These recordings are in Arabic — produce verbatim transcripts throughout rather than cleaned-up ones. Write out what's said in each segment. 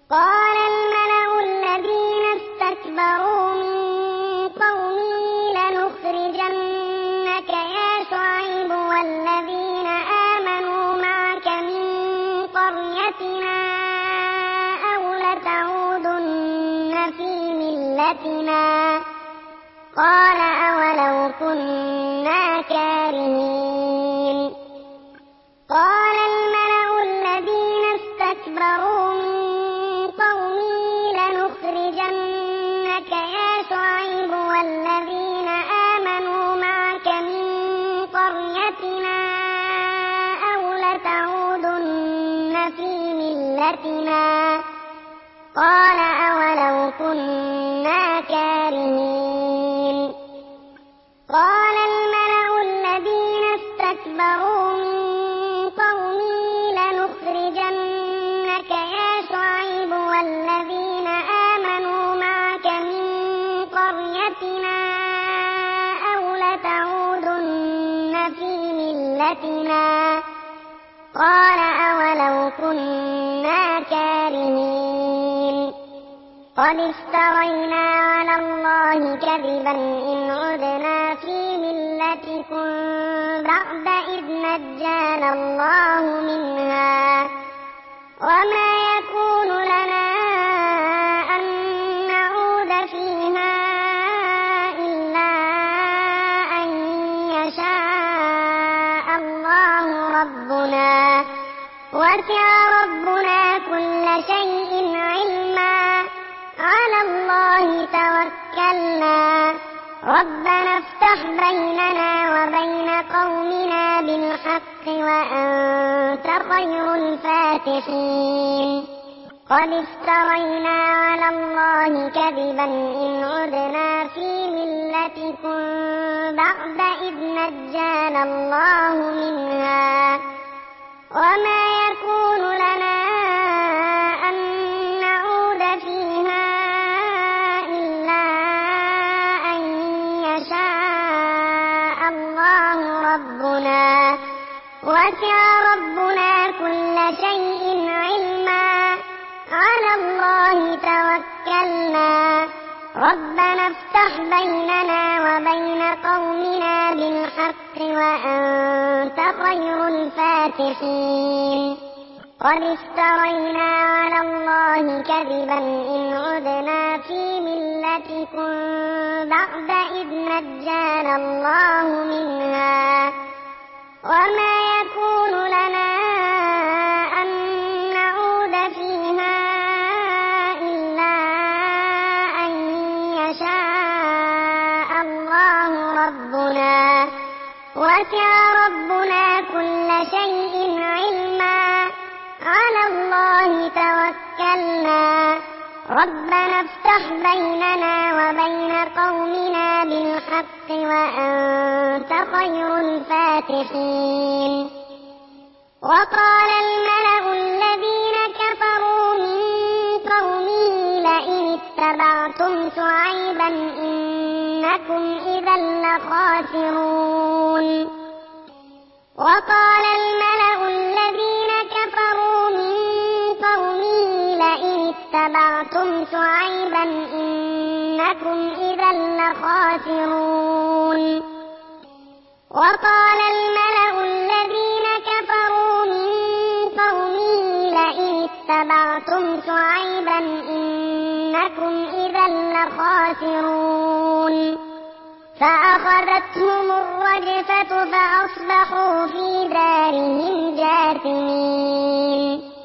قال الملأ الذين استكبروا من قومه لنخرجنك يا شعيب والذين آمنوا معك من قريتنا أو لتعودن في ملتنا قال أولو كنا كارهين قال الملأ الذين استكبروا من قومه لنخرجنك يا شعيب والذين آمنوا معك من قريتنا أو لتعودن في ملتنا قال أولو كنا كارهين قال الملأ الذين استكبروا من قومه لنخرجنك يا شعيب والذين آمنوا معك من قريتنا أو لتعودن في ملتنا قال أولو كنا كارهين قد افترينا على الله كذبا إن عدنا في ملتكم بعد إذ نجانا الله منها وما يكون لنا أن نعود فيها إلا أن يشاء الله ربنا وسع ربنا كل شيء علما على الله توكلنا ربنا افتح بيننا وبين قومنا بالحق وأنت خير الفاتحين قد افترينا على الله كذبا إن عدنا في ملتكم بعد إذ نجانا الله منها وما يكون لنا أن نعود فيها إلا أن يشاء الله ربنا وسع ربنا كل شيء علما على الله توكلنا ربنا افتح بيننا وبين قومنا بالحق وأنت خير الفاتحين قد افترينا على الله كذبا إن عدنا في ملتكم بعد إذ نجانا الله منها وما يكون لنا أن نعود فيها إلا أن يشاء الله ربنا وسع ربنا كل شيء علما على الله توكلنا ربنا افتح بيننا وبين قومنا بالحق وأنت خير الفاتحين وقال الملأ الذين كفروا من قومه لئن اتبعتم شعيبا إنكم إذا لخاسرون وقال الملأ الذين كفروا من قومه لئن اتبعتم شعيبا إنكم إذا لخاسرون وقال الملأ الذين كفروا من قومه لئن اتبعتم شعيبا إنكم إذا لخاسرون فأخذتهم الرجفة فأصبحوا في دارهم جاثمين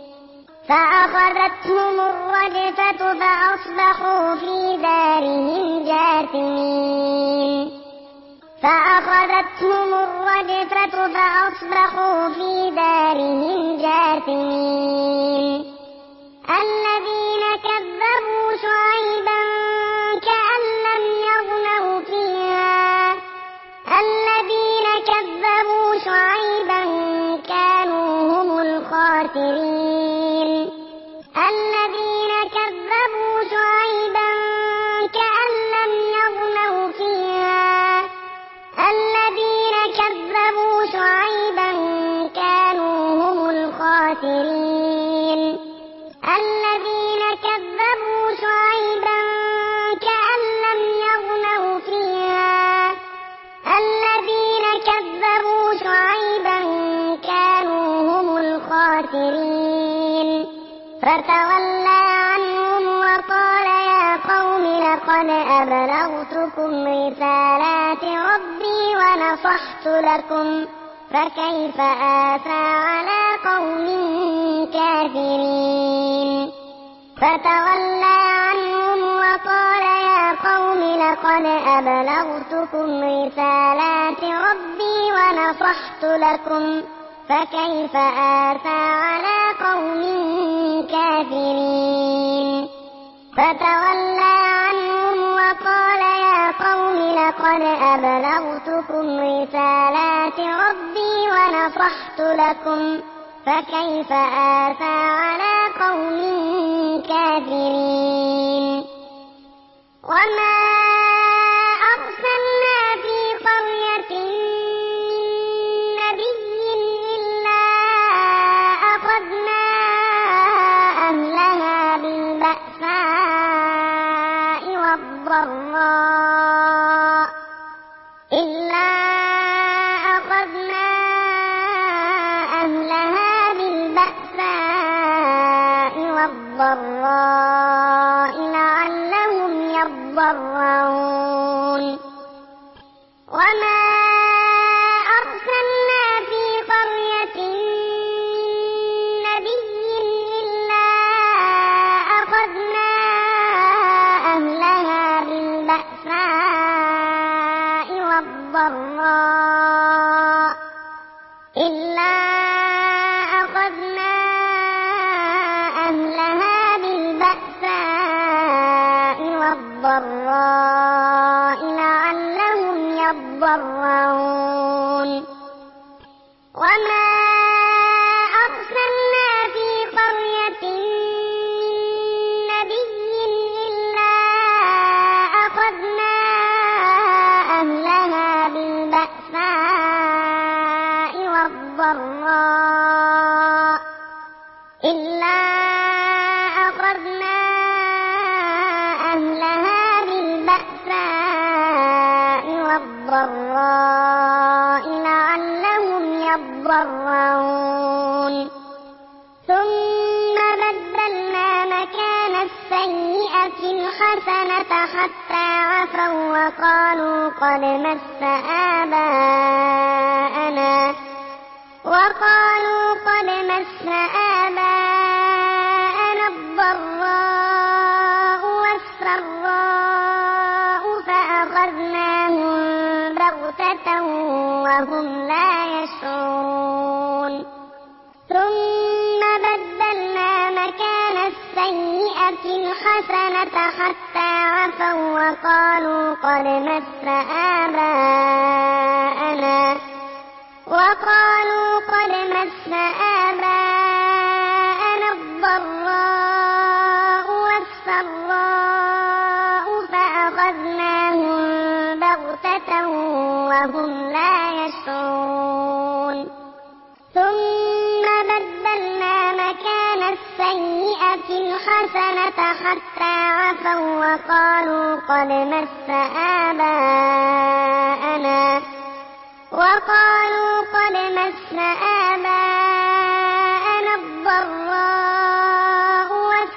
فأخذتهم الرجفة فأصبحوا في دارهم جاثمين فأخذتهم الرجفة فأصبحوا في دارهم جاثمين الذين كذبوا شعيبا كأن لم يغنوا فيها الذين كذبوا شعيبا كانوا هم الخاسرين الذين كذبوا شعيبا كأن لم يغنوا فيها الذين كذبوا شعيبا كانوا هم الخاسرين كذبوا شعيبا كأن لم يغنوا فيها الذين كذبوا شعيبا كانوا هم الخاسرين فتولى عنهم وقال يا قوم لقد أبلغتكم رسالات ربي ونصحت لكم فكيف آسى على قوم كافرين فتولى عنهم وقال يا قوم لقد أبلغتكم رسالات ربي ونصحت لكم فكيف آسى على قوم كافرين فتولى عنهم وقال يا قوم لقد أبلغتكم رسالات ربي ونصحت لكم فكيف آسى على قوم كافرين وما أرسلنا في قرية من نبي إلا أخذنا أهلها بالبأساء والضراء إلا أخذنا أهلها بالبأساء والضراء لعلهم يضرعون وما أرسلنا في قرية من نبي إلا أخذنا أهلها بالبأساء والضراء إلا أخذنا أهلها بالبأساء والضراء لعلهم يضرعون وما أرسلنا في قرية من نبي إلا أخذنا أهلها بالبأساء والضراء إلا أخذنا أهلها بالبأساء والضراء لعلهم يضرعون ثم بدلنا مكان السيئة الحسنة حتى عفوا وقالوا قد مس آباءنا وقالوا قد مس آباءنا الضراء والسراء فأخذناهم بغتة وهم لا يشعرون ثم بدلنا مكان السيئة الحسنة حتى عفوا وقالوا قد مس آباءنا وقالوا قد مس آباءنا الضراء والسراء فأخذناهم بغتة وهم لا يشعرون ثم بدلنا مكان السيئة الحسنة حتى عفوا وقالوا قد مس آباءنا وقالوا قد مس آباءنا الضراء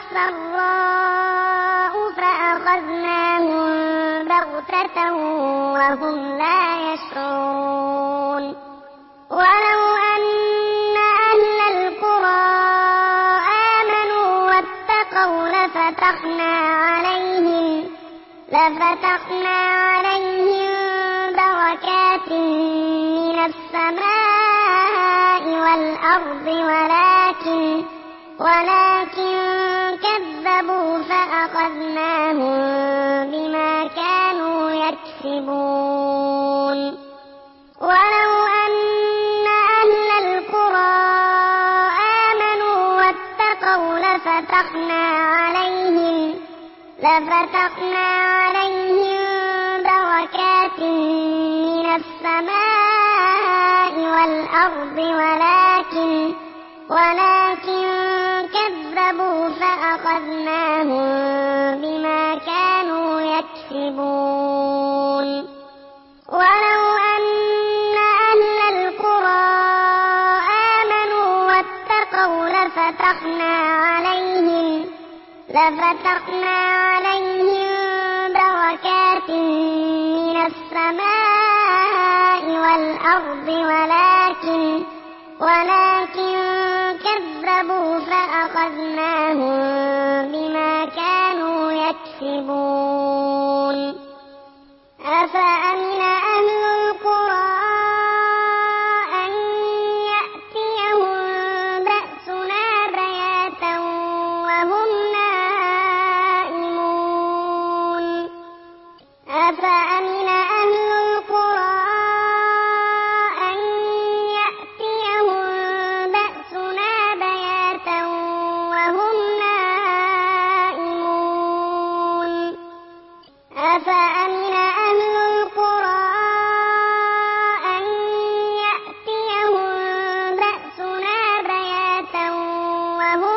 والسراء فأخذناهم بغتة وهم لا يشعرون ولو أن أهل القرى آمنوا واتقوا لفتحنا عليهم لفتحنا عليهم بركات من السماء والأرض ولكن ولكن كذبوا فأخذناهم بما كانوا يكسبون ولو أن أهل القرى آمنوا واتقوا لفتحنا عليهم لفتحنا عليهم بركات من السماء والأرض ولكن ولكن كذبوا فأخذناهم لفتحنا عليهم بركات من السماء والأرض ولكن ولكن كذبوا فأخذناهم بما كانوا يكسبون أفأمن أهل القرى أن يأتيهم بأسنا بياتا وهم نائمون أفأمن أهل القرى أن يأتيهم بأسنا بياتا وهم نائمون أفأمن أهل القرى أن يأتيهم بأسنا بياتا وهم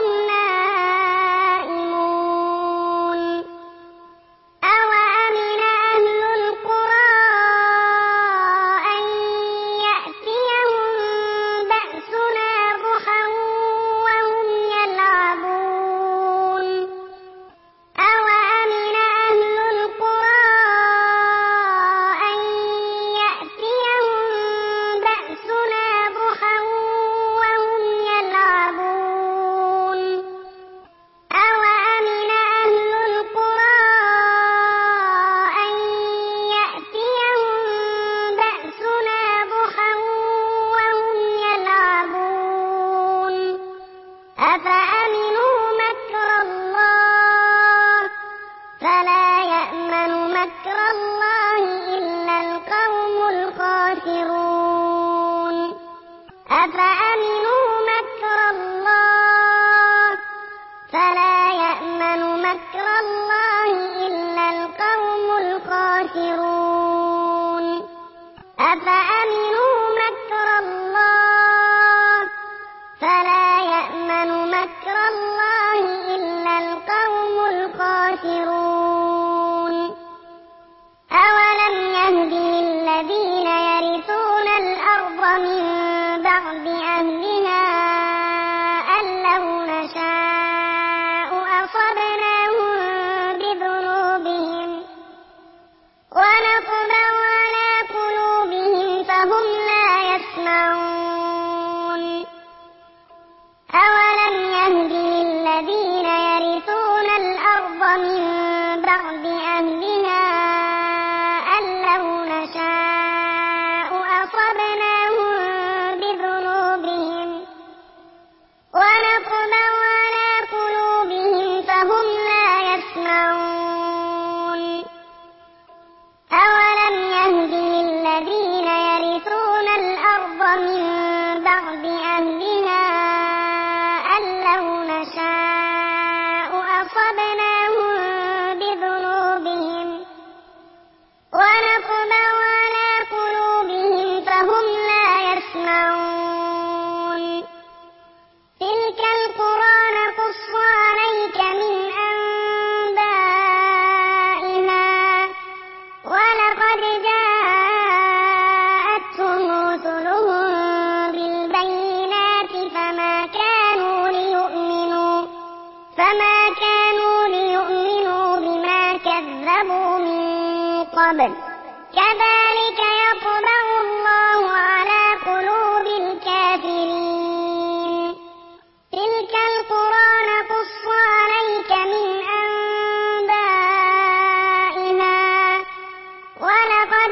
نائمون أوأمن أهل القرى أن يأتيهم بأسنا ضحى وهم يلعبون أوأمن أهل القرى أن يأتيهم بأسنا ضحى وهم يلعبون أوأمن أهل القرى أن يأتيهم بأسنا ضحى وهم يلعبون أفأمنوا مكر الله فلا يأمن مكر الله إلا القوم الخاسرون أفأمنوا مكر الله فلا يأمن مكر الله إلا القوم الخاسرون أفأمنوا مكر الله فلا يأمن مكر الله إلا القوم الخاسرون أولم يهد للذين يرثون الأرض من بعد أهلها أن لو نشاء أصبناهم بذنوبهم ونطبع على قلوبهم فهم لا يسمعون أولم يهد للذين يرثون الأرض من بعد أهلها أن لو نشاء أصبناهم بذنوبهم ونطبع على قلوبهم فهم لا يسمعون أولم يهد للذين يرثون الأرض من بعد أهلها أن لو نشاء أصبناهم بذنوبهم ونطبع على قلوبهم فهم لا يسمعون تلك القرى نقص عليك من أنبائها ولقد جاءتهم رسلهم بالبينات فما كانوا ليؤمنوا فما كانوا ليؤمنوا بما كذبوا من قبل كذلك يطبع الله على قلوب الكافرين تلك القرى نقص عليك من أنبائها ولقد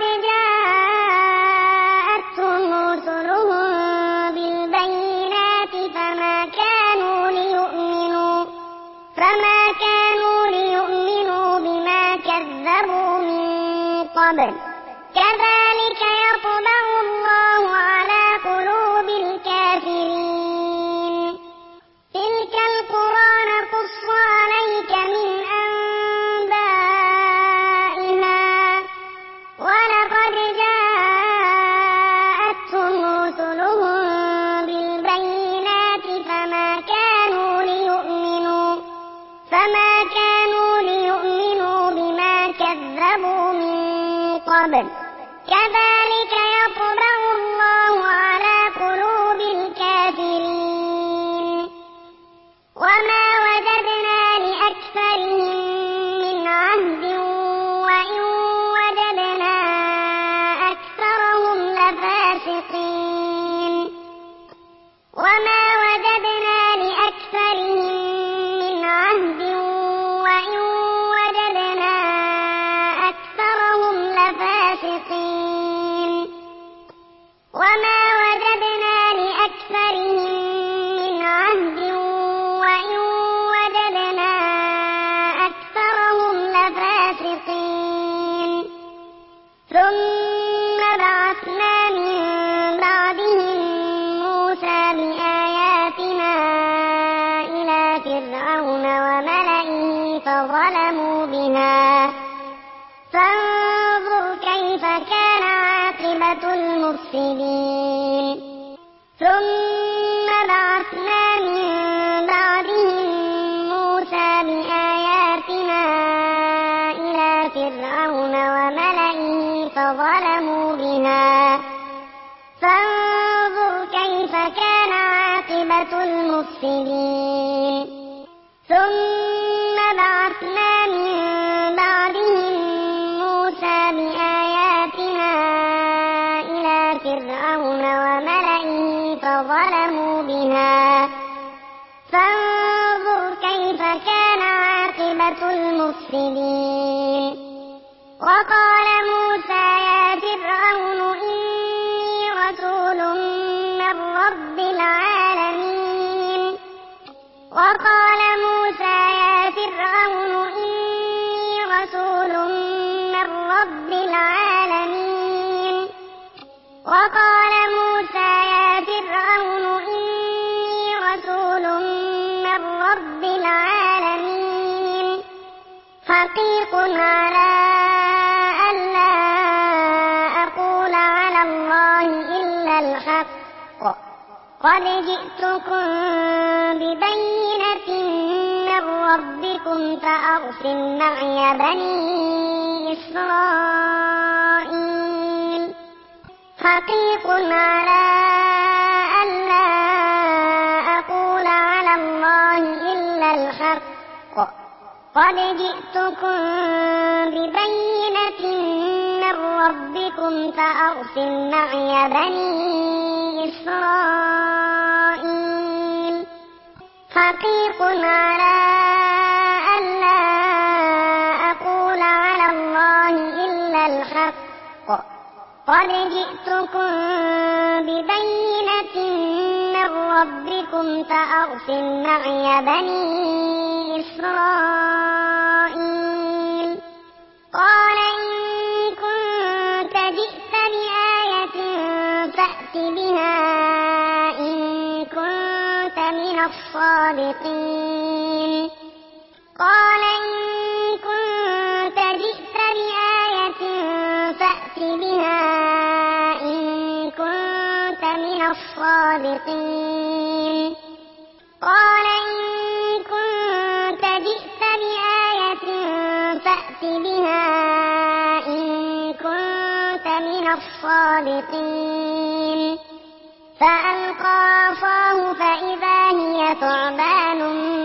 جاءتهم رسلهم بالبينات فما كانوا ليؤمنوا فما كانوا ليؤمنوا بما كذبوا من قبل كذلك يطبع الله على قلوب الكافرين تلك القرى نقص عليك من أنبائها ولقد جاءتهم رسلهم بالبينات فما كانوا ليؤمنوا فما كانوا ليؤمنوا بما كذبوا من قبل كذلك يطبع الله على قلوب الكافرين وما وجدنا لأكثر فظلموا بها فانظر كيف كان عاقبة المفسدين ثم بعثنا من بعدهم موسى بآياتنا إلى فرعون وملئه فظلموا بها فانظر كيف كان عاقبة المفسدين ثم بعثنا من بعدهم موسى بآياتنا إلى فرعون وملئه فظلموا بها فانظر كيف كان عاقبة المفسدين وقال موسى يا فرعون إني رسول من رب العالمين وقال موسى يا فرعون إني رسول من رب العالمين وقال موسى يا فرعون إني رسول من رب العالمين حقيق على ألا أقول على الله إلا الحق قد جئتكم ببينة من ربكم فأرسل معي بني إسرائيل حقيق على ألا أقول على الله إلا الحق قد جئتكم ببينة من ربكم فأرسل معي بني إسرائيل حقيق على ألا أقول على الله إلا الحق قد جئتكم ببينة من ربكم فأرسل معي بني إسرائيل قال إن كنت جئت بآية فأت بها إن كنت من الصادقين قال إن كنت جئت بآية فأت بها إن كنت من الصادقين قال إن كنت جئت بآية فأت بها إن كنت من الصادقين فألقى عصاه فإذا هي ثعبان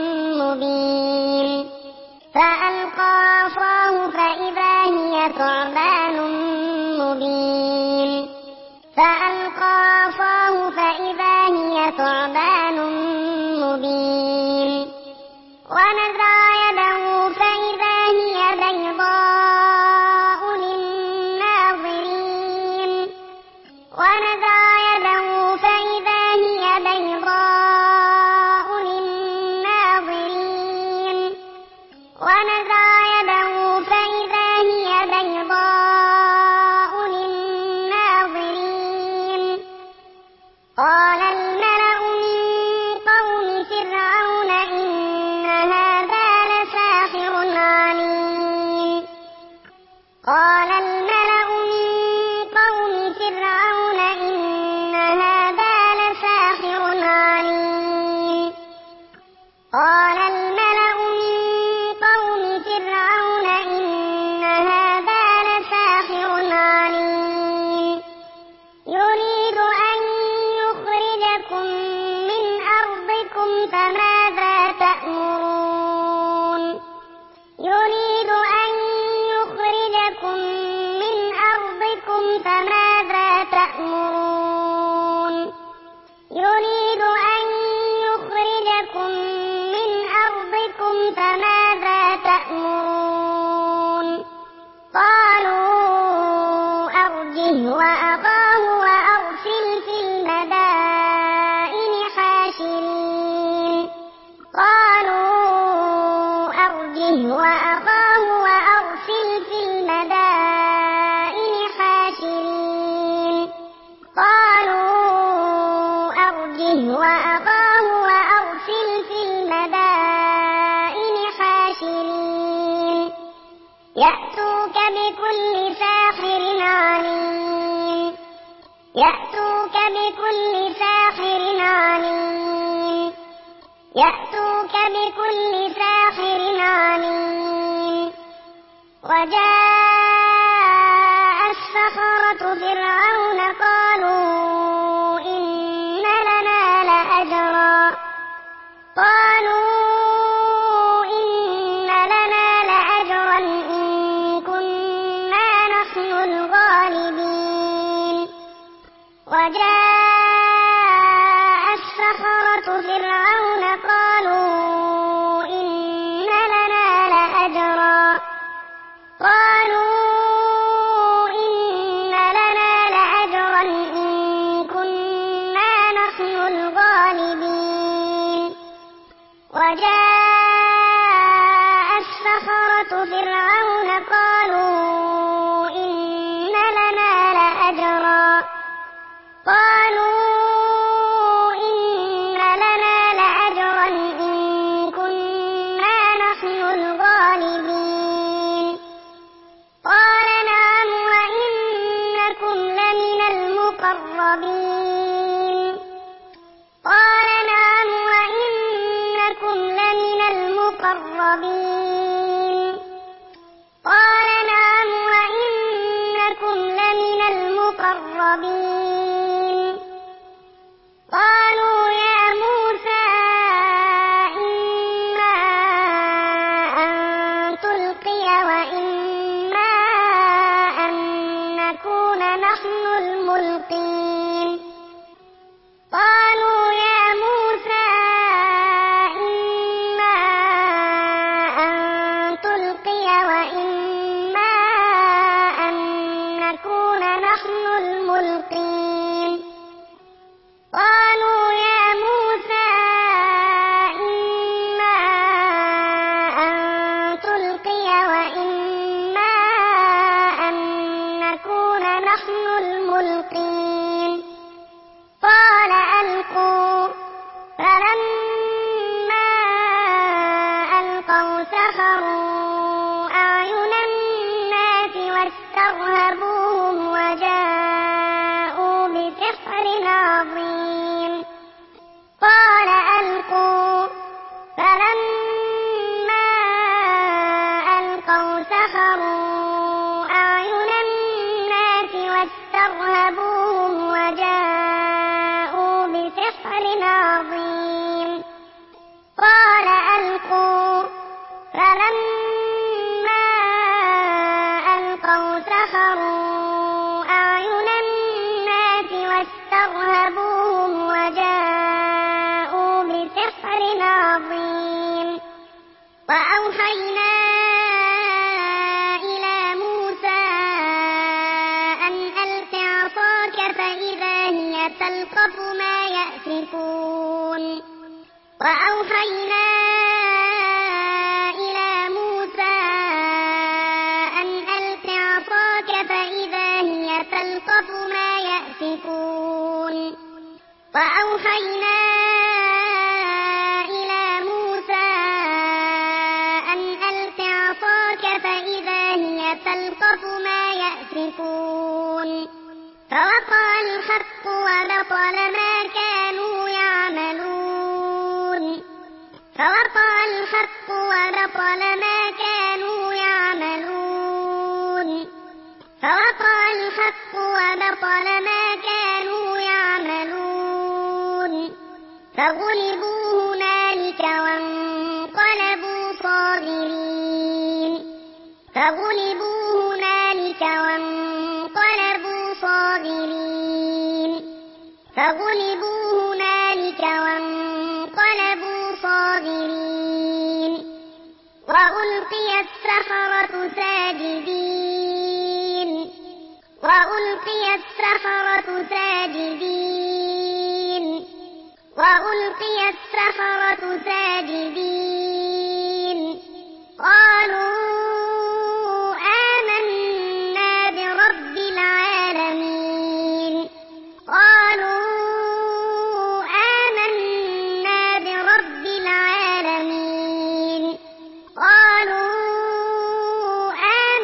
مبين فألقى عصاه فإذا هي ثعبان مبين فألقى عصاه فإذا هي ثعبان مبين ونزع يده فإذا هي بيضاء للناظرين ونزع يده فإذا هي بيضاء للناظرين ونزع يده فإذا هي بيضاء للناظرين قال الملأ من قوم فرعون إن هذا لساحر عليم قال الملأ من قوم فرعون إن هذا لساحر عليم قال الملأ من قوم فرعون إن هذا لساحر عليم يريد أن يخرجكم من أرضكم فماذا تأمرون يريد أن يخرجكم من أرضكم فماذا تأمرون يريد أن يخرجكم من أرضكم فماذا تأمرون قالوا أرجه وأخاه وأرسل في المدائن حاشرين قالوا أرجه وأخاه وأرسل في المدائن حاشرين قالوا أرجه وأخاه وأرسل في المدائن حاشرين يأتوك بكل ساحر عليم يأتوك بكل ساحر عليم يأتوك بكل ساحر عليم وجاء السحرة فرعون قالوا إن لنا لأجرا قالوا إن لنا لأجرا إن كنا نحن الغالبين وجاء السحرة فرعون قالوا إن لنا لأجرا قالوا إن لنا لأجرا إن كنا نحن الغالبين وجاء السحرة فرعون قالوا إن لنا لأجرا قالوا إن لنا لأجرا إن كنا نحن الغالبين قال نعم وإنكم لمن المقربين قال نعم وإنكم لمن المقربين قال نعم وإنكم لمن المقربين قالوا يا موسى إما أن تلقي وإما أن نكون نحن الملقين قالوا يا موسى إما أن تلقي وإما أن نكون نحن الملقين قالوا يا موسى إما أن تلقي وإما أن نكون نحن الملقين قال ألقوا فلما ألقوا سحروا أعين الناس واسترهبوهم وجاءوا بسحر عظيم قال ألقوا فلما ألقوا سحروا أعين الناس واسترهبوهم وجاءوا بسحر عظيم قال ألقوا فلما ألقوا سحروا أعين الناس واسترهبوهم وجاءوا بسحر عظيم وأوحينا إلى موسى أن ألق عصاك فإذا هي تلقف ما يأفكون وأوحينا إلى موسى أن ألق عصاك فإذا هي تلقف ما يأفكون وأوحينا إلى موسى أن ألق عصاك فإذا هي تلقف ما يأفكون فوقع الحق وبطل ما كانوا يعملون فوقع الحق وبطل ما كانوا يعملون فوقع الحق وبطل ما كانوا يعملون فغلبوا هنالك وانقلبوا صاغرين فغلبوا هنالك وانقلبوا صاغرين فغلبوا هنالك وانقلبوا صاغرين وألقي السحرة ساجدين وألقي السحرة ساجدين وألقي السحرة ساجدين قالوا آمنا برب العالمين قالوا آمنا برب العالمين قالوا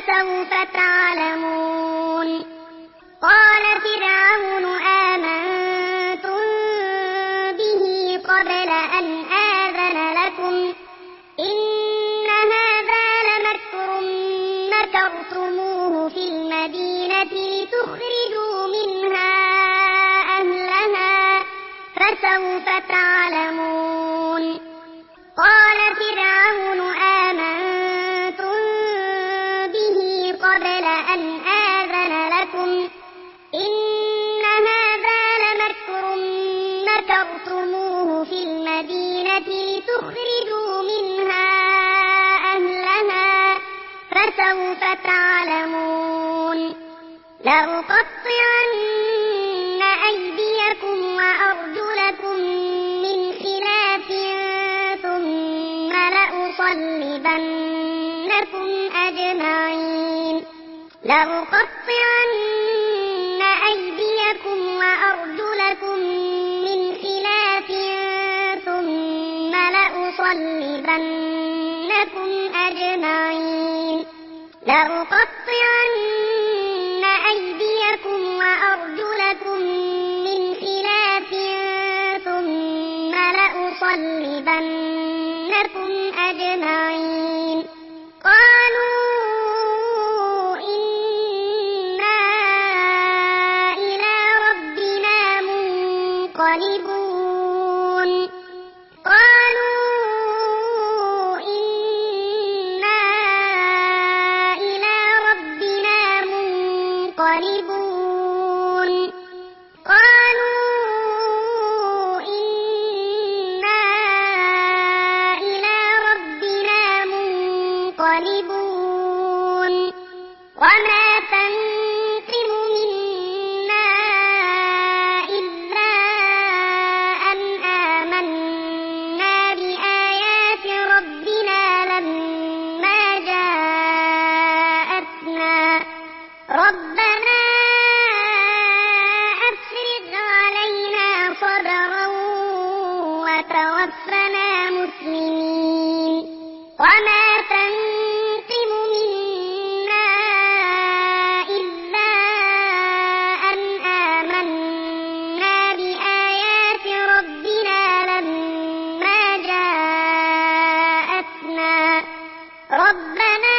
فسوف تعلمون قال فرعون آمنتم به قبل أن آذن لكم إن هذا لمكر مكرتموه في المدينة لتخرجوا منها أهلها فسوف تعلمون قال فرعون آمنتم به قبل أن آذن لكم إن هذا لمكر مكرتموه في المدينة لتخرجوا منها أهلها فسوف تعلمون لأقطعن أيديكم وأرجلكم من خلاف ثم لأصلبنكم أجمعين لأقطعن أيديكم وأرجلكم من خلاف ثم لأصلبنكم أجمعين لأقطعن أيديكم وأرجلكم من خلاف ثم لأصلبنكم أجمعين قالوا إنا إلى ربنا منقلبون قالوا إنا إلى ربنا منقلبون قالوا إنا إلى ربنا منقلبون وما تنقم منا إلا أن آمنا بآيات ربنا لما جاءتنا ربنا أفرغ علينا صبرا وتوفنا مسلمين وما تنقم منا إلا أن آمنا بآيات ربنا لما جاءتنا ربنا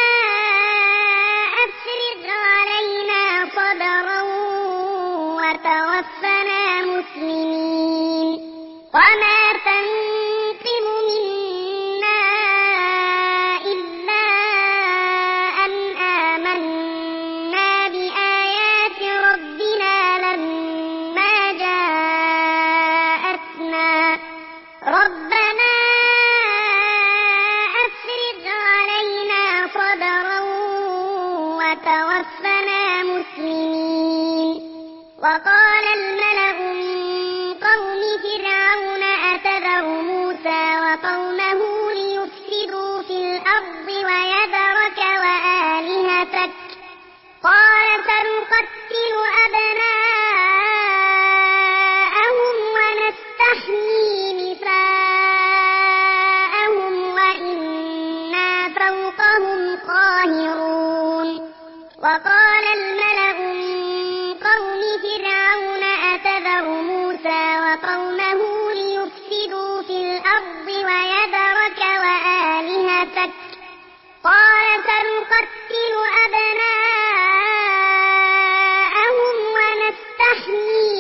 أفرغ علينا صبرا وتوفنا مسلمين وما تنقم منا إلا أن آمنا بآيات ربنا لما جاءتنا ربنا أفرغ علينا صبرا وتوفنا مسلمين وقال الملأ من قوم فرعون أتذر موسى وقومه ليفسدوا في الأرض ويذرك وآلهتك قال سنقتل أبناءهم ونستحيي نساءهم وإنا فوقهم قاهرون وقال الملأ من قوم فرعون أتذر موسى وقومه ليفسدوا في الأرض ويذرك وآلهتك قال سنقتل أبناءهم ونستحيي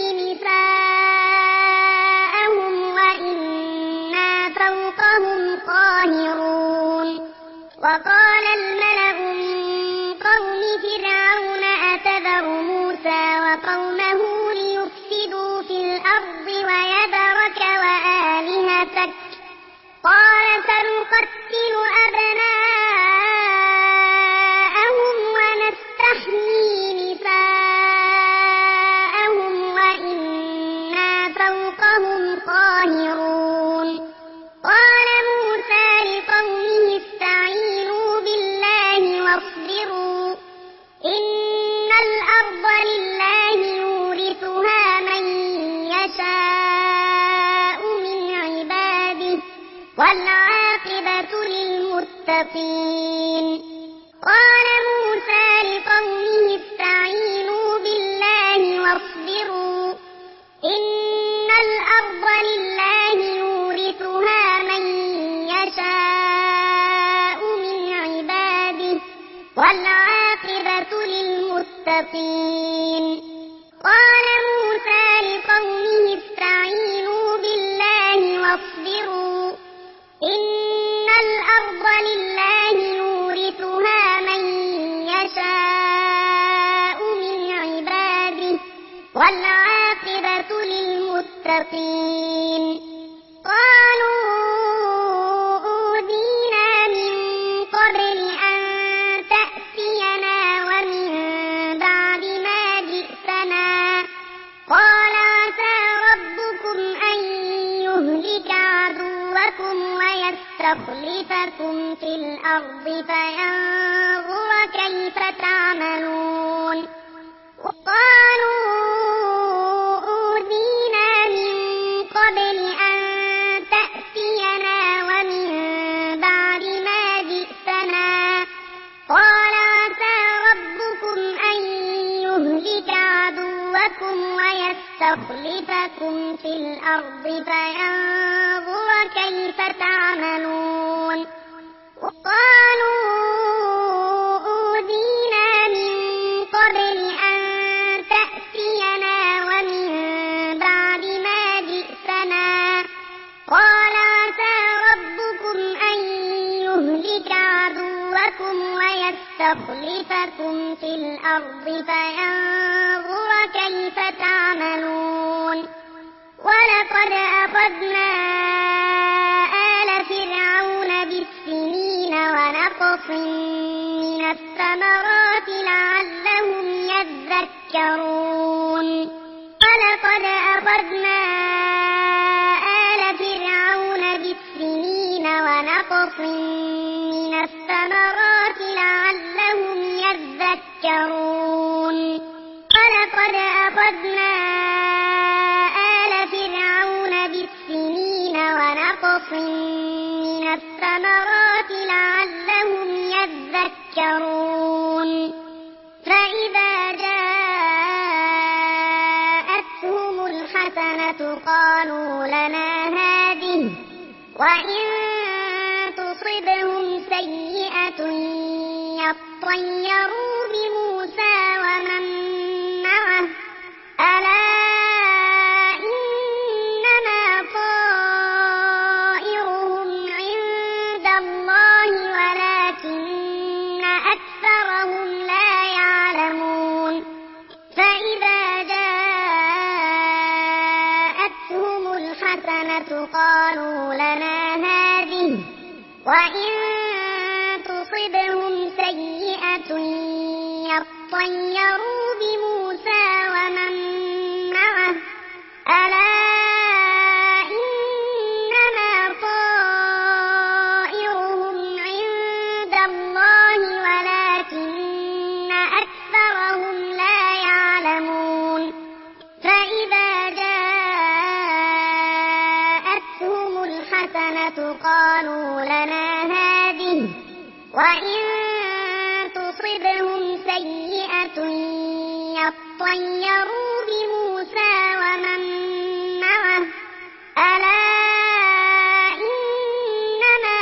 نساءهم وإنا فوقهم قاهرون وقال الملأ من قوم فرعون أتذر موسى وقومه ليفسدوا في الأرض ويذرك وآلهتك قال سنقتل أبناءهم ونستحيي نساءهم وإنا فوقهم قاهرون قال موسى لقومه استعينوا بالله واصبروا إن الأرض لله يورثها من يشاء من عباده والعاقبة للمتقين قال لقومه استعينوا بالله واصبروا إن الأرض لله يورثها من يشاء من عباده والعاقبة للمتقين. قال موسى لقومه استعينوا بالله واصبروا إن الأرض لله يورثها من يشاء من عباده والعاقبة للمتقين. قالوا أوذينا من قبل أن تأتينا ومن بعد ما جئتنا قال عسى ربكم أن يهلك عدوكم ويستخلفكم في الأرض فينظر كيف تعملون. وقالوا أوذينا من قبل أن تأتينا ومن بعد ما جئتنا قال عسى ربكم أن يهلك عدوكم ويستخلفكم في الأرض فينظر كيف تعملون. وقالوا أوذينا من قبل أن تأتينا ومن بعد ما جئتنا قال عسى ربكم أن يهلك عدوكم ويستخلفكم في الأرض فينظر كيف تعملون. ولقد أخذنا آل فرعون بالسنين ونقص من الثمرات لعلهم يذكرون. ولقد أخذنا آل فرعون بالسنين ونقص من الثمرات لعلهم يذكرون. ولقد أخذنا آل فرعون بالسنين ونقص من الثمرات لعلهم يذكرون. فإذا جاءتهم الحسنة قالوا لنا هذه وإن تصبهم سيئة يطيروا بموسى ومن معه ألا إنما طائرهم عند الله ولكن أكثرهم لا يعلمون. فإذا جاءتهم الحسنة قالوا لنا هذه وإن تصبهم سيئة يطيروا بموسى ومن معه ألا إنما طائرهم عند الله ولكن أكثرهم لا يعلمون. فإذا جاءتهم الحسنة قالوا لنا هذه وإن تصبهم سيئة يطيروا بموسى ومن معه ألا إنما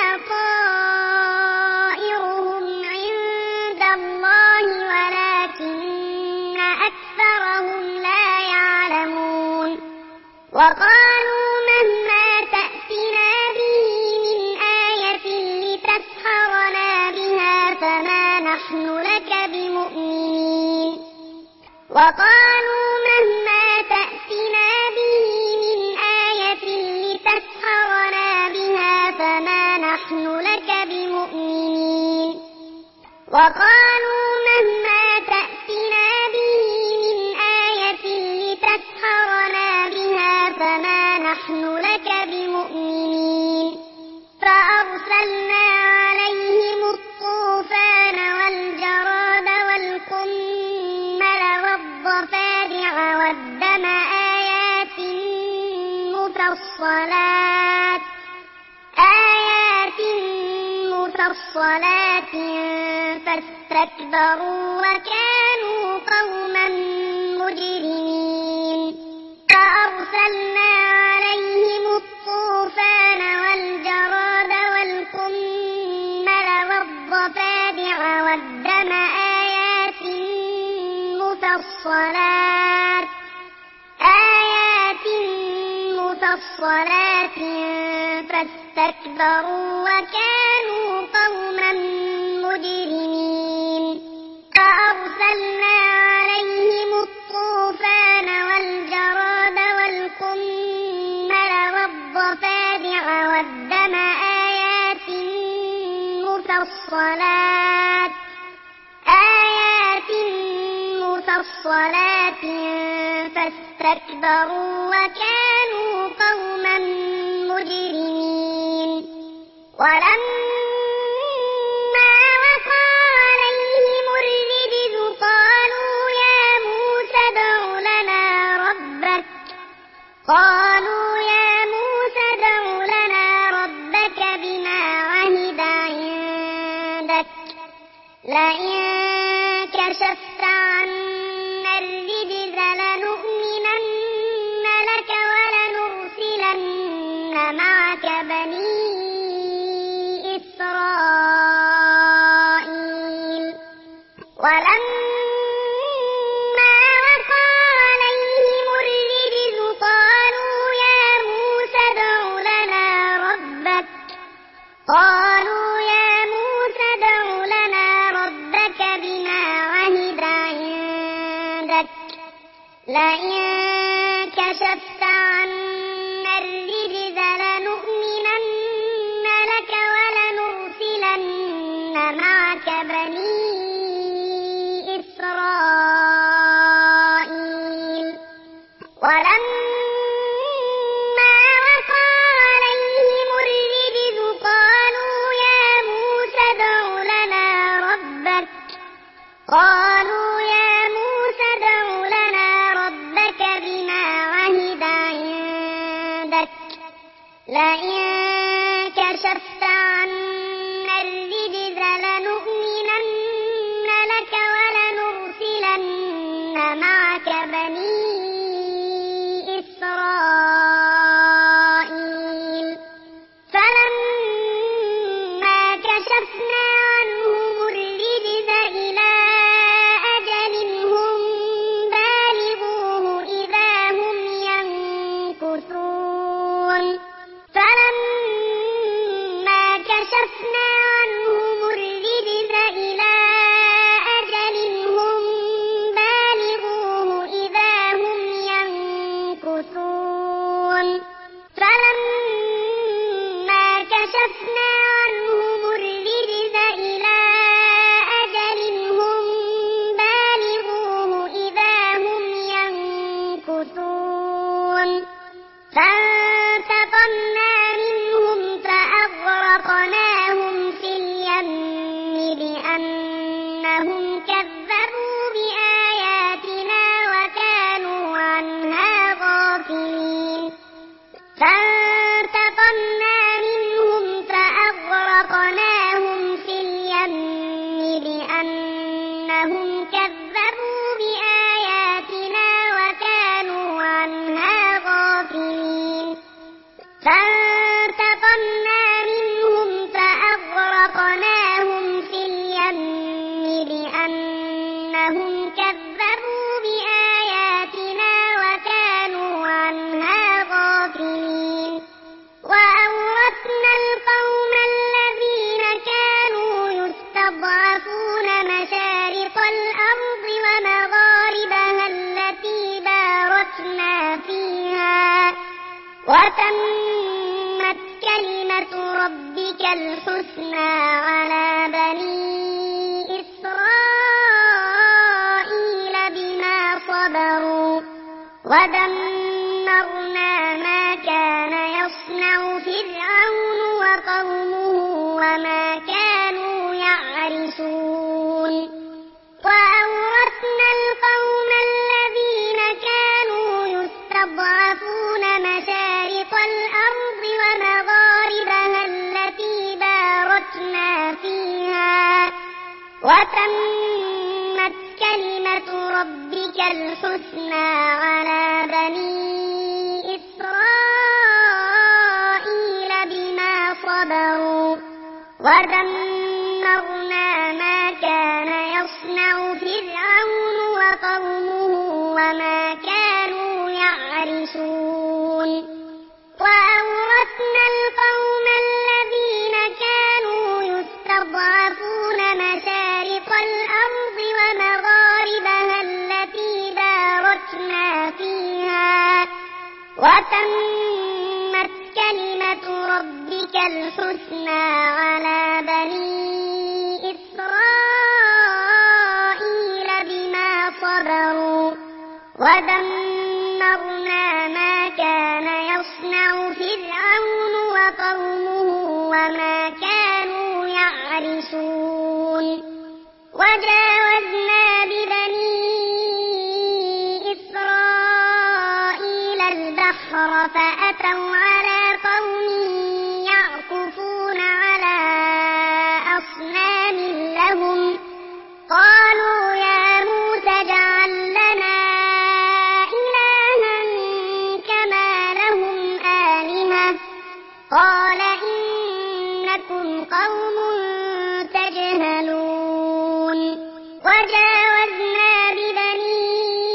طائرهم عند الله ولكن أكثرهم لا يعلمون. وقالوا مهما تأتنا به من آية لتسحرنا بها فما نحن لك بمؤمنين. وقالوا مهما تأتنا به من آية لتسحرنا بها فما نحن لك بمؤمنين. وقالوا مهما تأتنا به من آية لتسحرنا بها فما نحن لك بمؤمنين. فأرسلنا عليهم الطوفان والجراد والقمل والضفادع والدم آيات مفصلات آيات مفصلات فاستكبروا وكانوا قوما مجرمين فأرسلنا عليهم الطوفان والجراد والقمل والضفادع والدم آيات مفصلات آيات مفصلات فاستكبروا وكانوا قوما مجرمين فأرسلنا عليهم الطوفان والجراد والقمل والضفادع والدم آيات مفصلات آيات مفصلات فاستكبروا وكانوا قوما مجرمين ولما وقع عليهم الرجز قالوا يا موسى ادع لنا ربك قالوا يا موسى ادع لنا ربك بما عهد عندك لئن كشفت عنا الرجز لنؤمنن لك ولنرسلن معك بني إسرائيل ولما وقع عليهم الرجز قالوا يا موسى ادع لنا ربك قالوا يا موسى ادع لنا ربك بما عهد عندك لئن كشفت عنا الرجز لنؤمنن لك ولنرسلن معك بني إسرائيل ولما وقع عليهم الرجز قالوا يا موسى ادع لنا ربك قالوا يا موسى ادع لنا ربك بما عهد عندك لئن كشفت عنا الرجز لنؤمنن لك ولنرسلن معك بني إسرائيل فلما كشفنا عنهم الرجز إلى أجل هم بالغوه إذا هم ينكثون فلما كشفنا عنهم الرجز إلى أجل هم بالغوه إذا هم ينكثون فلما كشفنا عنهم الرجز إلى أجل هم بالغوه إذا هم ينكثون فانتقمنا منهم فأغرقناهم في اليم بأنهم كذبوا بآياتنا وكانوا عنها غافلين فانتقمنا منهم فأغرقناهم في اليم بأنهم كذبوا بآياتنا وكانوا عنها غافلين فانتقمنا منهم فأغرقناهم في اليم بأنهم كذبوا بآياتنا وكانوا عنها غافلين وأورثنا القوم الذين كانوا يستضعفون مشارق الأرض ومغاربها التي باركنا فيها وتمت كلمة ربك الحسنى على بني إسرائيل بما صبروا ودمرنا ما كان يصنع فرعون وقومه وما كانوا يعرشون وأورثنا القوم الذين كانوا يستضعفون مشارق الأرض ومغاربها التي باركنا وتمت كلمة ربك الحسنى على بني إسرائيل بما صبروا ودمرنا ما كان يصنع فرعون وقومه وما كانوا يعرشون وأورثنا القوم الذين كانوا يستضعفون مشارق الأرض ومغاربها التي باركنا فيها وتمت كلمة ربك الحسنى على بني إسرائيل بما صبروا ودمرنا ما كان يصنع فرعون وقومه وما كانوا يعرشون وجاوزنا ببني إسرائيل البحر فأتوا على قوم يعكفون على أصنام لهم قالوا يا موسى اجعل لنا إلها كما لهم آلهة قال إنكم قوم تجهلون وجاوزنا ببني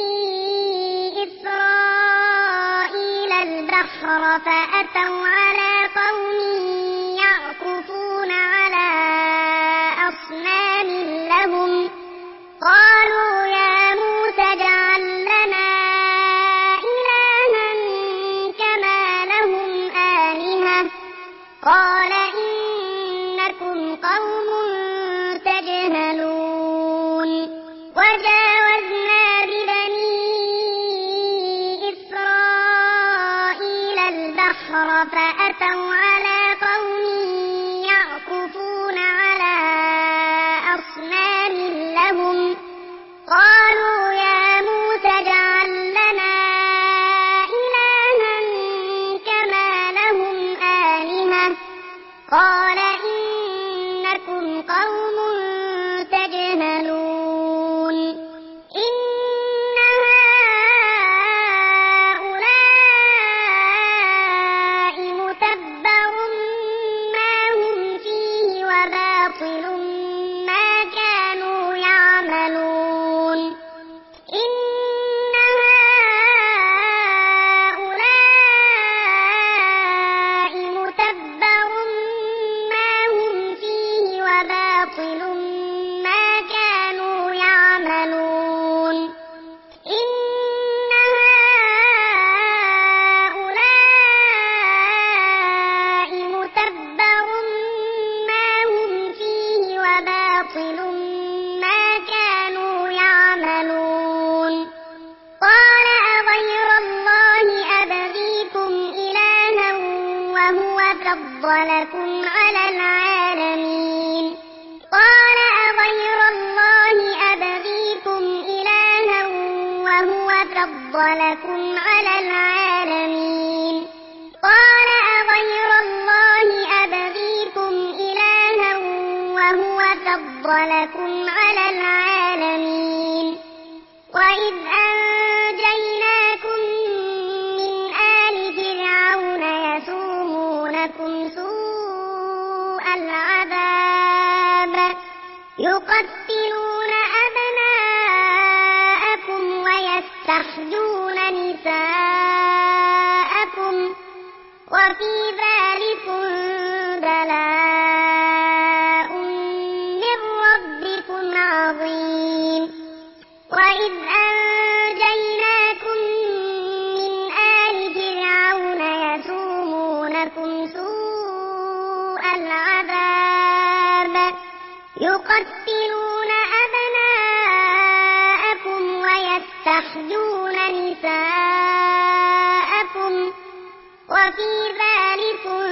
إسرائيل البحر فأتوا على قوم يعكفون على أصنام لهم قالوا يا موسى اجعل لنا إلها كما لهم آلهة قال إنكم قوم تجهلون وجاوزنا ببني إسرائيل البحر فأتوا على قوم يعكفون على أصنام لهم قالوا يا موسى اجعل لنا إلها كما لهم آلهة قال إنكم قوم تجهلون إن هؤلاء متبر ما هم فيه وباطل ما كانوا يعملون إن هؤلاء متبر ما هم فيه وباطل ما كانوا يعملون إن هؤلاء متبر ما هم فيه وباطل ما كانوا يعملون قال أغير الله أبغيكم إلها وهو فضلكم على العالمين قال أغير الله أبغيكم إلها وهو فضلكم على العالمين قال أغير الله أبغيكم إلها وهو فضلكم على العالمين وإذ أنجيناكم من آل فرعون يسومونكم سوء العذاب يقتلون أبناءكم ويستحيون نساءكم وفي ذلكم بلاء من ربكم عظيم وإذ أنجيناكم من آل فرعون يسومونكم سوء العذاب يقتلون أبناءكم ويستحيون نساءكم وفي ذلكم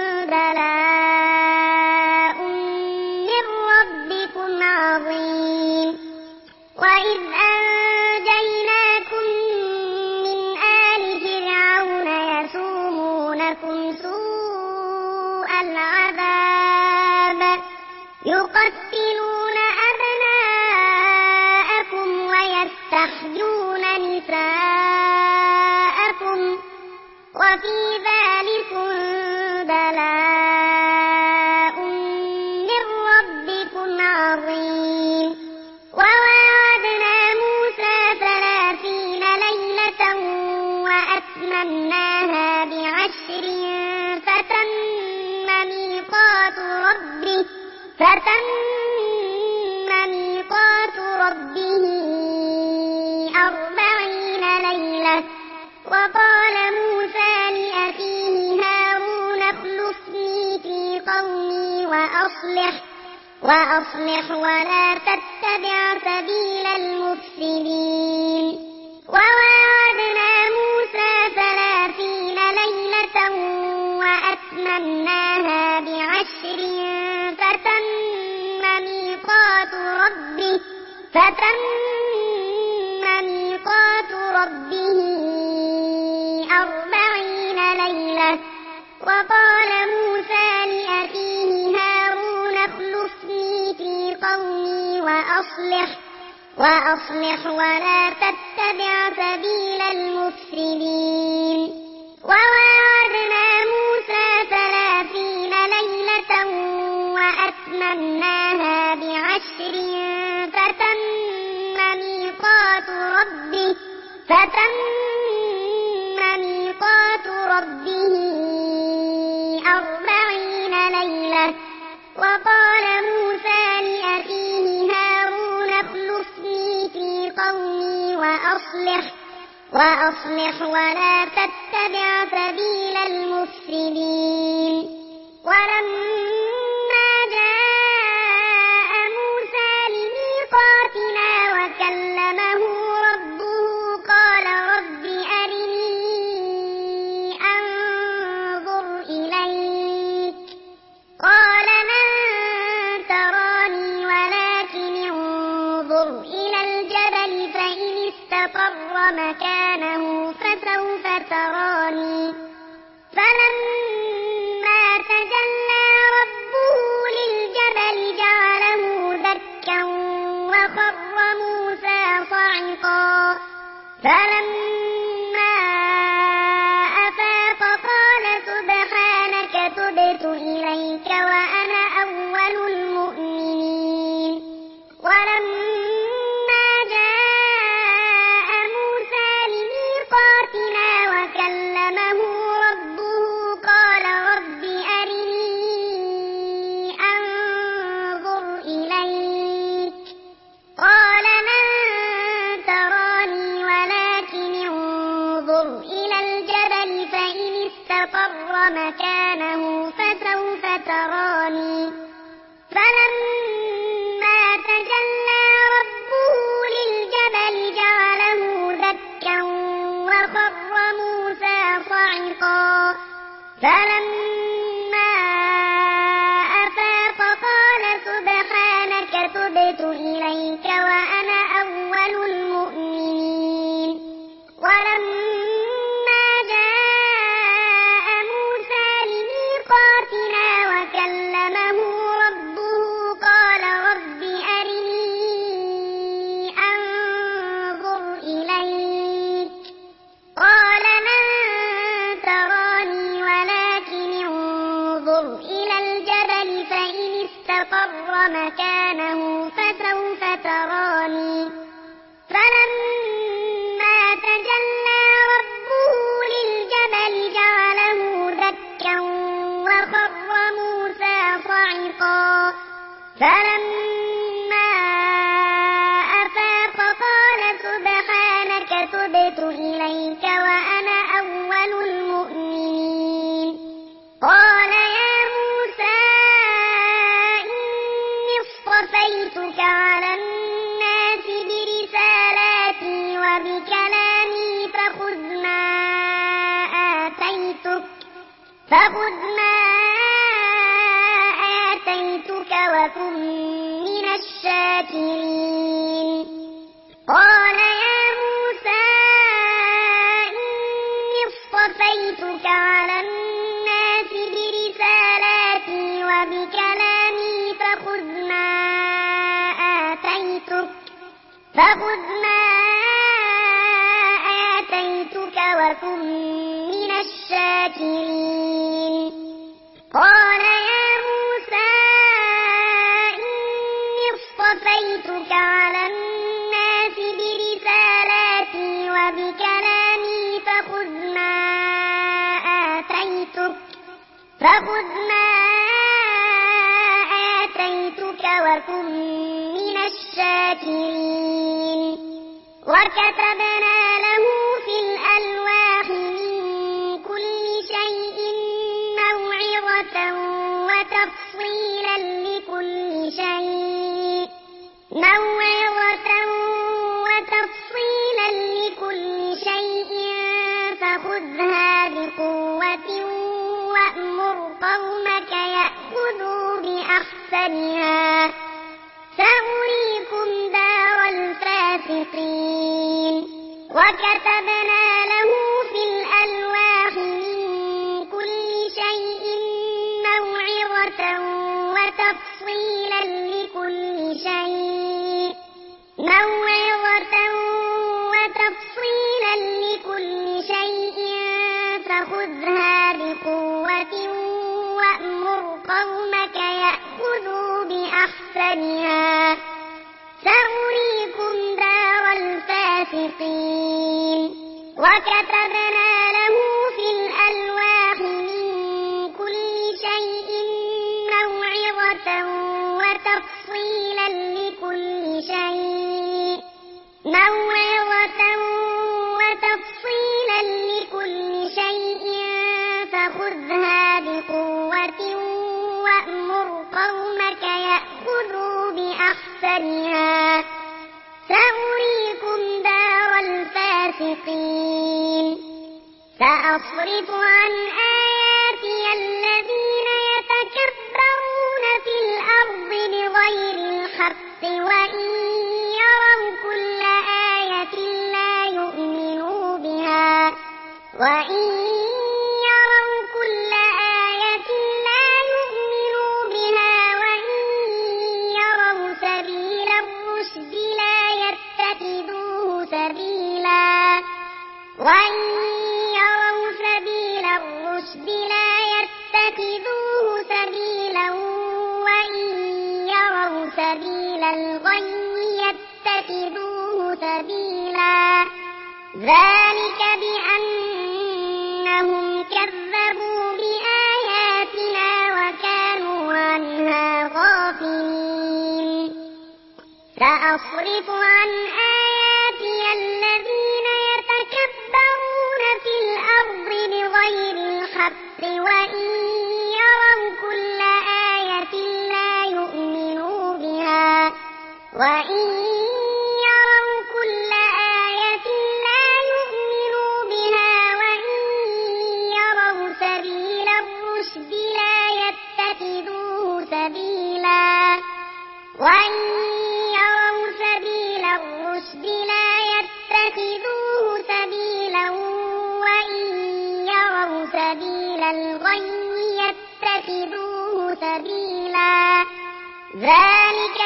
بلاء من ربكم عظيم وإذ أنجيناكم من آل فرعون يسومونكم سوء العذاب يقتلون أبناءكم وفي ذلكم بلاء من ربكم عظيم وواعدنا موسى ثلاثين ليلة وأتممناها بعشر فتم ميقات ربه فتم ميقات ربه أربعين ليلة وقال موسى لأخيه هارون اخلفني في قومي وأصلح وأصلح ولا تتبع سبيل المفسدين وواعدنا موسى ثلاثين ليلة وأتممناها بعشر فتم ميقات ربه فتم ميقات ربه أربعين ليلة وقال موسى لأخيه هارون اخلفني في قومي وأصلح وأصلح ولا تتبع سبيل المفسدين وواعدنا موسى ثلاثين ليلة وأتممناها بعشر فتم ميقات ربه فتم ميقات ربه أربعين ليلة وقال موسى لأخيه هارون اخلفني في قومي وأصلح وأصلح ولا تتبع سبيل المفسدين ولما جاء موسى لميقاتنا وكلمه ربه قال رب أرني أنظر إليك قال لن تراني ولكن انظر إلى الجبل فإن استقر مكانه فسوف تراني فلما تجلى ربه للجبل جعله دكا وخر موسى صعقا فلما أفاق قال سبحانك تبت إليك وأنا أول المؤمنين ولما جاء موسى لميقاتنا وكلمه ربه قال رب أرني أنظر إليك قال لن تراني ولكن انظر إلى الجبل فإن استقر مكانه فسوف تراني فلما تجلى ربه للجبل جعله دكا وخر موسى صعقا فلما أفاق قال سبحانك تبت إليك وأنا أول المؤمنين ولما جاء موسى لميقاتنا وكلمه ربه قال رب أرني أنظر إليك قال لن تراني ولكن انظر إلى الجبل فإن استقر مكانه فسوف تراني فلما تجلى ربه للجبل جعله دكا وخر موسى صعقا فلما أفاق قال سبحانك تبت إليك وأنا أول المؤمنين قال يا موسى إني اصطفيتك على الناس برسالاتي وبكلامي فخذ ما آتيتك فخذ ما آتيتك وكن من الشاكرين قال يا موسى إني اصطفيتك على الناس برسالاتي وبكلامي فخذ ما آتيتك فخذ ما آتيتك وكن من الشاكرين الشاكرين قال يا موسى إني اصطفيتك على الناس برسالاتي وبكلامي فخذ ما آتيتك فخذ ما آتيتك وكن من الشاكرين وكتبنا له في الألواح من كل شيء موعظة وتفصيلا لكل شيء موعظة وتفصيلا لكل شيء فخذها بقوة وأمر قومك يأخذوا بأحسنها سأريكم دار الفاسقين وكتبنا له في الألواح من كل شيء موعظة وتفصيلا لكل شيء موعظة وتفصيلا لكل شيء فخذها بقوة وأمر قومك يأخذوا بأحسنها سأريكم دار الفاسقين وكتبنا له في الألواح من كل شيء موعظة وتفصيلا لكل شيء موعظة وتفصيلا لكل شيء فخذها بقوة وأمر قومك يأخذوا بأحسنها سأريكم دار الفاسقين سأصرف عن آياتي الذين يتكبرون في الأرض بغير الحق وإن يروا كل آية لا يؤمنوا بها وإن يروا كل آية لا يؤمنوا بها وإن يروا سبيل الرشد لا يتخذوه سبيلا وإن يروا سبيل الرشد لا يتخذوه سبيلا وإن يروا سبيل الغي يتخذوه سبيلا ذلك بأنهم كذبوا بآياتنا وكانوا عنها غافلين سأصرف عن آياتي الذين يتكبرون في الأرض بغير الحق وإن يروا كل آية لا يؤمنوا بها وإن يروا كل آية لا يؤمنوا بها وإن يروا سبيل الرشد لا يتخذوه سبيلا وإن يروا سبيل الرشد لا يتخذوه سبيلا وإن يروا سبيل الغي يتخذوه سبيلا ذلك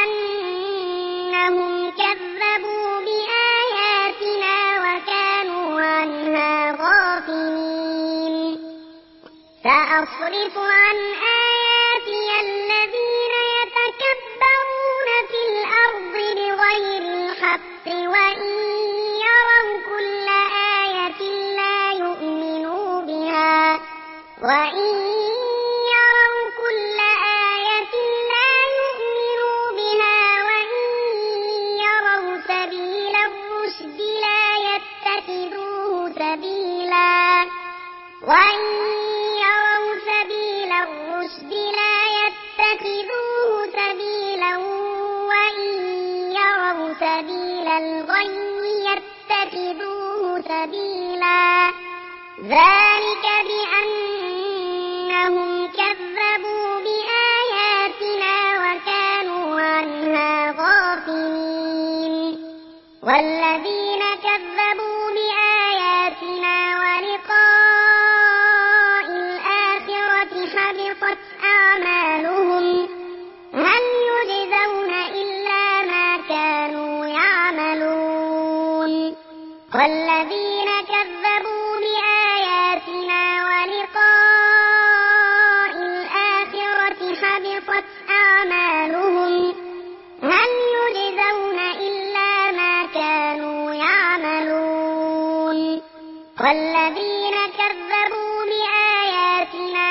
بأنهم كذبوا بآياتنا وكانوا عنها غافلين سأصرف عن آياتي الذين يتكبرون في الأرض بغير الحق وإن يروا كل آية لا يؤمنوا بها وإن يروا كل آية لا يؤمنوا بها وإن يروا سبيل الرشد لا يتخذوه سبيلا وإن يروا سبيل الرشد لا يتخذوه سبيلا وإن يروا سبيل الغي يتخذوه سبيلا ذلك بأنهم كذبوا بآياتنا وكانوا عنها غافلين والذين كذبوا بآياتنا ولقاء الآخرة حبطت أعمالهم هل يجزون إلا ما كانوا يعملون والذين كذبوا بآياتنا كذبوا بآياتنا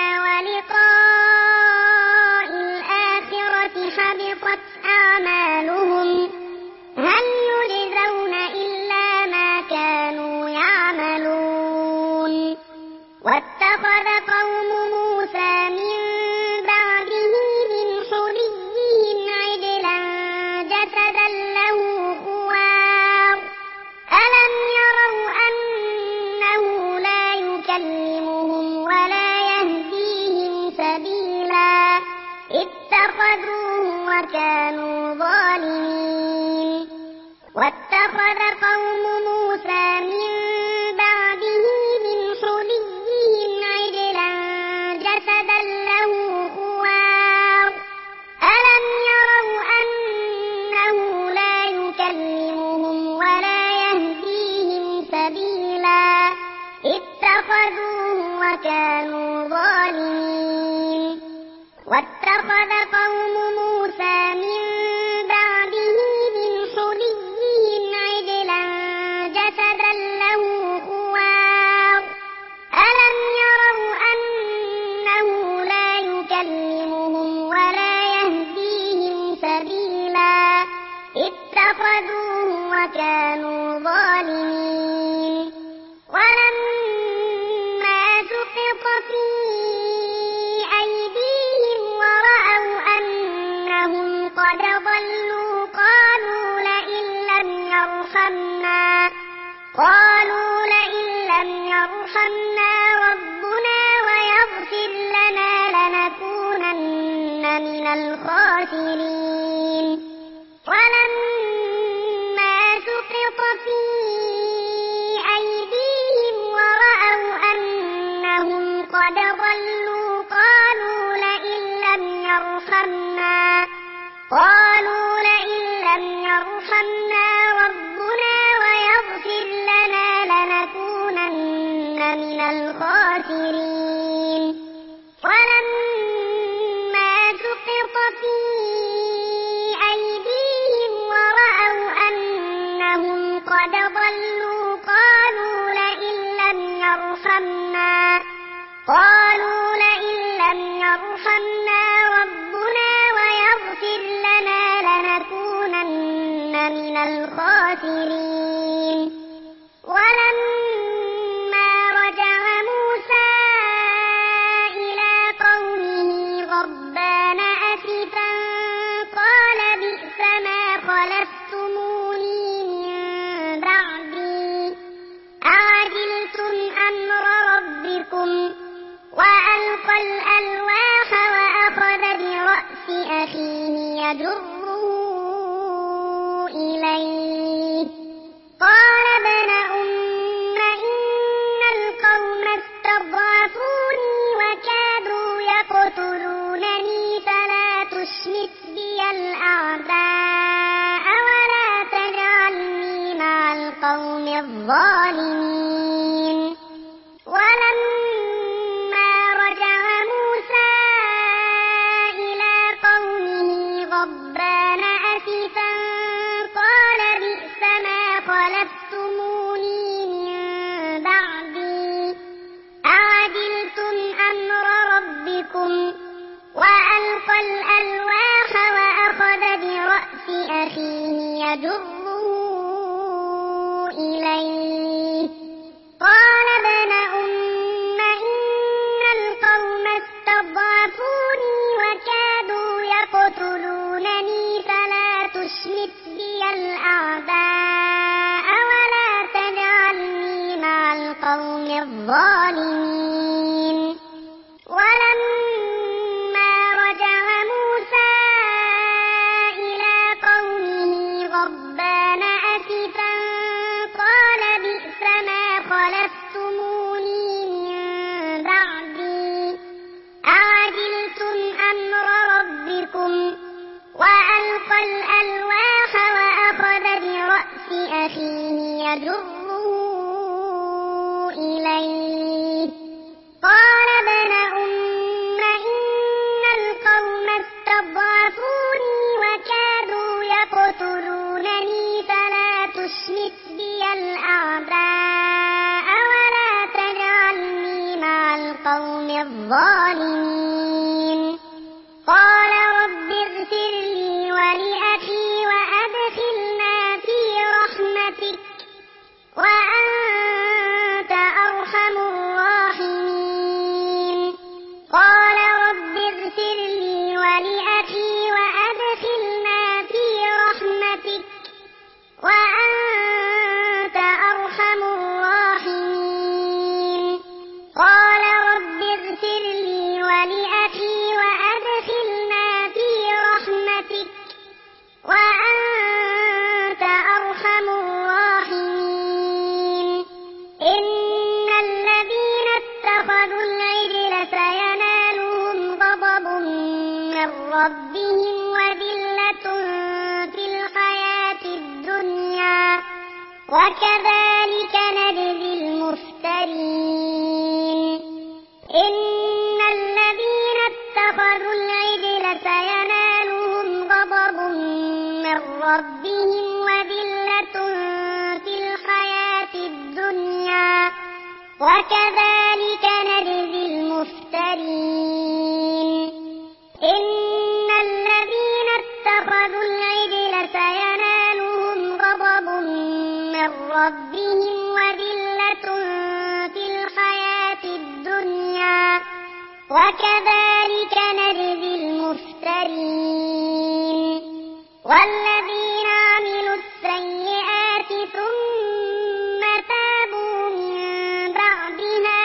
ولقاء الآخرة حبطت أعمالهم هل يجزون إلا ما كانوا يعملون واتخذ قوم موسى من بعده من حليهم عجلا جسدا له خوار ألم يروا أنه لا يكلمهم ولا يهديهم سبيلا اتخذوه وكانوا ظالمين واتخذ قوم موسى من بعده من حليهم عجلا جسدا له خوار ألم يروا أنه لا يكلمهم ولا يهديهم سبيلا اتخذوه وكانوا ظالمين واتخذ قوم موسى من بعده من حليهم عجلا جسدا له خوار ألم يروا أنه لا يكلمهم ولا يهديهم سبيلا اتخذوه وكانوا ظالمين ولما سقط في أيديهم ورأوا أنهم قد ضلوا قالوا لئن لم يرحمنا قالوا لئن لم يرحمنا ربنا ويغفر لنا لنكونن من الخاسرين ولما سقط في أيديهم ورأوا أنهم قد ضلوا قالوا لئن لم يرحمنا قالوا لئن لم يرحمنا ربنا ويغفر لنا لنكونن من الخاسرين ولما سقط في أيديهم ورأوا أنهم قد ضلوا قالوا لئن لم يرحمنا قالوا لئن لم يرحمنا ربنا ويغفر لنا لنكونن من الخاسرين ولما رجع موسى إلى قومه غضبان أسفا قال بئس ما خلفتموني من بعدي أعجلتم أمر ربكم وألقى الألواح وأخذ برأس أخيه يجره إليه قال ابن أم إن القوم استضعفوني وكادوا يقتلونني فلا تشمت بي الأعداء ولا تجعلني مع القوم الظالمين ولما رجع موسى إلى قومه غضبان أسفا قال بئس ما خلفتموني من بعدي أعجلتم أمر ربكم وألقى الألواح وأخذ برأس أخيه يجره إليه قال ابن أم إن القوم استضعفوني وكادوا يقتلونني فلا تشمت بي الأعداء ولا تجعلني مع القوم الظالمين ولما رجع موسى إلى قومه غضبان أسفا قال بئس ما خلفتموني من بعدي أعجلتم أمر ربكم وألقى الألواح وأخذ برأس أخيه يجره إليه قال الظالمين قال رب اغفر لي ولأخي وأدخلنا في رحمتك وأنت أرحم الراحمين قال رب اغفر لي ولأخي وأدخلنا في رحمتك وأنت أرحم الراحمين قال رب اغفر لي ولأخي وأدخلنا في رحمتك وأنت أرحم الراحمين إن الذين اتخذوا العجل سينالهم غضب من ربهم وذلة في الحياة الدنيا وكذلك نجزي المفترين إن الذين اتخذوا العجل سينالهم غضب من ربهم وذلة في الحياة الدنيا وكذلك نجزي المفترين إن الذين اتخذوا العجل سينالهم غضب من ربهم وذلة في الحياة الدنيا وكذلك نجزي المفترين والذين عملوا السيئات ثم تابوا من بعدها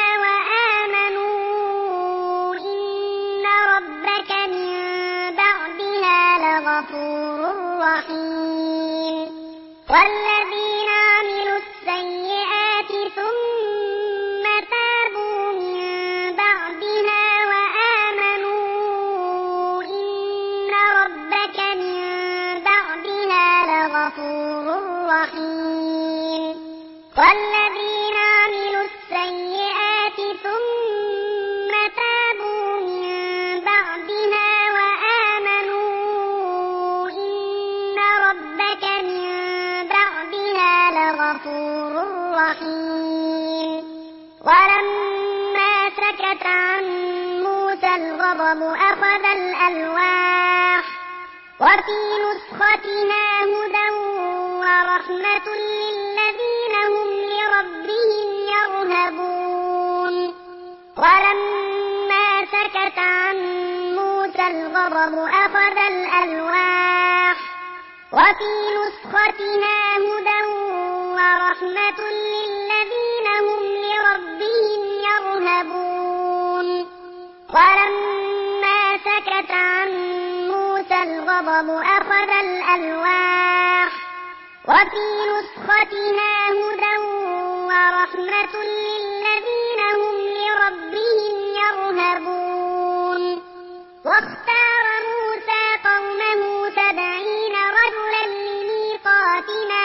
وآمنوا إن ربك من بعدها لغفور رحيم والذين عملوا السيئات ثم تابوا من بعدها وآمنوا إن ربك من بعدها لغفور رحيم والذين عملوا السيئات ثم تابوا من بعدها وآمنوا إن ربك من بعدها لغفور رحيم ولما سكت عن موسى الغضب أخذ الألواح وفي نسختها هدى ورحمة للذين هم لربهم يرهبون ولما سكت عن موسى الغضب أخذ الألواح وفي نسختها هدى ورحمة للذين هم لربهم يرهبون ولما سكت عن موسى الغضب أخذ الألواح وفي نسختها هدى ورحمة للذين هم لربهم يرهبون واختار موسى قومه سبعين رجلا لميقاتنا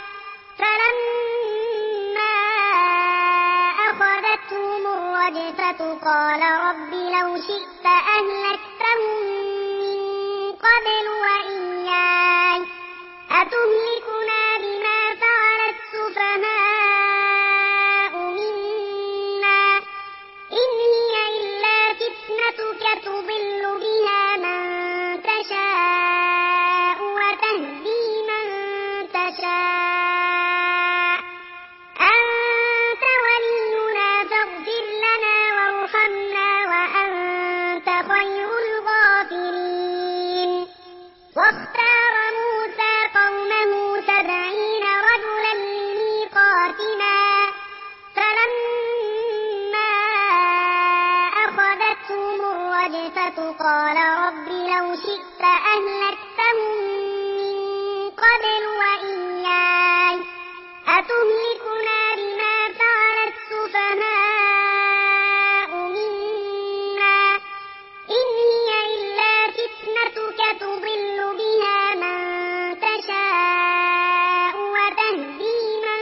فلما أخذتهم الرجفة قال رب لو شئت أهلكتهم من قبل وإياي أتهلكنا بما فعل السفهاء منا إن هي إلا فتنتك تضل بها من تشاء وتهدي من تشاء أنت ولينا فاغفر لنا وارحمنا وأنت خير الغافرين واختار موسى قومه سبعين رجلا لميقاتنا فلما أخذتهم الرجفة قال رب لو شئت أهلكتهم من قبل وإياي أتهلكنا بما فعل السفهاء منا إن هي إلا فتنتك تضل بها من تشاء وتهدي من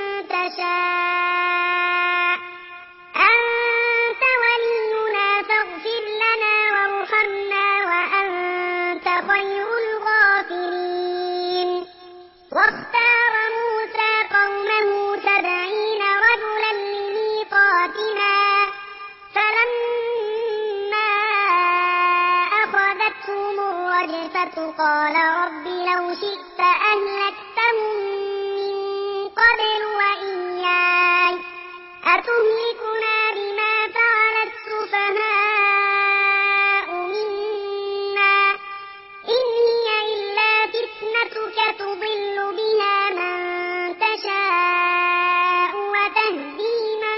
تشاء أنت ولينا فاغفر لنا وارحمنا وأنت خير الرجفة قال رب لو شئت أهلكتهم من قبل وإياي أتهلكنا بما فعل السفهاء منا إن هي إلا فتنتك تضل بها من تشاء وتهدي من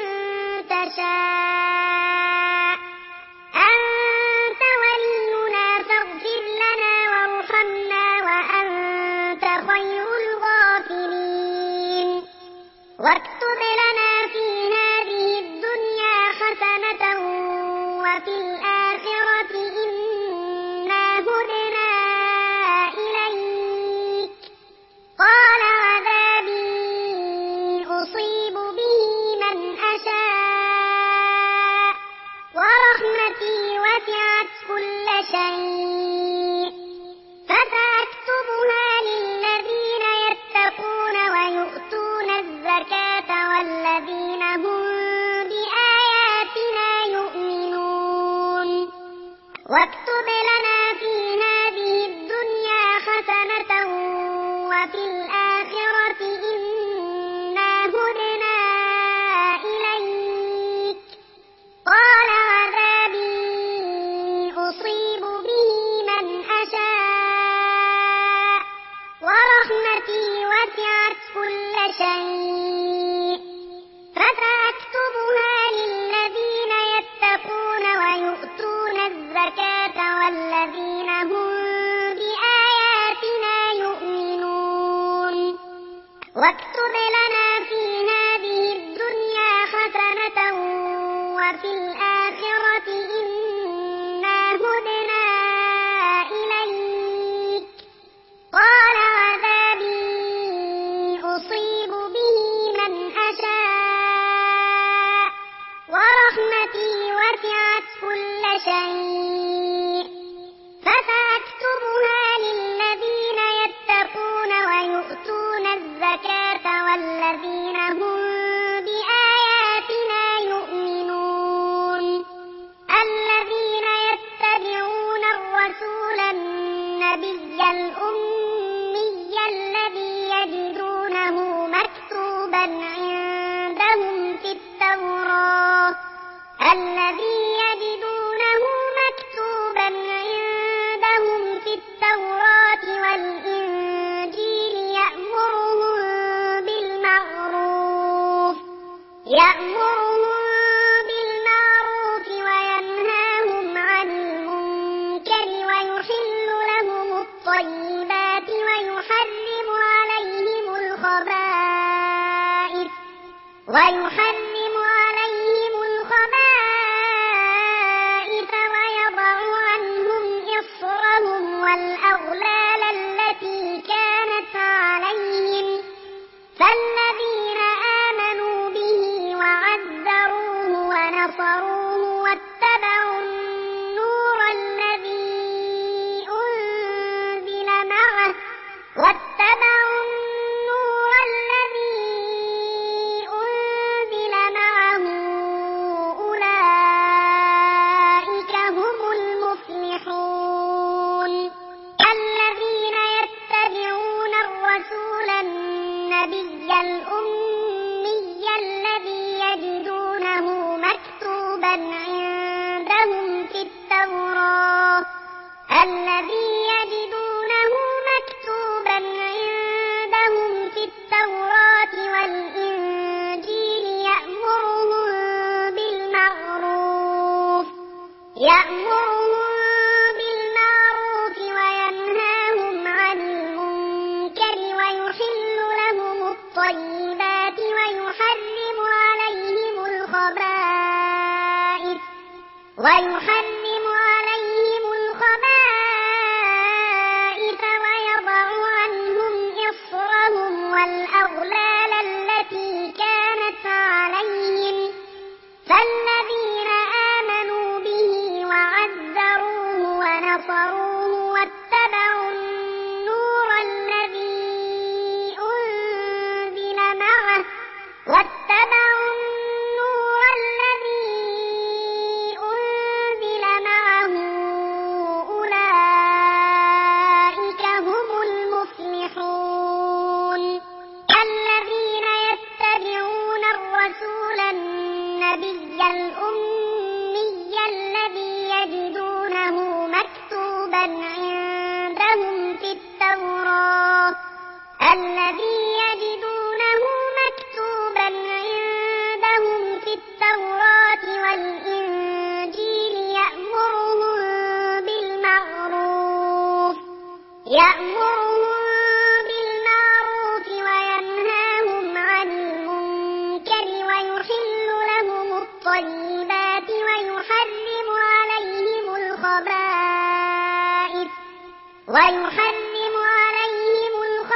تشاء أنت ولينا فاغفر لنا وارحمنا وأنت خير الغافرين واكتب لنا في هذه الدنيا حسنة وفي الآخرة إنا هدنا إليك قال عذابي أصيب به من أشاء ورحمتي وسعت كل شيء فسأكتبها للذين يتقون ويؤتون الزكاة والذين هم بآياتنا يؤمنون واكتب لنا في هذه الدنيا حسنة وفي الآخرة إنا هدنا إليك قال عذابي أصيب به من أشاء ورحمتي وسعت كل شيء فسأكتبها للذين يتقون ويؤتون الزكاة والذين هم بآياتنا يؤمنون واكتب لنا في هذه الدنيا حسنة وفي الآخرة إنا هدنا إليك قال عذابي أصيب به من أشاء ورحمتي وسعت كل شيء فسأكتبها للذين يتقون ويؤتون الزكاة والذين هم بآياتنا يؤمنون الذين يتبعون الرسول النبي الأمي الذي يجدونه مكتوبا عندهم في التوراة الذي يجدونه مكتوبا عندهم في التوراة والإنجيل يأمرهم بالمعروف يأمرهم بالمعروف وينهاهم عن المنكر ويحل لهم الطيبات ويحرم عليهم الخبائث ويحرم عليهم الخبائث ويضع عنهم إصرهم والأغلال التي كانت عليهم فالذين آمنوا به وعزروه ونصروه واتبعوا النور الذي أنزل معه واتبعوا النور الذي أنزل معه أولئك هم المفلحون الذين يتبعون الرسول النبي الأمي الذي يجدونه مكتوبا عندهم في التوراة الذي يجدونه مكتوبا عندهم في التوراة والإنجيل يأمرهم بالمعروف يأمرهم بالمعروف وينهاهم عن المنكر ويحل لهم الطيبات ويحرم عليهم الخبائث ويحرم عليهم الخبائث ويضع عنهم إصرهم والأغلال التي كانت عليهم فالذين آمنوا به وعزروه ونصروه واتبعوا النور الذي أنزل معه واتبعوا النور الذي أنزل معه أولئك الأمي الذي يجدونه مكتوبا عندهم في التوراة الذي يجدونه مكتوبا عندهم في التوراة والإنجيل يأمرهم بالمعروف يأمرهم بالمعروف وينهاهم عن المنكر ويحل لهم الطيبات ويحرم عليهم الخبائث ويحرم عليهم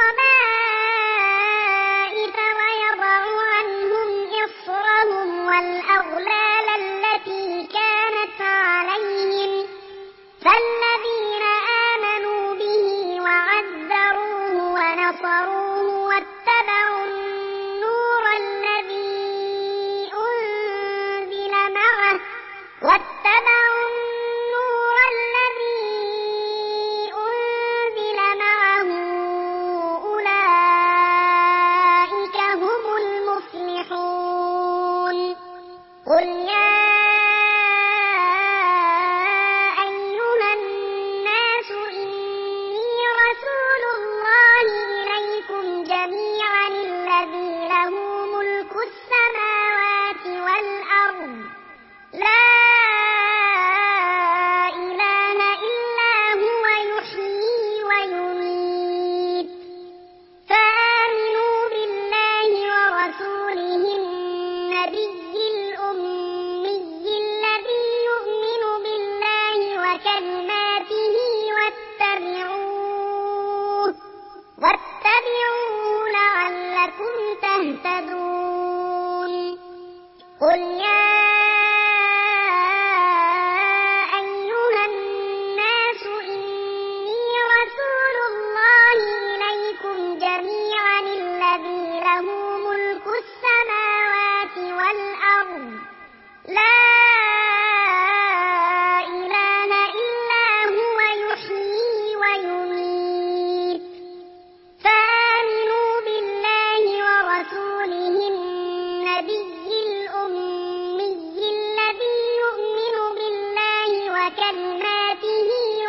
الخبائث ويضع عنهم إصرهم والأغلال التي كانت عليهم فالذين آمنوا به وعزروه ونصروه واتبعوا النور الذي أنزل معه واتبعوا النور الذي أنزل معه أولئك هم المفلحون قل يا أيها الناس إني رسول الله إليكم جميعا الذي له ملك السماوات والأرض لا إله إلا هو يحيي ويميت فآمنوا بالله ورسوله النبي الأمي الذي يؤمن بالله وكلماته واتبعوه واتبعوه لعلكم تهتدون قل يا أيها الناس إني رسول الله إليكم جميعا الذي له ملك السماوات والأرض لا إله إلا هو يحيي ويميت فآمنوا بالله ورسوله النبي الأمي الذي يؤمن بالله وكلماته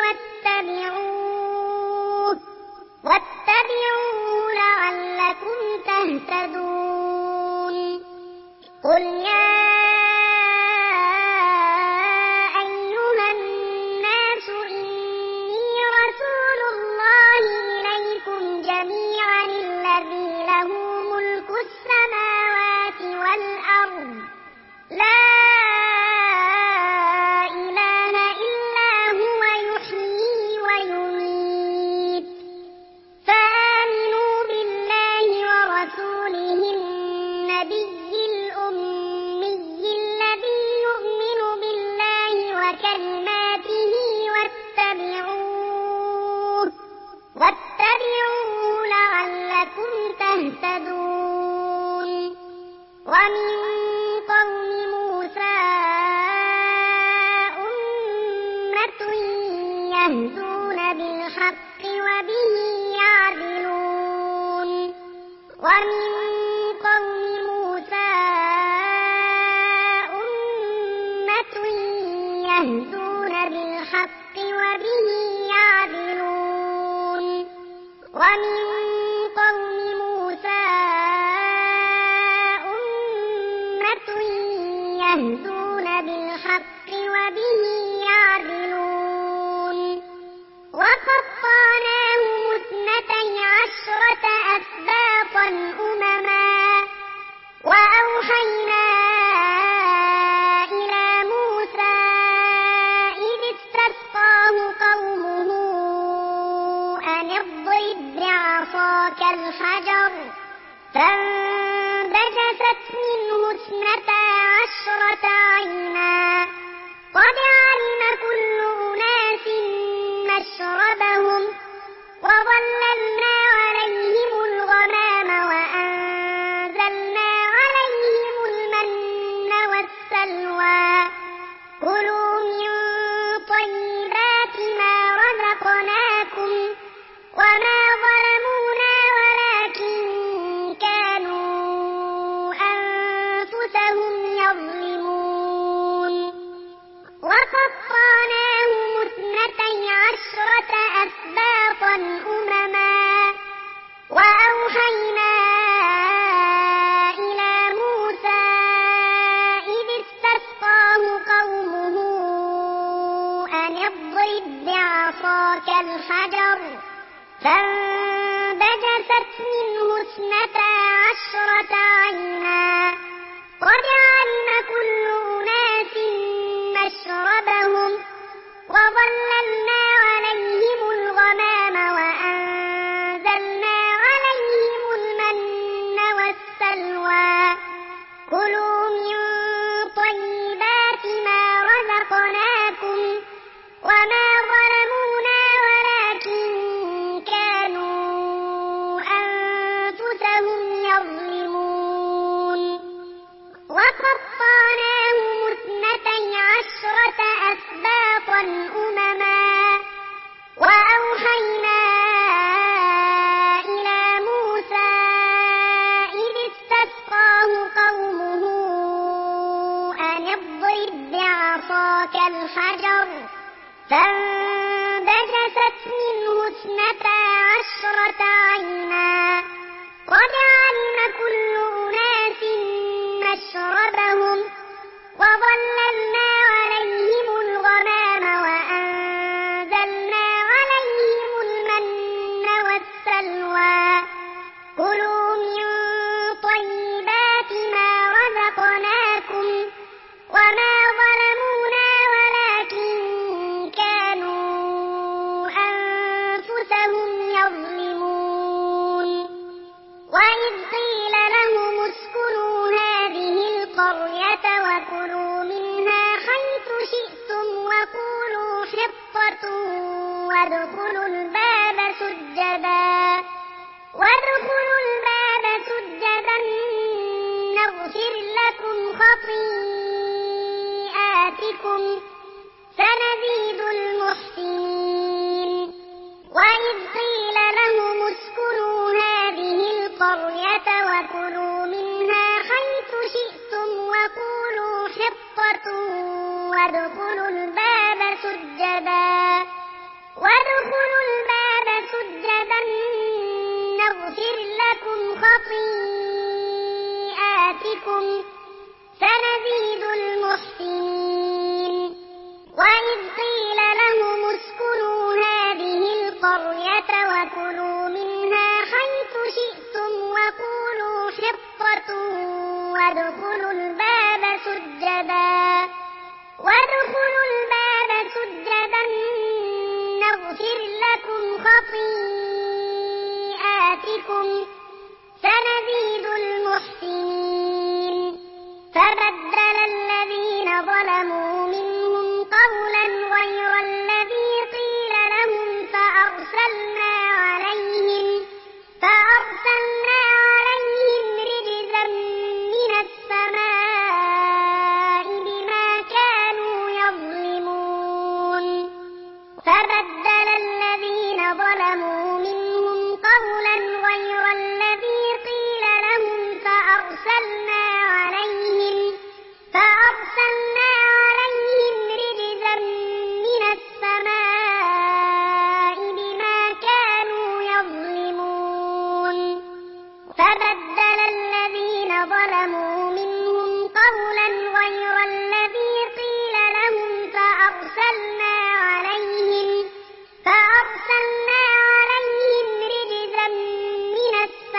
واتبعوه واتبعوه لعلكم تهتدون قل يا أيها الناس إني رسول الله إليكم جميعا الذي له ملك السماوات والأرض لا إله إلا هو يحيي ويميت فآمنوا بالله ورسوله النبي الأمي الذي يؤمن بالله وكلماته واتبعوه واتبعوه لعلكم تهتدون ومن قوم موسى أمة يهدون بالحق وبه يعدلون ومن قوم موسى أمة يهدون بالحق وبه يعدلون ومن قوم موسى أمة يهدون بالحق وبه يعدلون وقطعناهم اثنتي عشرة أسباطا أمما وأوحينا إلى موسى إذ استسقاه قومه أن اضرب بعصاك الحجر فانبجست منه اثنتا عشرة عينا قد علم كل أناس مشربهم وظللنا عليهم الغمام وأنزلنا عليهم المن والسلوى كلوا من طيبات ما رزقناكم وما ظلمونا ولكن كانوا اضرب بعصاك الحجر فانبجست منه اثنتا عشرة عينا قد علم كل أناس مشربهم وظللنا عليهم الغمام وأنزلنا عليهم المن والسلوى كلوا من طيبات ما رزقناكم وما ظلمونا ولكن كانوا أنفسهم يظلمون وقطعناهم اثنتي عشرة أسباطا أمما وأوحينا إلى موسى إذ استسقاه قومه أن اضرب بعصاك الحجر فانبجست منه اثنتا عشرة عينا قد علم كل أناس مشربهم وظللنا عليهم الغمام وأنزلنا عليهم المن والسلوى كلوا من طيبات ما رزقناكم وما ظلمونا ولكن كانوا أنفسهم يظلمون وإذ قيل لهم اسكنوا هذه القرية وكلوا منها حيث شئتم وقولوا حطة وادخلوا الباب سجدا وادخلوا الباب سجدا نغفر لكم خطيئاتكم سنزيد المحسنين وإذ قيل لهم اسكنوا هذه القرية وكلوا منها حيث شئتم وقولوا حطة وادخلوا الباب سجدا وادخلوا الباب سجدا نغفر لكم خطيئاتكم سنزيد المحسنين وإذ قيل لهم اسكنوا هذه القرية وكلوا منها حيث شئتم وقولوا حطة وادخلوا الباب سجدا وادخلوا الباب سجدا نغفر لكم خطيئاتكم سنزيد المحسنين فبدل الذين ظلموا منهم قولا غير الذي قيل لهم فأرسلنا عليهم فأرسلنا عليهم رجزا من السماء بما كانوا يظلمون فبدل الذين ظلموا منهم قولا غير الذي قيل لهم فأرسلنا عليهم فأرسلنا عليهم رجزا من السماء بما كانوا يظلمون فبدل الذين ظلموا منهم قولا غير الذي قيل لهم فأرسلنا عليهم فأرسلنا عليهم رجزا من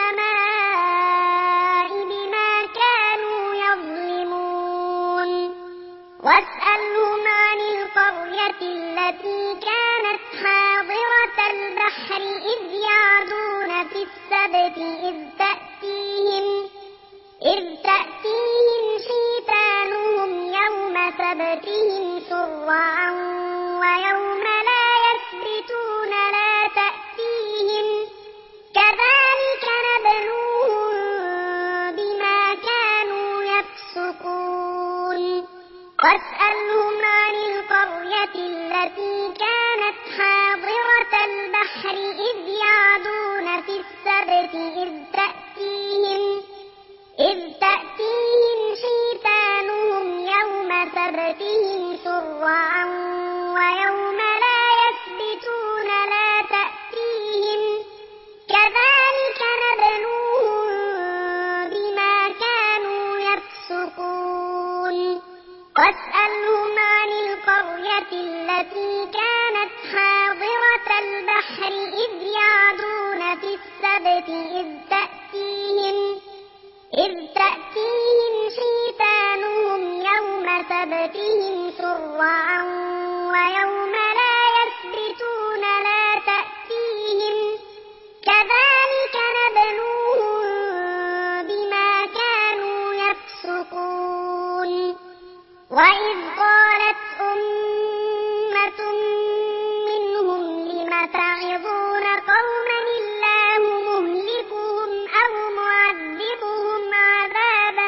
السماء بما كانوا يظلمون واسألهم عن القرية التي كانت حاضرة البحر إذ يعدون في السبت إذ تأتيهم إذ تأتيهم حيتانهم يوم سبتهم شرعا ويوم لا يسبتون لا تأتيهم كذلك نبلوهم بما كانوا يفسقون واسألهم عن القرية التي كانت حاضرة البحر إذ يعدون في السبت إذ تأتيهم إذ تأتيهم حيتانهم يوم سبتهم شرعا ويوم لا يسبتون لا تأتيهم كذلك نبلوهم بما كانوا يفسقون واسألهم نبأهم عن القرية التي كانت حاضرة البحر إذ يعدون في السبت إذ تأتيهم إذ تأتيهم حيتانهم يوم سبتهم شرعا ويوم لا يسبتون لا تأتيهم كذلك نبلوهم بما كانوا يفسقون وإذ قالت أمة منهم لم تعظون قوما الله مهلكهم أو معذبهم عذابا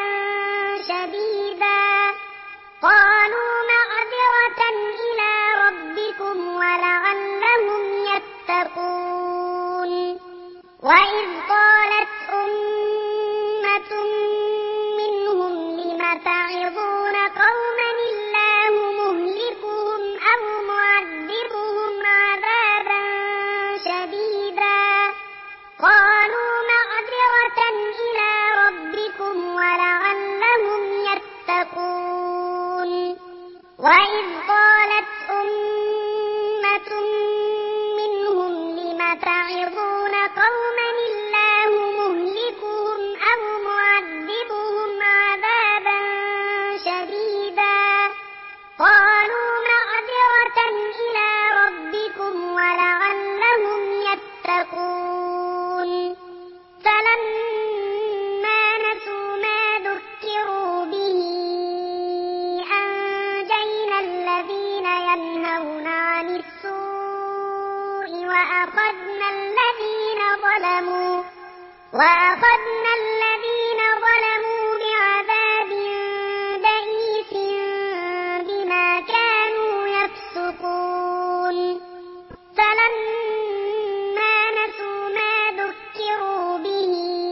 شديدا قالوا معذرة إلى ربكم ولعلهم يتقون وإذ قالت أمة منهم لم تعظون قوما الله مهلكهم أو معذبهم عذابا شديدا قالوا معذرة إلى ربكم ولعلهم يتقون وإذ قالت أمة منهم لم تعظون قوما الله مهلكهم أو معذبهم عذابا شديدا قالوا معذرة إلى ربكم ولعلهم يتقون فلما نسوا ما ذكروا به أنجينا الذين ينهون عن السوء وأخذنا الذين ظلموا وأخذنا الذين ظلموا بعذاب بئيس بما كانوا يفسقون فلما نسوا ما ذكروا به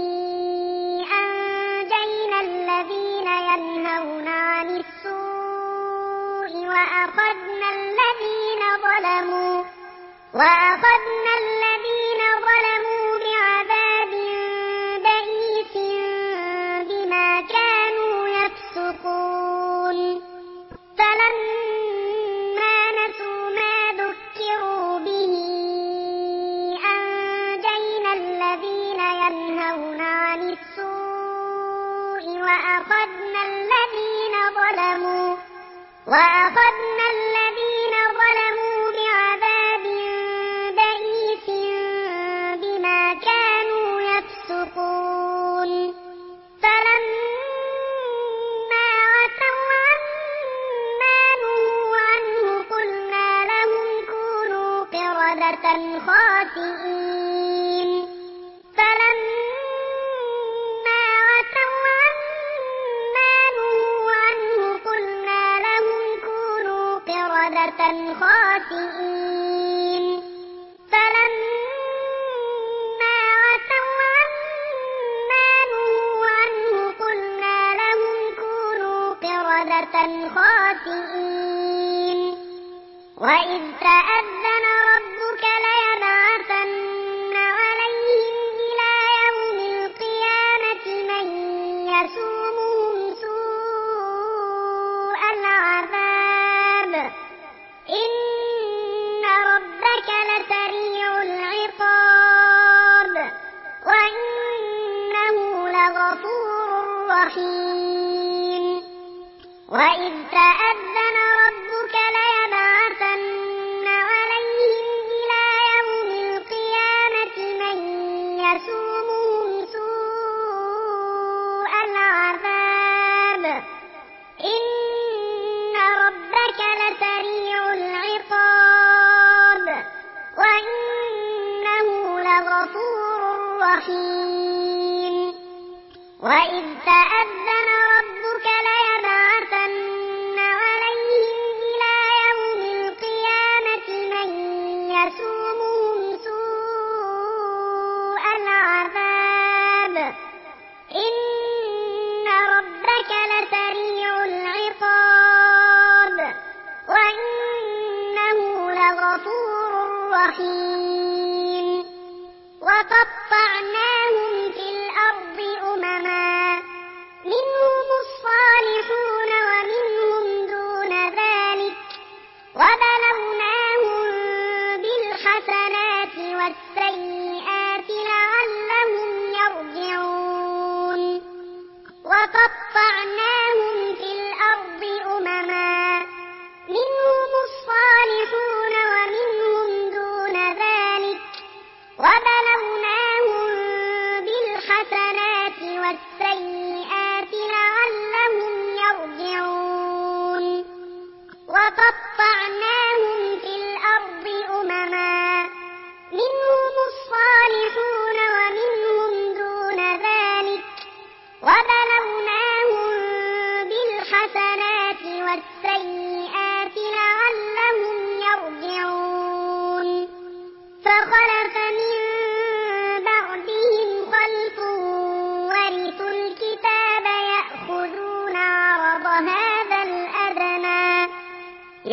أنجينا الذين ينهون عن السوء وأخذنا الذين ظلموا وأخذنا الذين ظلموا بعذاب بئيس بما كانوا يفسقون فلما نسوا ما ذكروا به أنجينا الذين ينهون عن السوء وأخذنا الذين ظلموا وأخذنا الذين ظلموا بعذاب بئيس بما كانوا يفسقون فلما عتوا عما نهوا عنه قلنا لهم كونوا قردة خاسئين فلما عتوا عما نهوا عنه قلنا لهم كونوا قردة خاسئين فلما عتوا عما نهوا عنه قلنا لهم كونوا قردة خاسئين وإذ تأذن ربك ليبعثن عليهم إلى يوم القيامة من يسومهم سوء العذاب إن ربك لسريع العقاب وإنه لغفور رحيم وإذ تأذن ربك ليبعثن عليهم إلى يوم القيامة من يسومهم سوء العذاب إن ربك لسريع العقاب وإنه لغفور رحيم وإذ تأذن ربك ليبعثن عليهم إلى يوم القيامة من يسومهم سوء العذاب إن ربك لسريع العقاب وإنه لغفور رحيم وقطعناهم في الأرض أمما منهم الصالحون ومنهم دون ذلك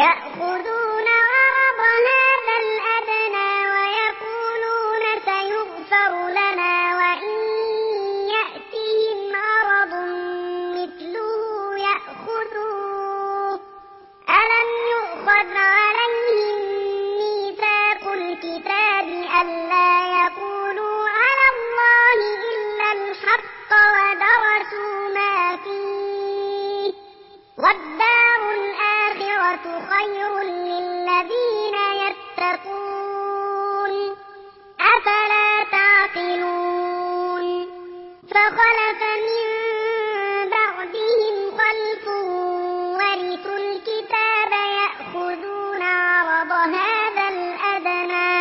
يأخذون عرض هذا الأدنى ويقولون سيغفر لنا وإن يأتهم عرض مثله يأخذوه ألم يؤخذ عليهم ميثاق الكتاب ألا يقولوا على الله إلا الحق ودرسوا ما فيه والدار الآخرة خير للذين يتقون أفلا تعقلون فخلف من بعدهم خلف ورثوا الكتاب يأخذون عرض هذا الأدنى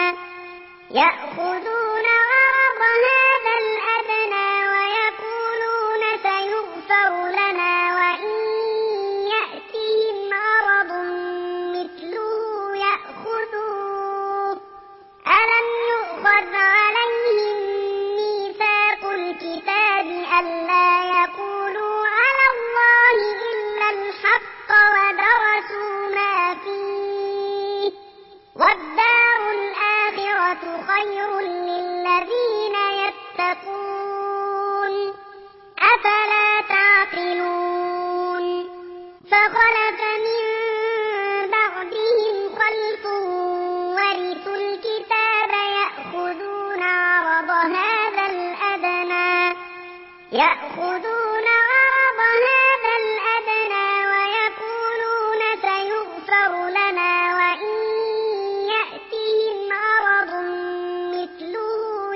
يأخذون عرض هذا الأدنى ويقولون سيغفر لنا وإن يأتهم عرض مثله يأخذوه ألم يؤخذ عليهم ميثاق الكتاب ألا يقولوا على الله إلا الحق ودرسوا ما فيه والدار الآخرة خير للذين يتقون أفلا تعقلون فخلف من بعدهم خلف ورثوا الكتاب يأخذون عرض هذا الأدنى يأخذون عرض هذا الأدنى ويقولون سيغفر لنا وإن يأتهم عرض مثله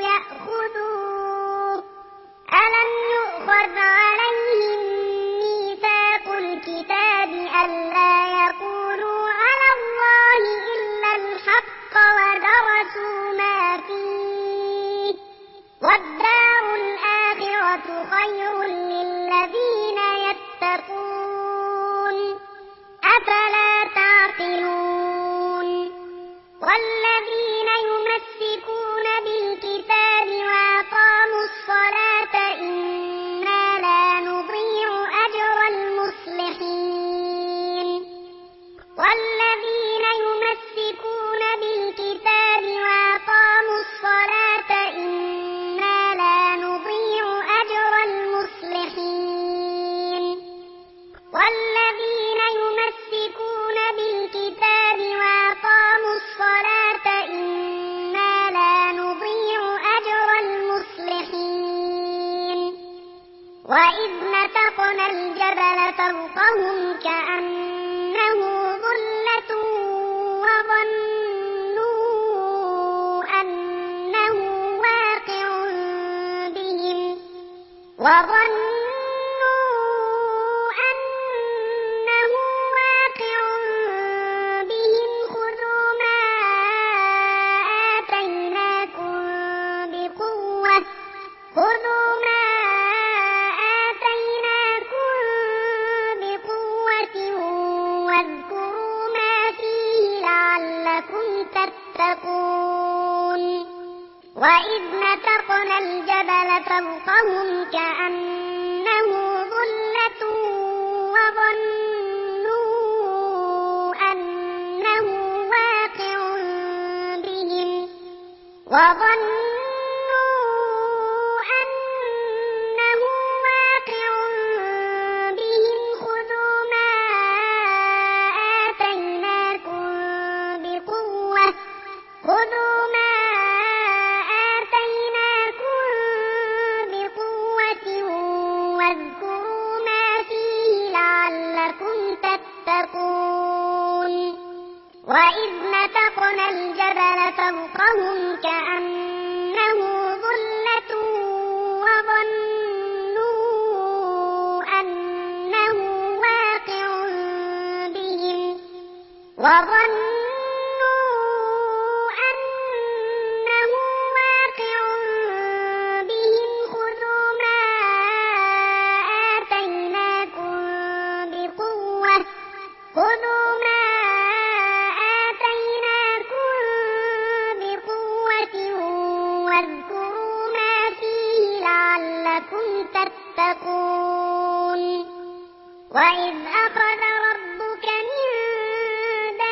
يأخذوه ألم يؤخذ عليهم ميثاق الكتاب ألا يقولوا على الله إلا الحق ودرسوا ما فيه والدار الآخرة خير للذين يتقون أفلا تعقلون والذين يمسكون بالكتاب وأقاموا الصلاة إنا لا نضيع أجر المصلحين والذين يمسكون بالكتاب وأقاموا الصلاة إنا لا نضيع أجر المصلحين والذين يمسكون بالكتاب وأقاموا الصلاة إنا لا نضيع أجر المصلحين وإذ نتقنا الجبل فوقهم كأنه ظلة وظنوا أنه واقع بهم وظنوا أنه واقع بهم خذوا ما آتيناكم بقوة خذوا ما آتيناكم بقوة واذكروا ما فيه لعلكم تتقون وإذ نتقنا الجبل فوقهم كأنه ظلة وظنوا أنه واقع بهم وظنوا أنه واقع بهم خذوا ما آتيناكم بقوة خذوا ما آتيناكم بقوة واذكروا ما فيه لعلكم تتقون وإذ نتقنا الجبل فوقهم كأنه ظلة وظنوا أنه واقع بهم وظنوا أنه واقع بهم خذوا ما آتيناكم بقوة خذوا ما آتيناكم بقوة واذكروا ما فيه لعلكم تتقون وإذ أخذ ربك من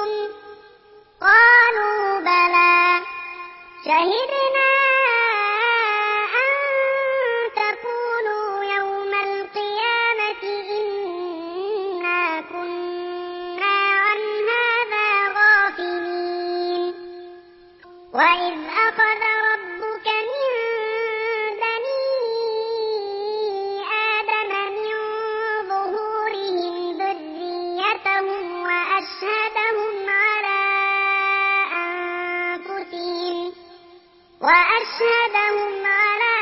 بربكم قالوا بلى شهدنا أن تقولوا يوم القيامة إنا كنا عن هذا غافلين وإذ أخذ ربك من بني آدم من ظهورهم ذريتهم وأشهدهم على أنفسهم وأشهدهم على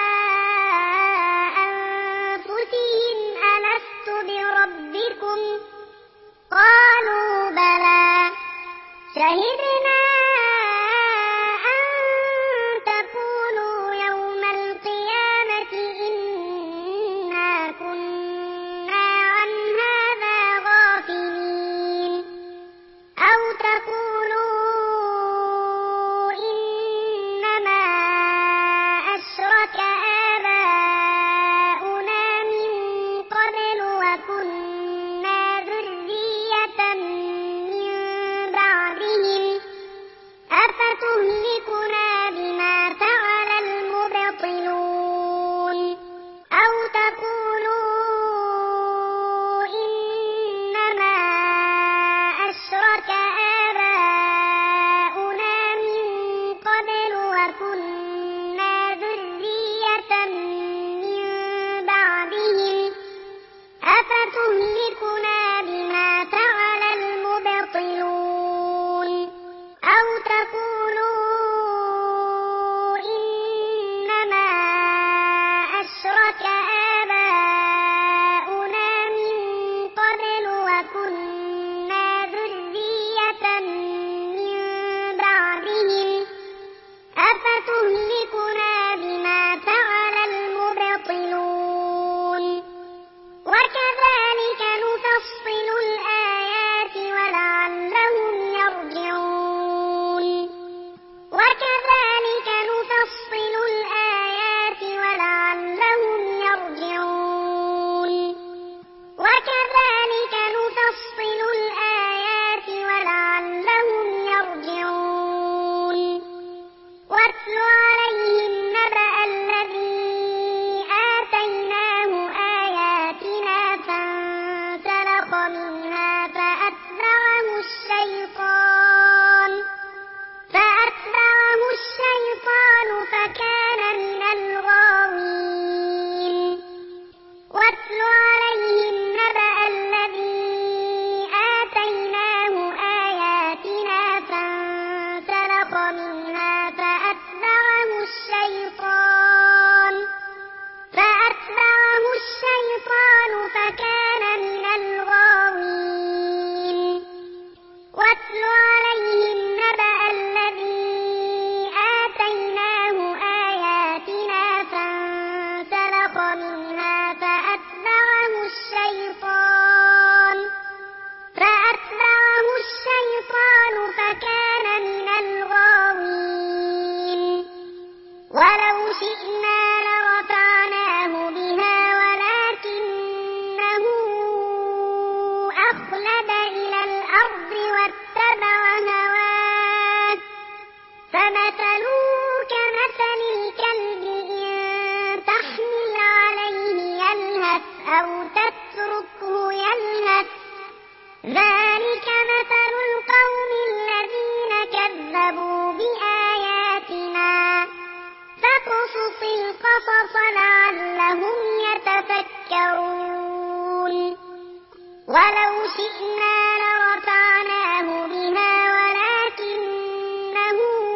أنفسهم ألست بربكم قالوا بلى شهدنا أن تقولوا يوم القيامة إنا كنا عن هذا غافلين أو تقولوا إنما أشرك آباؤنا من قبل وكنا ذرية من بعدهم أفتهلكنا بما فعل المبطلون أو تقولوا إنما أشرك آباؤنا من قبل وكنا ذرية من بعدهم أفتهلكنا بما فعل المبطلون أو تقولوا إنما أشرك آباؤنا من قبل وكنا ذرية من بعدهم أفتهلكنا بما فعل المبطلون وكذلك نفصل الآيات ولعلهم يرجعون وكذلك نفصل الآيات ولعلهم يرجعون وكذلك نفصل الآيات ولعلهم يرجعون واتل عليهم نبأ الذي آتيناه آياتنا فانسلخ منها فأتبعه الشيطان فأتبعه الشيطان فكان من الغاوين واتل عليهم نبأ الذي آتيناه آياتنا فانسلخ منها فأتبعه الشيطان فأتبعه الشيطان فكان من الغاوين واتل عليهم نبأ الذي آتيناه آياتنا فانسلخ منها فأتبعه الشيطان فأتبعه الشيطان فكان من الغاوين ولو شئنا لرفعناه بها ولكنه أخلد إلى الأرض واتبع هواه فمثله كمثل الكلب إن تحمل عليه يلهث أو تتركه يلهث ذلك مثل القوم الذين كذبوا بآياتنا فاقصص القصص لعلهم يتفكرون ولو شئنا لرفعناه بها ولكنه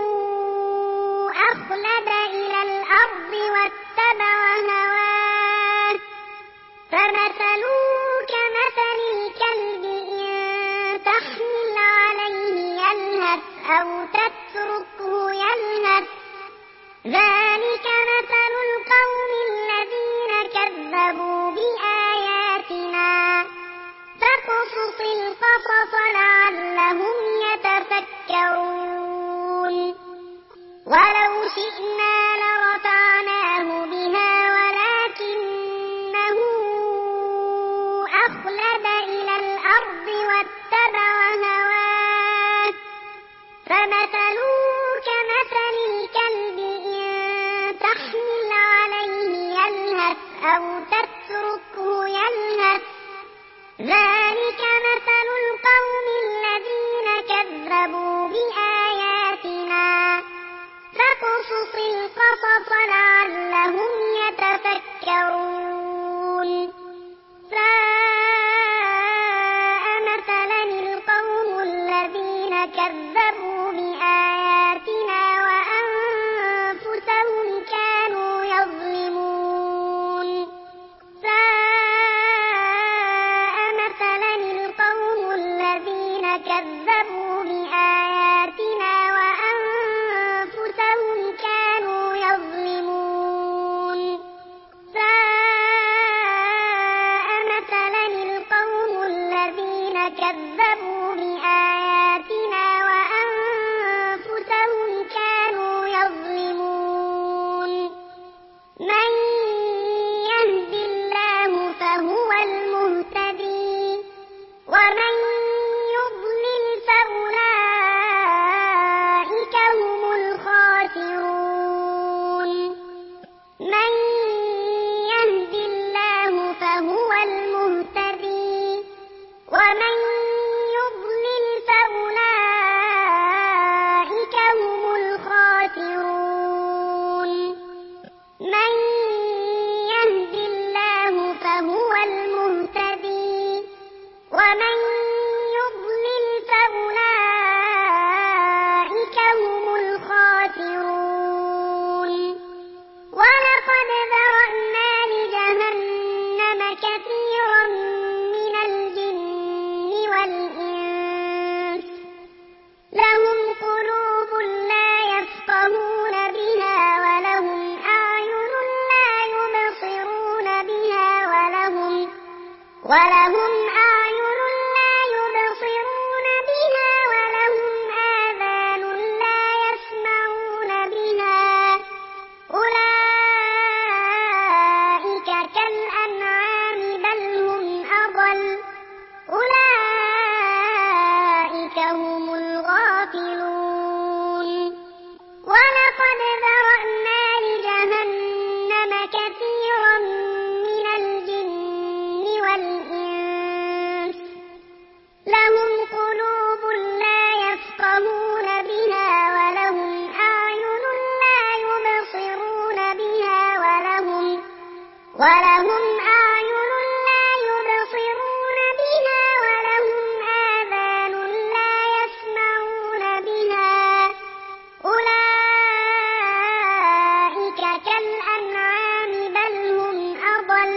أخلد إلى الأرض واتبع هواه فمثله كمثل الكلب إن تحمل عليه يلهث أو تتركه يلهث ذلك مثل القوم الذين كذبوا بآياتنا فاقصص القصص لعلهم يتفكرون ولو شئنا لرفعناه بها ولكنه أخلد إلى الأرض واتبع هواه كذبوا بآياتنا وأنفسهم كانوا يظلمون ساء مثلا القوم الذين كذبوا بآياتنا وأنفسهم كانوا يظلمون ساء مثلا القوم الذين كذبوا بآياتنا وأنفسهم كانوا يظلمون من يهد الله فهو المهتدي ومن يضلل فأولئك هم الخاسرون من يهد الله فهو المهتدي ومن يضلل فأولئك هم الخاسرون من يهد الله فهو المهتدي ومن يضلل فأولئك هم الخاسرون ولقد ذرأنا لجهنم كثيرا من الجن والإنس لهم قلوب لا يفقهون بها ولهم أعين لا يبصرون بها ولهم ولهم أعين لا يبصرون بها ولهم آذان لا يسمعون بها أولئك كالأنعام بل هم أضل أولئك هم الغافلون ولقد ذرأنا لجهنم كثيرا من الجن والإنس لهم قلوب لا يفقهون بها ولهم أعين لا يبصرون بها ولهم ولهم أعين لا يبصرون بها ولهم آذان لا يسمعون بها أولئك كالأنعام بل هم أضل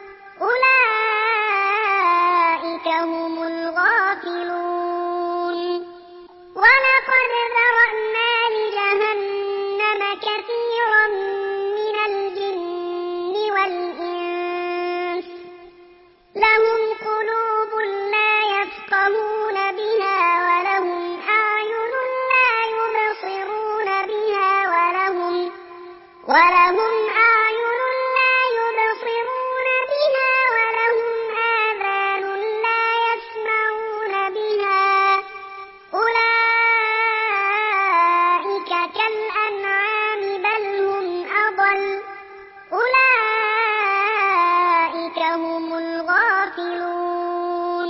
أولئك هم الغافلون ولقد ذرأنا لجهنم كثيرا من الجن والإنس لهم قلوب لا يفقهون بها ولهم أعين لا يبصرون بها ولهم ولهم أعين لا يبصرون بها ولهم آذان لا يسمعون بها أولئك كالأنعام بل هم أضل أولئك هم الغافلون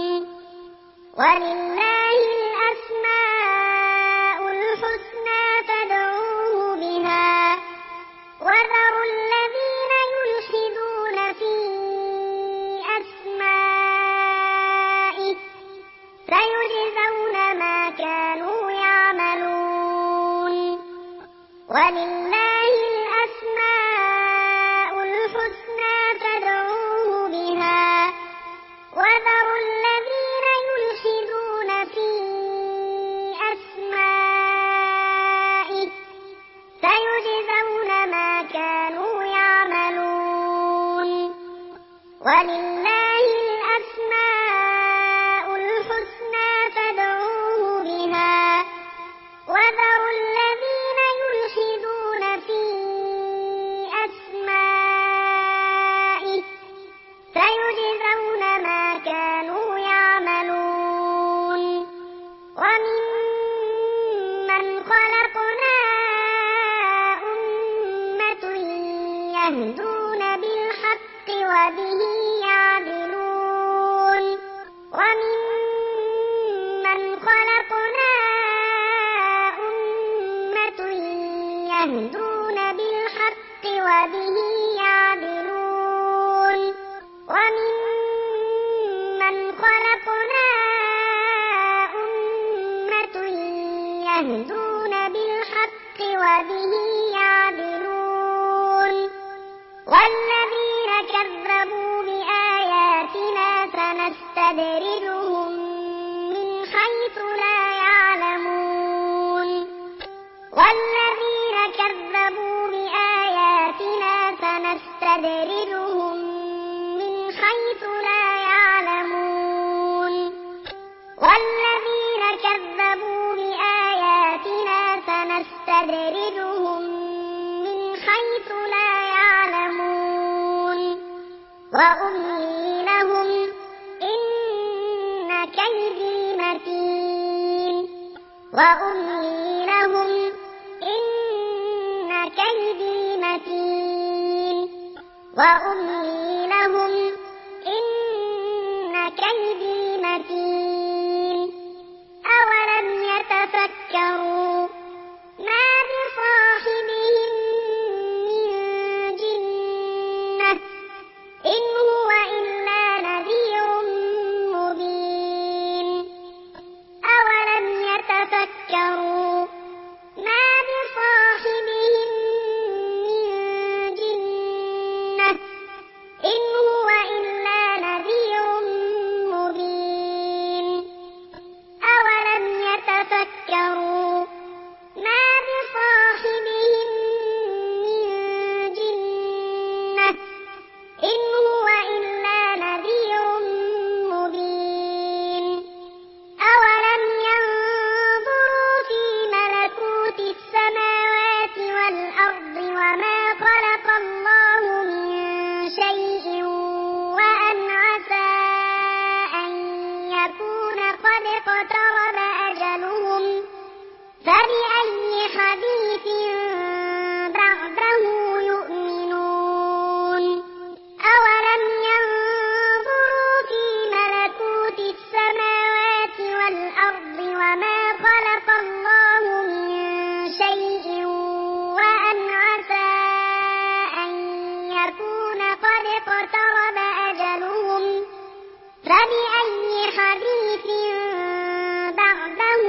ولله الأسماء الحسنى فادعوه بها وذروا الذين يلحدون في أسمائه سيجزون ما كانوا يعملون ولله الأسماء الحسنى فادعوه بها وذروا الذين يلحدون في أسمائه سيجزون ما كانوا يعملون ولله الأسماء الحسنى فادعوه بها وذروا الذين يلحدون في أسمائه سيجزون ما كانوا يعملون وممن خلقنا أمة يهدون بالحق وبه يعدلون وممن خلقنا أمة يهدون بالحق وبه يعدلون وممن خلقنا أمة يهدون بالحق وبه يعدلون والذين كذبوا بآياتنا سنستدرجهم من حيث لا يعلمون والذين كذبوا بآياتنا سنستدرجهم من حيث لا يعلمون والذين كذبوا بآياتنا سنستدرجهم من حيث لا يعلمون وأملي لهم إن كيدي متين وأملي لهم إن كيدي متين وأملي لهم إن كيدي متين أولم يتفكروا ما بصاحبهم من جنة إن هو إلا نذير مبين أولم يتفكروا ما بصاحبهم من جنة إن هو إلا نذير مبين أولم يتفكروا ما بصاحبهم من جنة إن هو إلا نذير مبين أولم ينظروا في ملكوت السماوات والأرض وما خلق الله من شيء وأن عسى أن يكون قد اقترب أجلهم فبأي حديث بعده يؤمنون أولم ينظروا في ملكوت السماوات والأرض وما خلق الله من شيء وأن عسى أن يكون قد اقترب أجلهم فبأي حديث بعده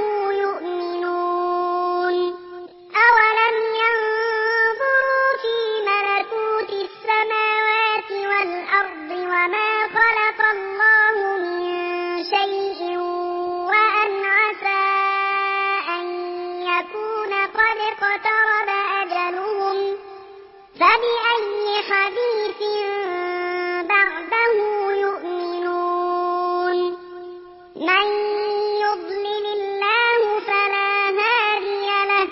يؤمنون أولم ينظروا في ملكوت السماوات والأرض وما خلق الله من شيء وأن عسى أن يكون قد اقترب أجلهم فبأي حديث بعده يؤمنون من يضلل الله فلا هادي له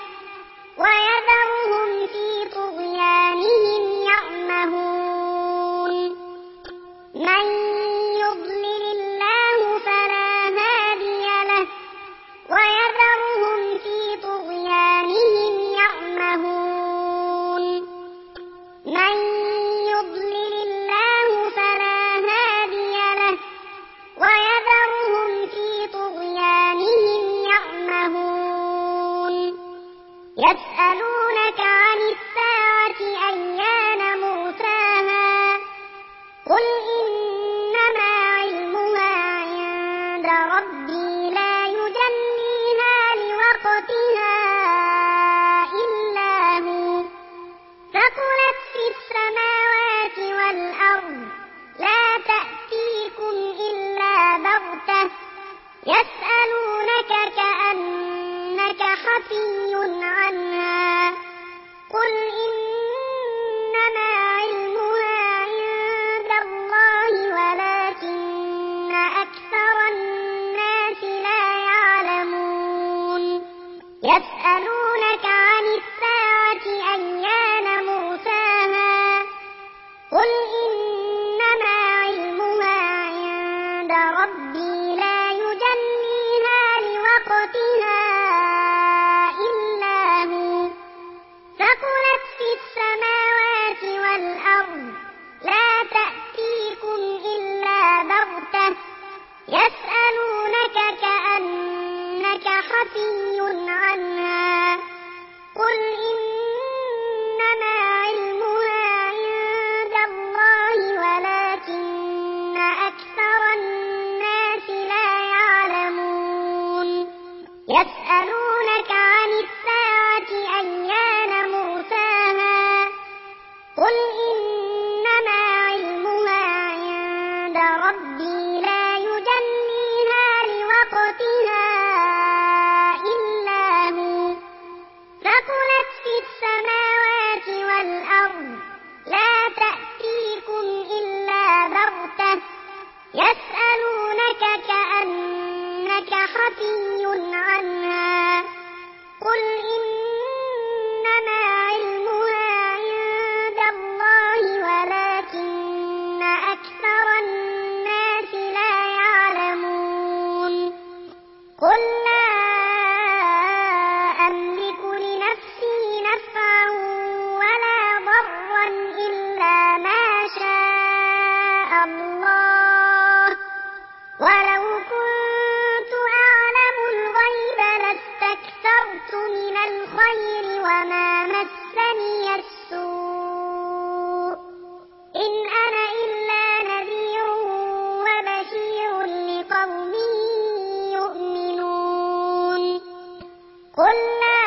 ويذرهم في طغيانهم يعمهون من يضلل الله فلا هادي له ويذرهم في طغيانهم يعمهون من يضلل الله فلا هادي له ويذرهم في طغيانهم يعمهون يسألونك عن الساعة أيان مرساها قل إنما علمها عند ربي لا يجليها لوقتها إلا هو ثقلت في السماوات والأرض لا تأتيكم إلا بغتة يسألونك كأنك حفي عنها قل إنما علمها عند الله ولكن أكثر الناس لا يعلمون يسألونك عن الساعة أيان مرساها قل إنما علمها عند ربي لا يجليها لوقتها إلا هو ثقلت في السماوات والأرض لا تأتيكم إلا بغتة يسألونك كأنك حفي عنها قل إنما علمها عند الله ولكن أكثر الناس لا يعلمون يسألونك عن حفي عنها قل إنما علمها عند الله ولكن أكثر الناس لا يعلمون قل لا أملك لنفسي نفعا ولا ضرا إلا ما شاء الله ولو كنت أعلم الغيب لاستكثرت من الخير وما مسني السوء إن أنا إلا نذير وبشير لقوم يؤمنون قل لا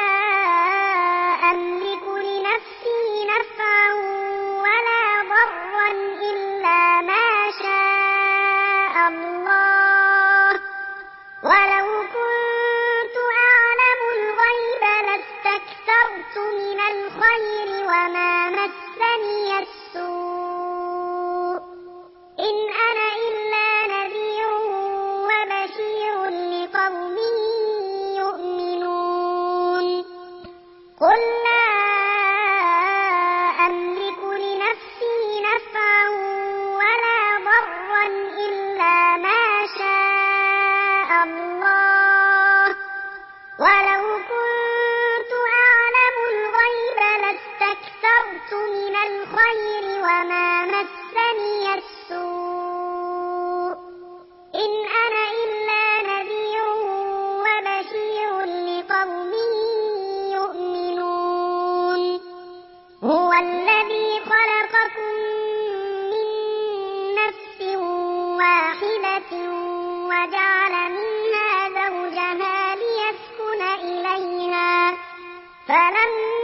أملك لنفسي نفعا ولا ضرا إلا ما شاء الله ولو كنت أعلم الغيب لاستكثرت من الخير وما مسني السوء إن أنا إلا نذير وبشير لقوم يؤمنون قل لا أملك لنفسي نفعا ولا ضرا إلا ما شاء الله ولو كنت أعلم الغيب لاستكثرت من الخير وما مسني السوء إن أنا إلا نذير وبشير لقوم يؤمنون هو الذي خلقكم من نفس واحدة وجعل منها زوجها ليسكن إليها فلما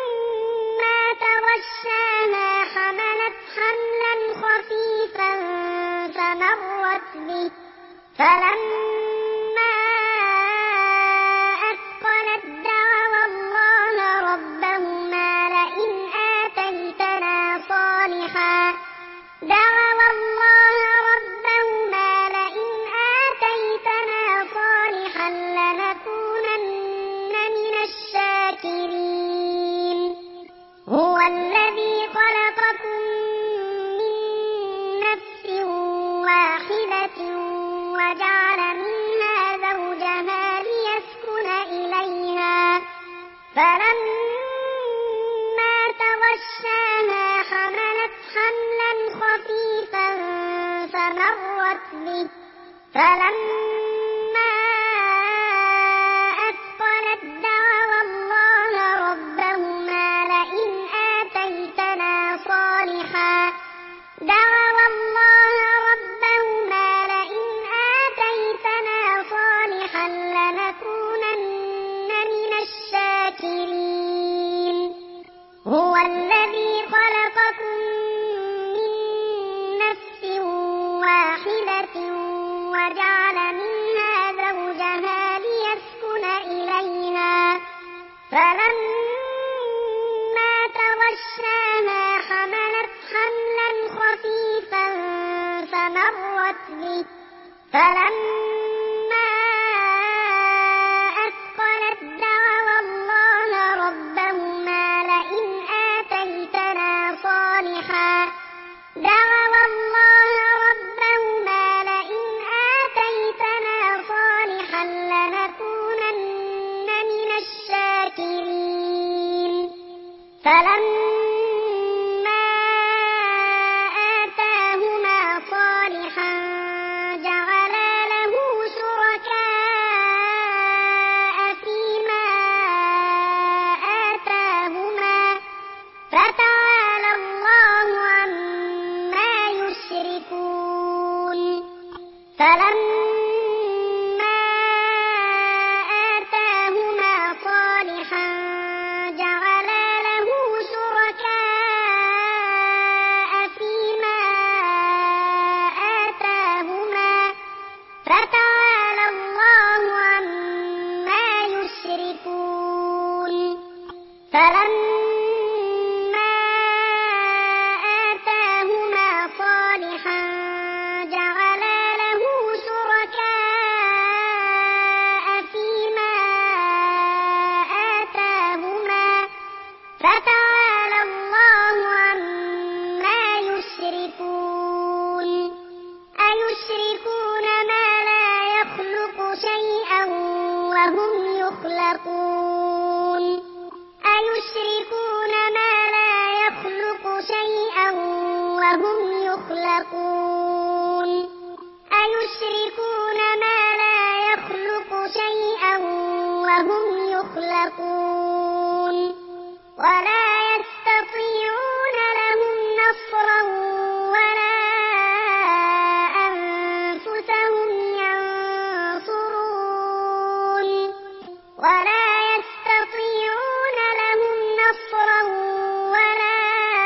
تغشاها حملت حملا خفيفا فمرت به فلما أثقلت دعوا الله ربهما لئن آتيتنا صالحا دعوا الله ربهما لئن آتيتنا صالحا لنكونن من الشاكرين هو الذي خلقكم من نفس واحدة وجعل منها زوجها ليسكن إليها فلما تغشاها حملت حملا خفيفا فمرت به فلما أثقلت دعوا الله ربهما لئن آتيتنا صالحا دعوا الله ربهما لئن آتيتنا صالحا لنكونن من الشاكرين هو الذي خلقكم من نفس واحدة وجعل منها زوجها ليسكن إليها فلما تغشاها حملت حملا خفيفا فمرت به فلما أثقلت دعوا الله ربهما لئن آتيتنا صالحا دعوا الله ربهما لئن آتيتنا صالحا لنكونن من الشاكرين فلما آتاهما صالحا جعلا له شركاء فيما آتاهما فتعالى الله عما يشركون فلما آتاهما صالحا جعلا له شركاء شيئا وهم يخلقون أيشركون ما لا يخلق شيئا وهم يخلقون أيشركون ما لا يخلق شيئا وهم يخلقون ولا يستطيعون لهم نصرا ولا أنفسهم ينصرون ولا يستطيعون لهم نصرا ولا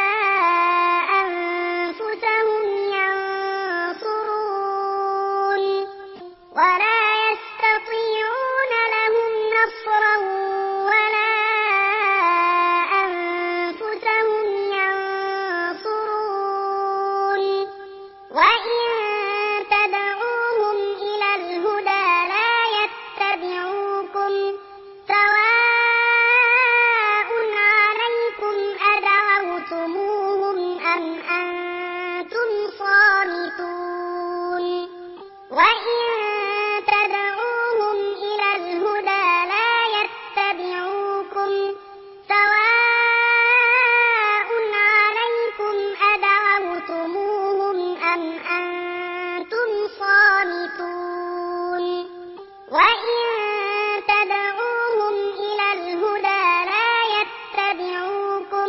أنفسهم ينصرون ولا يستطيعون لهم نصرا ولا أنفسهم ينصرون وإن تدعوهم إلى الهدى لا يتبعوكم سواء عليكم أدعوتموهم أم أنتم صامتون وإن تدعوهم إلى الهدى لا يتبعوكم سواء عليكم أدعوتموهم أم أنتم صامتون وإن تدعوهم إلى الهدى لا يتبعوكم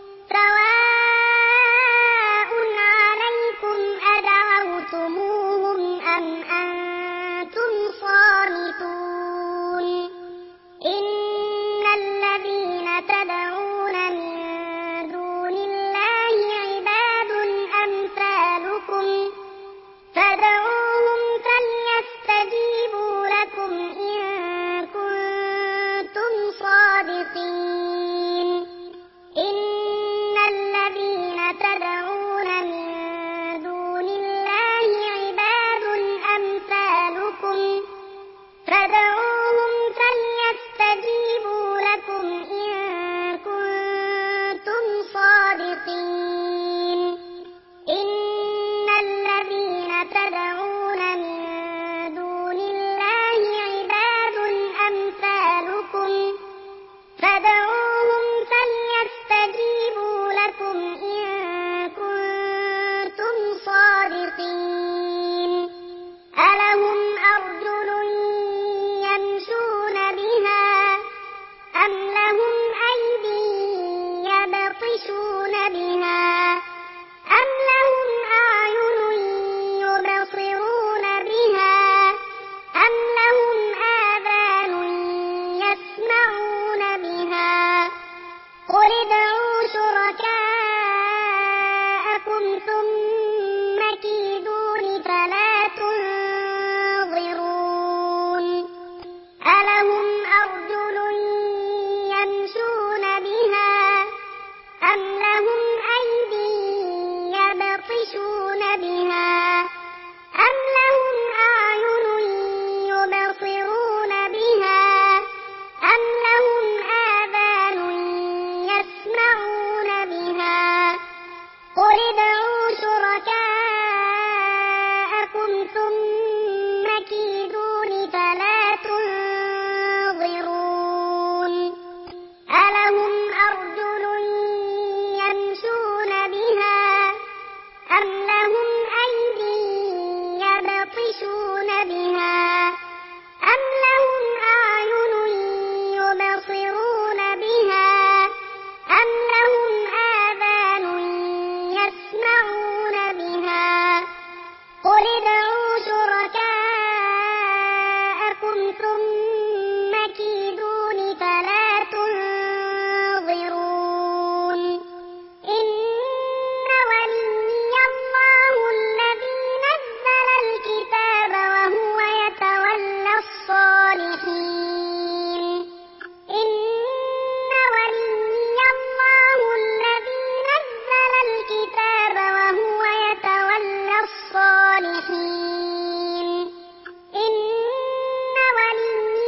سواء عليكم أدعوتموهم أم أنتم صامتون إن الذين تدعون من دون الله عباد أمثالكم فادعوهم فليستجيبوا لكم إن كنتم صادقين إن الذين تدعون من دون الله عباد أمثالكم فادعوهم فليستجيبوا لكم إن كنتم صادقين إن الذين تدعون من دون الله عباد أمثالكم فادعوهم فليستجيبوا لكم إن كنتم صادقين ألهم أرجل يمشون بها أم لهم أيدي يبطشون بها أم لهم أعين يبصرون بها أم لهم آذان يسمعون بها قل ادعوا شركاءكم ثم كيدون فلا تنظرون ألهم أرجل يمشون بها أم لهم أيدي يبطشون بها أم لهم أعين يبصرون بها أم لهم آذان يسمعون بها قل ادعوا شركاءكم ثم كيدون فلا تنظرون ألهم أرجل يمشون بها أم لهم أيدي يبطشون بها أم لهم أعين يبصرون بها أم لهم آذان يسمعون بها قل ادعوا شركاءكم ثم كيدون فلا تنظرون إن ولي الله الذي نزل الكتاب وهو يتولى الصالحين إن ولي الله الذي نزل الكتاب وهو يتولى الصالحين إن ولي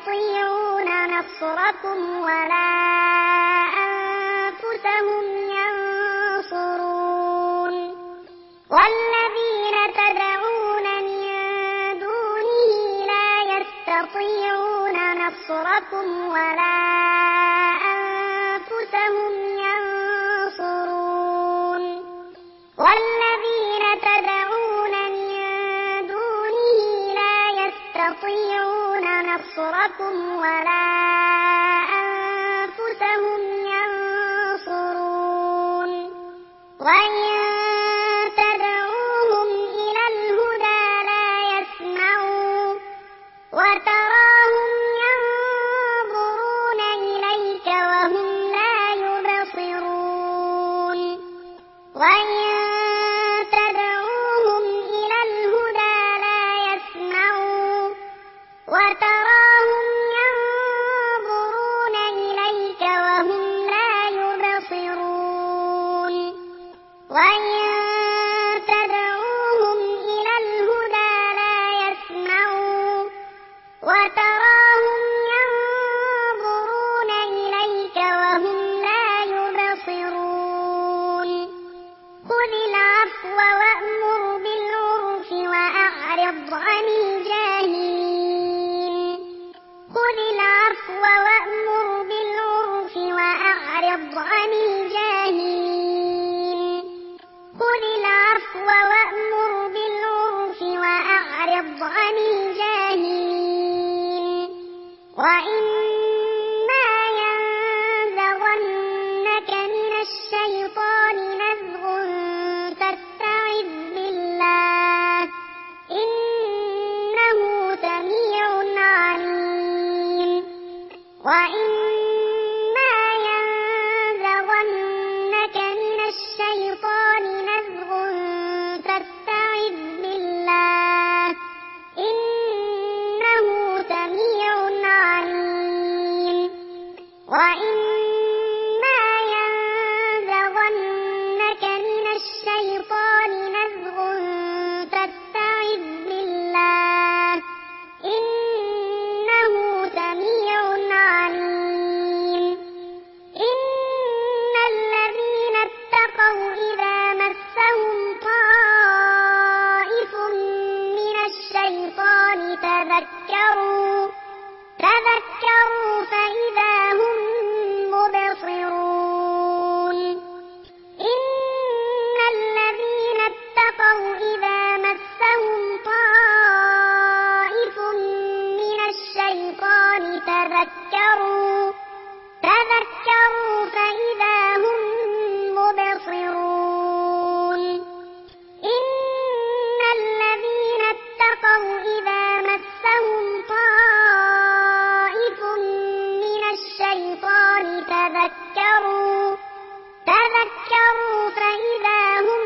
يستطيعون نصركم ولا أنفسهم ينصرون والذين تدعون من دونه لا يستطيعون نصركم ولا أنفسهم ينصرون والذين تدعون من دونه لا يستطيعون نصركم ولا أنفسهم ينصرون وإن تدعوهم إلى الهدى لا يسمعوا وتراهم ينظرون إليك وهم لا يبصرون وإن تدعوهم إلى الهدى لا يسمعوا وتراهم ينظرون إليك وهم لا يبصرون وإن تدعوهم إلى الهدى لا يسمعوا وتراهم ينظرون إليك وهم لا يبصرون خذ العفو وأمر بالعرف وأعرض عن الجاهلين خذ العفو وأمر بالعرف وأعرض عن الجاهلين خذ العفو وأمر بالعرف وأعرض عن الجاهلين وإما ينزغنك من الشيطان نزغ فاستعذ بالله إنه سميع عليم وإما ينزغنك من الشيطان نزغ فاستعذ بالله إنه سميع عليم وإما ينزغنك من الشيطان نزغ فاستعذ بالله إنه سميع عليم إن الذين اتقوا إذا مسهم طائف من الشيطان تذكروا تذكروا فإذا هم مبصرون إن الذين اتقوا إذا مسهم طائف من الشيطان تذكروا تذكروا فإذا هم مبصرون إن الذين اتقوا إذا مسهم طائف من الشيطان تذكروا تذكروا فإذا هم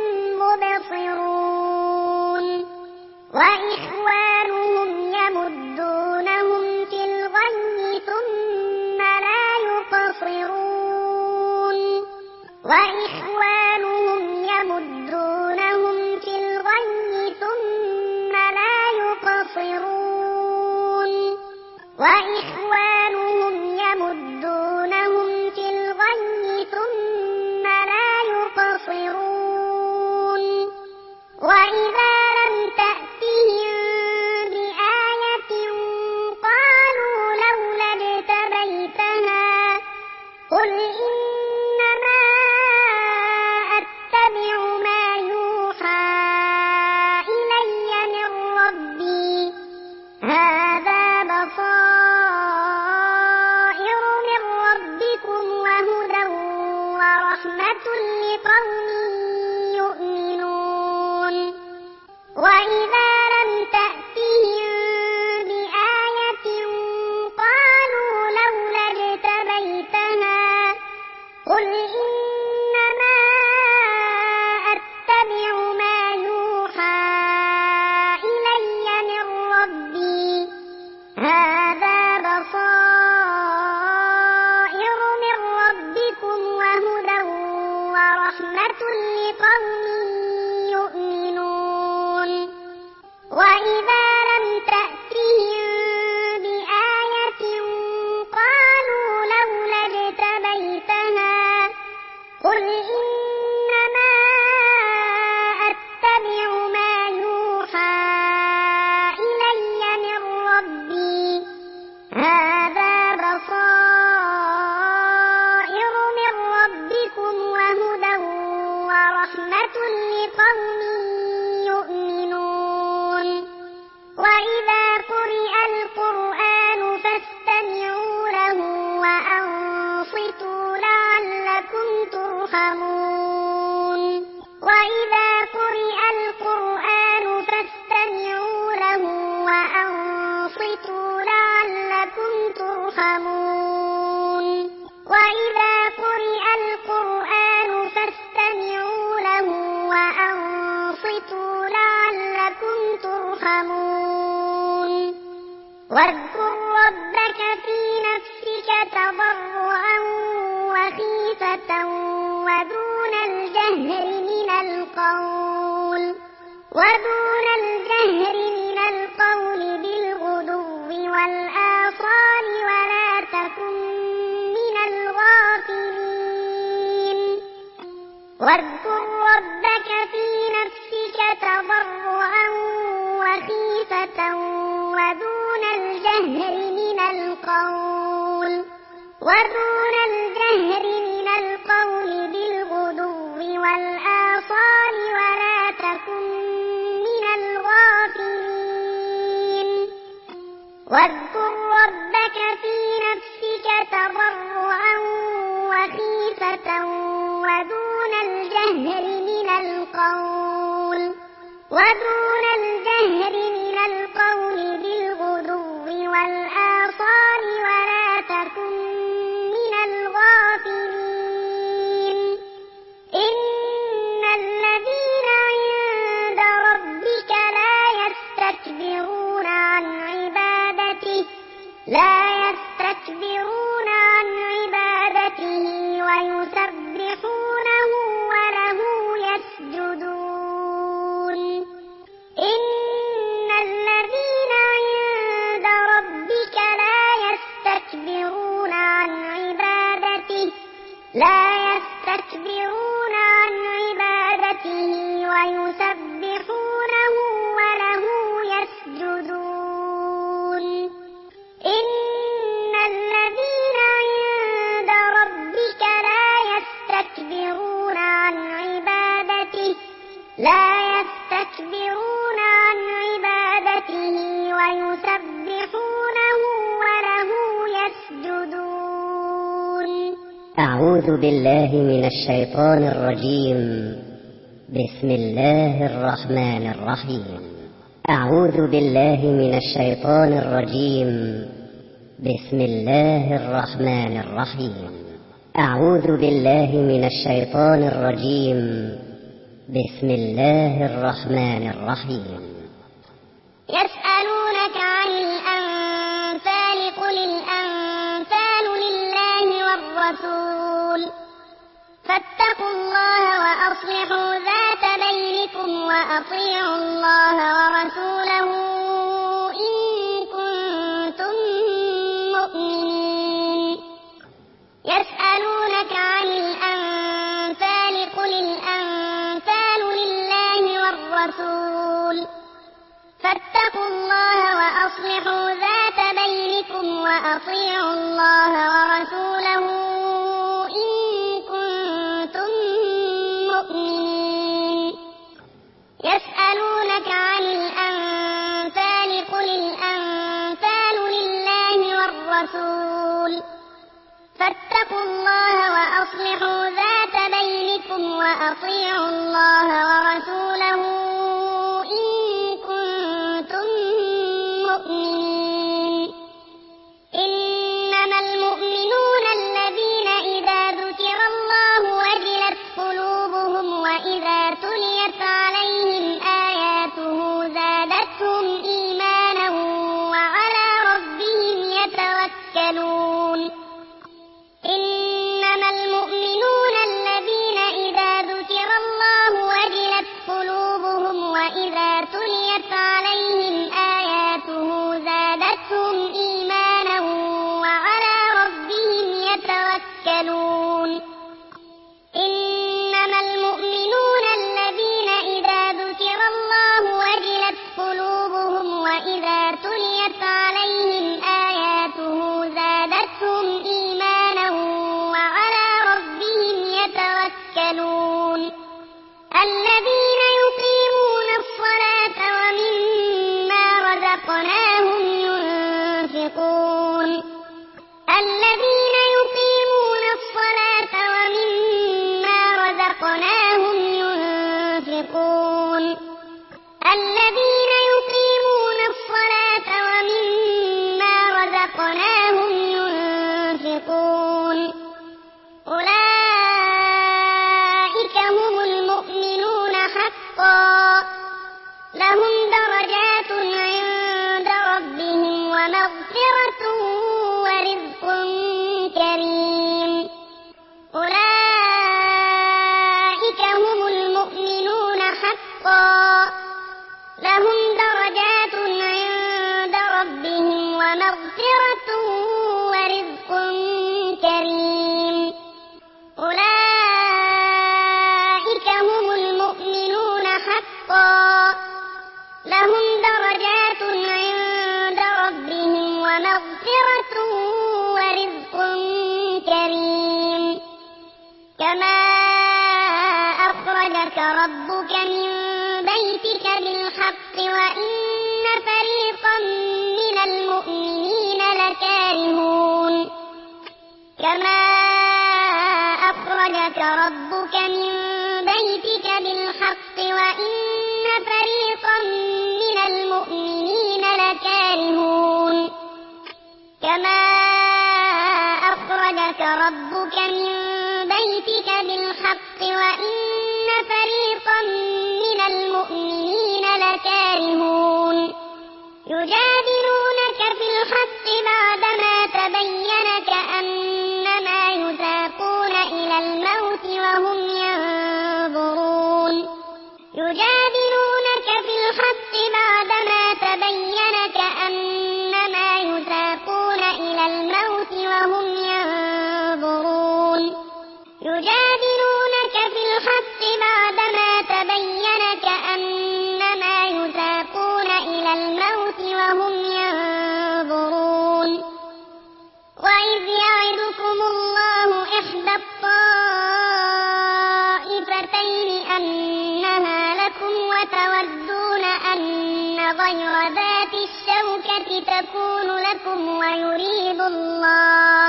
مبصرون وإخوانهم يمدونهم في الغي ثم لا يقصرون وإخوانهم يمدونهم في الغي ثم لا يقصرون وإخوانهم يمدونهم في الغي ثم لا يقصرون وإذا لم تأتهم بآية قالوا لولا اجتبيتها قل إنما أتبع ما يوحى إلي من ربي هذا بصائر لقوم يؤمنون وإذا قرئ القرآن فاستمعوا له وأنصتوا لعلكم ترحمون وإذا قرئ القرآن فاستمعوا له وأنصتوا لعلكم ترحمون وإذا قرئ القرآن فاستمعوا له وأنصتوا لعلكم ترحمون واذكر ربك في نفسك تضرعا وخيفة ودون الجهر من القول ودون الجهر من القول بالغدو والآصال ولا تكن من الغافلين واذكر ربك في نفسك تضرعا وخيفة ودون الجهر من القول ودون الجهر من القول بالغدو والآصال ولا تكن من الغافلين واذكر ربك في نفسك تضرعا وخيفة ودون الجهر من القول ودون الجهر من القول بالغدو والآصال ولا تكن من الغافلين إن الذين عند ربك لا يستكبرون عن عبادته لا يستكبرون عن عبادته ويسبحونه وله يسجدون إن الذين عند ربك لا يستكبرون عن عبادته لا يستكبرون عن عبادته ويسبحونه وله يسجدون إن الذين عند ربك لا يستكبرون عن عبادته لا يستكبرون عن عبادته ويسبحونه وله يسجدون. أعوذ بالله من الشيطان الرجيم. بسم الله الرحمن الرحيم. أعوذ بالله من الشيطان الرجيم. بسم الله الرحمن الرحيم. أعوذ بالله من الشيطان الرجيم. بسم الله الرحمن الرحيم. يسألونك عن الأنفال قل الأنفال لله والرسول فاتقوا الله وأصلحوا ذات بينكم وأطيعوا الله ورسوله إن كنتم مؤمنين. يسألونك عن الأنفال قل الأنفال لله والرسول فاتقوا الله وأصلحوا ذات بينكم وأطيعوا الله ورسوله إن كنتم مؤمنين. يسألونك عن الأنفال قل الأنفال لله والرسول فاتقوا الله وأصلحوا ذات بينكم وأطيعوا الله ورسوله إن كنتم مؤمنين. إنما المؤمنون الذين إذا ذكر الله وجلت قلوبهم وإذا تليت عليهم آياته زادتهم إيمانا وعلى ربهم يتوكلون. إنما المؤمنون الذين إذا ذكر الله وجلت قلوبهم وإذا تليت عليهم آياته زادتهم إيمانا وعلى ربهم يتوكلون. إنما المؤمنون الذين إذا ذكر الله وجلت قلوبهم وإذا تليت عليهم آياته زادتهم ينفقون الذين يقيمون الصلاة ومما رزقناهم ينفقون الذين يقيمون الصلاة ومما رزقناهم ينفقون أولئك هم المؤمنون حقا لهم درجات عند ربهم ومغفرة ورزق كريم أولئك هم المؤمنون حقا لهم درجات عند ربهم ومغفرة ورزق كريم أولئك هم المؤمنون حقا لهم درجات عند ربهم ومغفرة ورزق كريم كما أخرجك ربك من بيتك بالحق وإن فريقا من المؤمنين لكارهون كما أخرجك ربك من بيتك بالحق وإن فريقا من المؤمنين لكارهون كما أخرجك ربك من بيتك بالحق وإن فريقا من المؤمنين لكارهون يجادلونك في الحق بعدما تبين كأنما يساقون إلى الموت وهم ينظرون يجادلونك في الحق بعدما تبين كأنما يساقون إلى الموت وهم ينظرون يجادلونك في الحق بعدما تبين كأنما يساقون إلى الموت وهم ينظرون وإذ يعدكم الله إحدى الطائفتين أنها لكم وتودون أن غير ذات الشوكة تكون لكم ويريد الله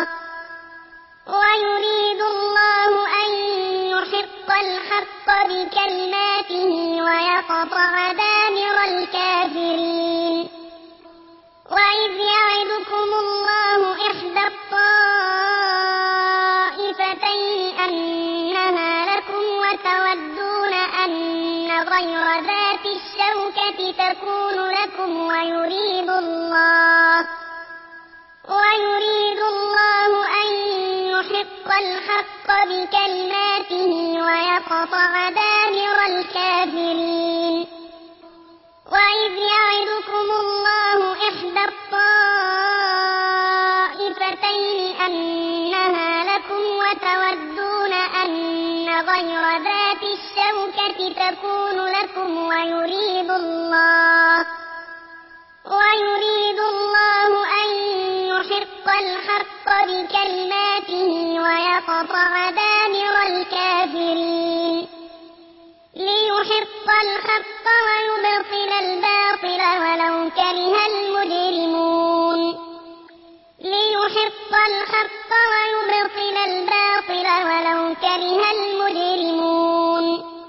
ويريد الله أن يحق الحق بكلماته ويقطع دابر الكافرين وإذ يعدكم الله إحدى الطائفتين أنها لكم وتودون أن غير ذات الشوكة تكون لكم ويريد الله ويريد الله أن يحق الحق بكلماته ويقطع دابر الكافرين وإذ يعدكم الله إحدى الطائفتين أنها لكم وتودون أن غير ذات الشوكة تكون لكم ويريد الله ويريد الله أن يحق الحق بكلماته ويقطع دابر الكافرين ليحق الحق ويبطل الباطل ولو كره المجرمون ليحق الحق ويبطل الباطل ولو كره المجرمون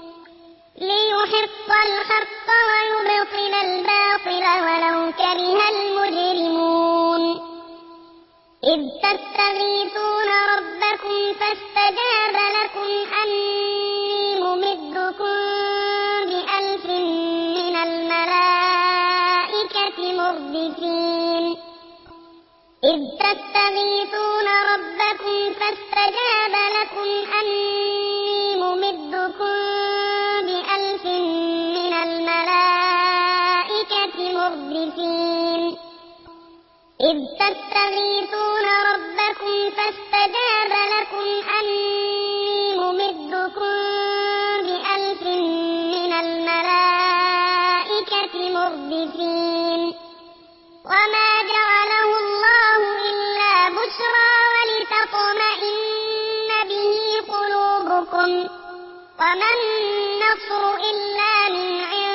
ليحق الحق ويبطل الباطل ولو كره المجرمون إذ تستغيثون ربكم فاستجاب لكم أني ممدكم بألف من الملائكة مردفين إذ تستغيثون ربكم فاستجاب لكم أني ممدكم بألف من الملائكة مردفين إذ تستغيثون ربكم فاستجاب لكم أني ممدكم بألف من الملائكة مردفين وما جعله الله إلا بشرى ولتطمئن به قلوبكم وما النصر إلا من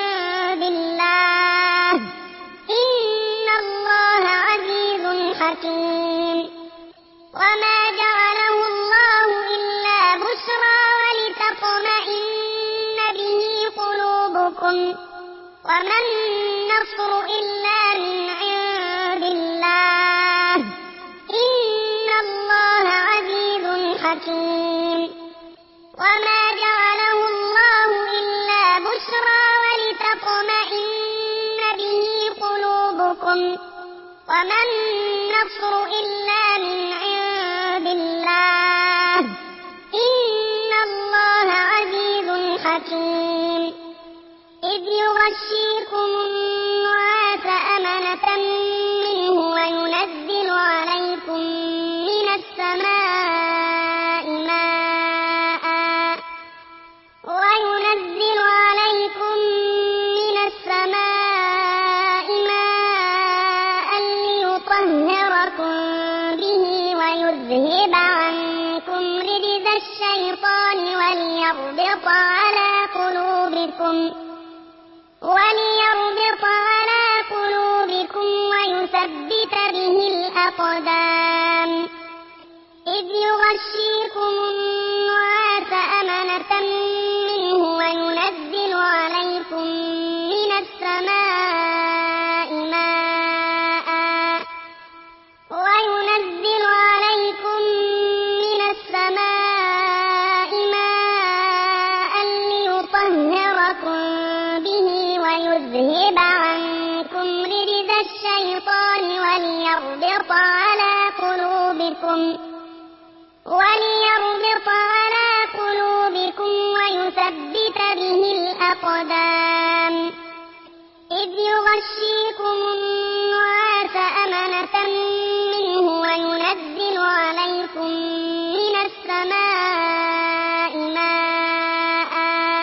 عند الله إن الله عزيز حكيم حكيم وما جعله الله إلا بشرى ولتطمئن به قلوبكم وما النصر إلا من عند الله إن الله عزيز حكيم وما جعله الله إلا بشرى ولتطمئن به قلوبكم وما النصر إلا من عند الله إن الله عزيز حكيم إذ يغشيكم النعاس أمنة منه وينزل عليكم من السماء ماء وينزل عليكم من السماء ماء ليطهركم به ويذهب عنكم رجز الشيطان وليربط على قلوبكم وليربط على قلوبكم ويثبت به الأقدام إذ يغشيكم النعاس أمنة منه وينزل عليكم من السماء ماء وينزل عليكم من السماء ماء ليطهركم به ويذهب عنكم رجز الشيطان وليربط على قلوبكم وليربط على قلوبكم ويثبت به الأقدام إذ يغشيكم النعاس أمنة منه وينزل عليكم من السماء ماء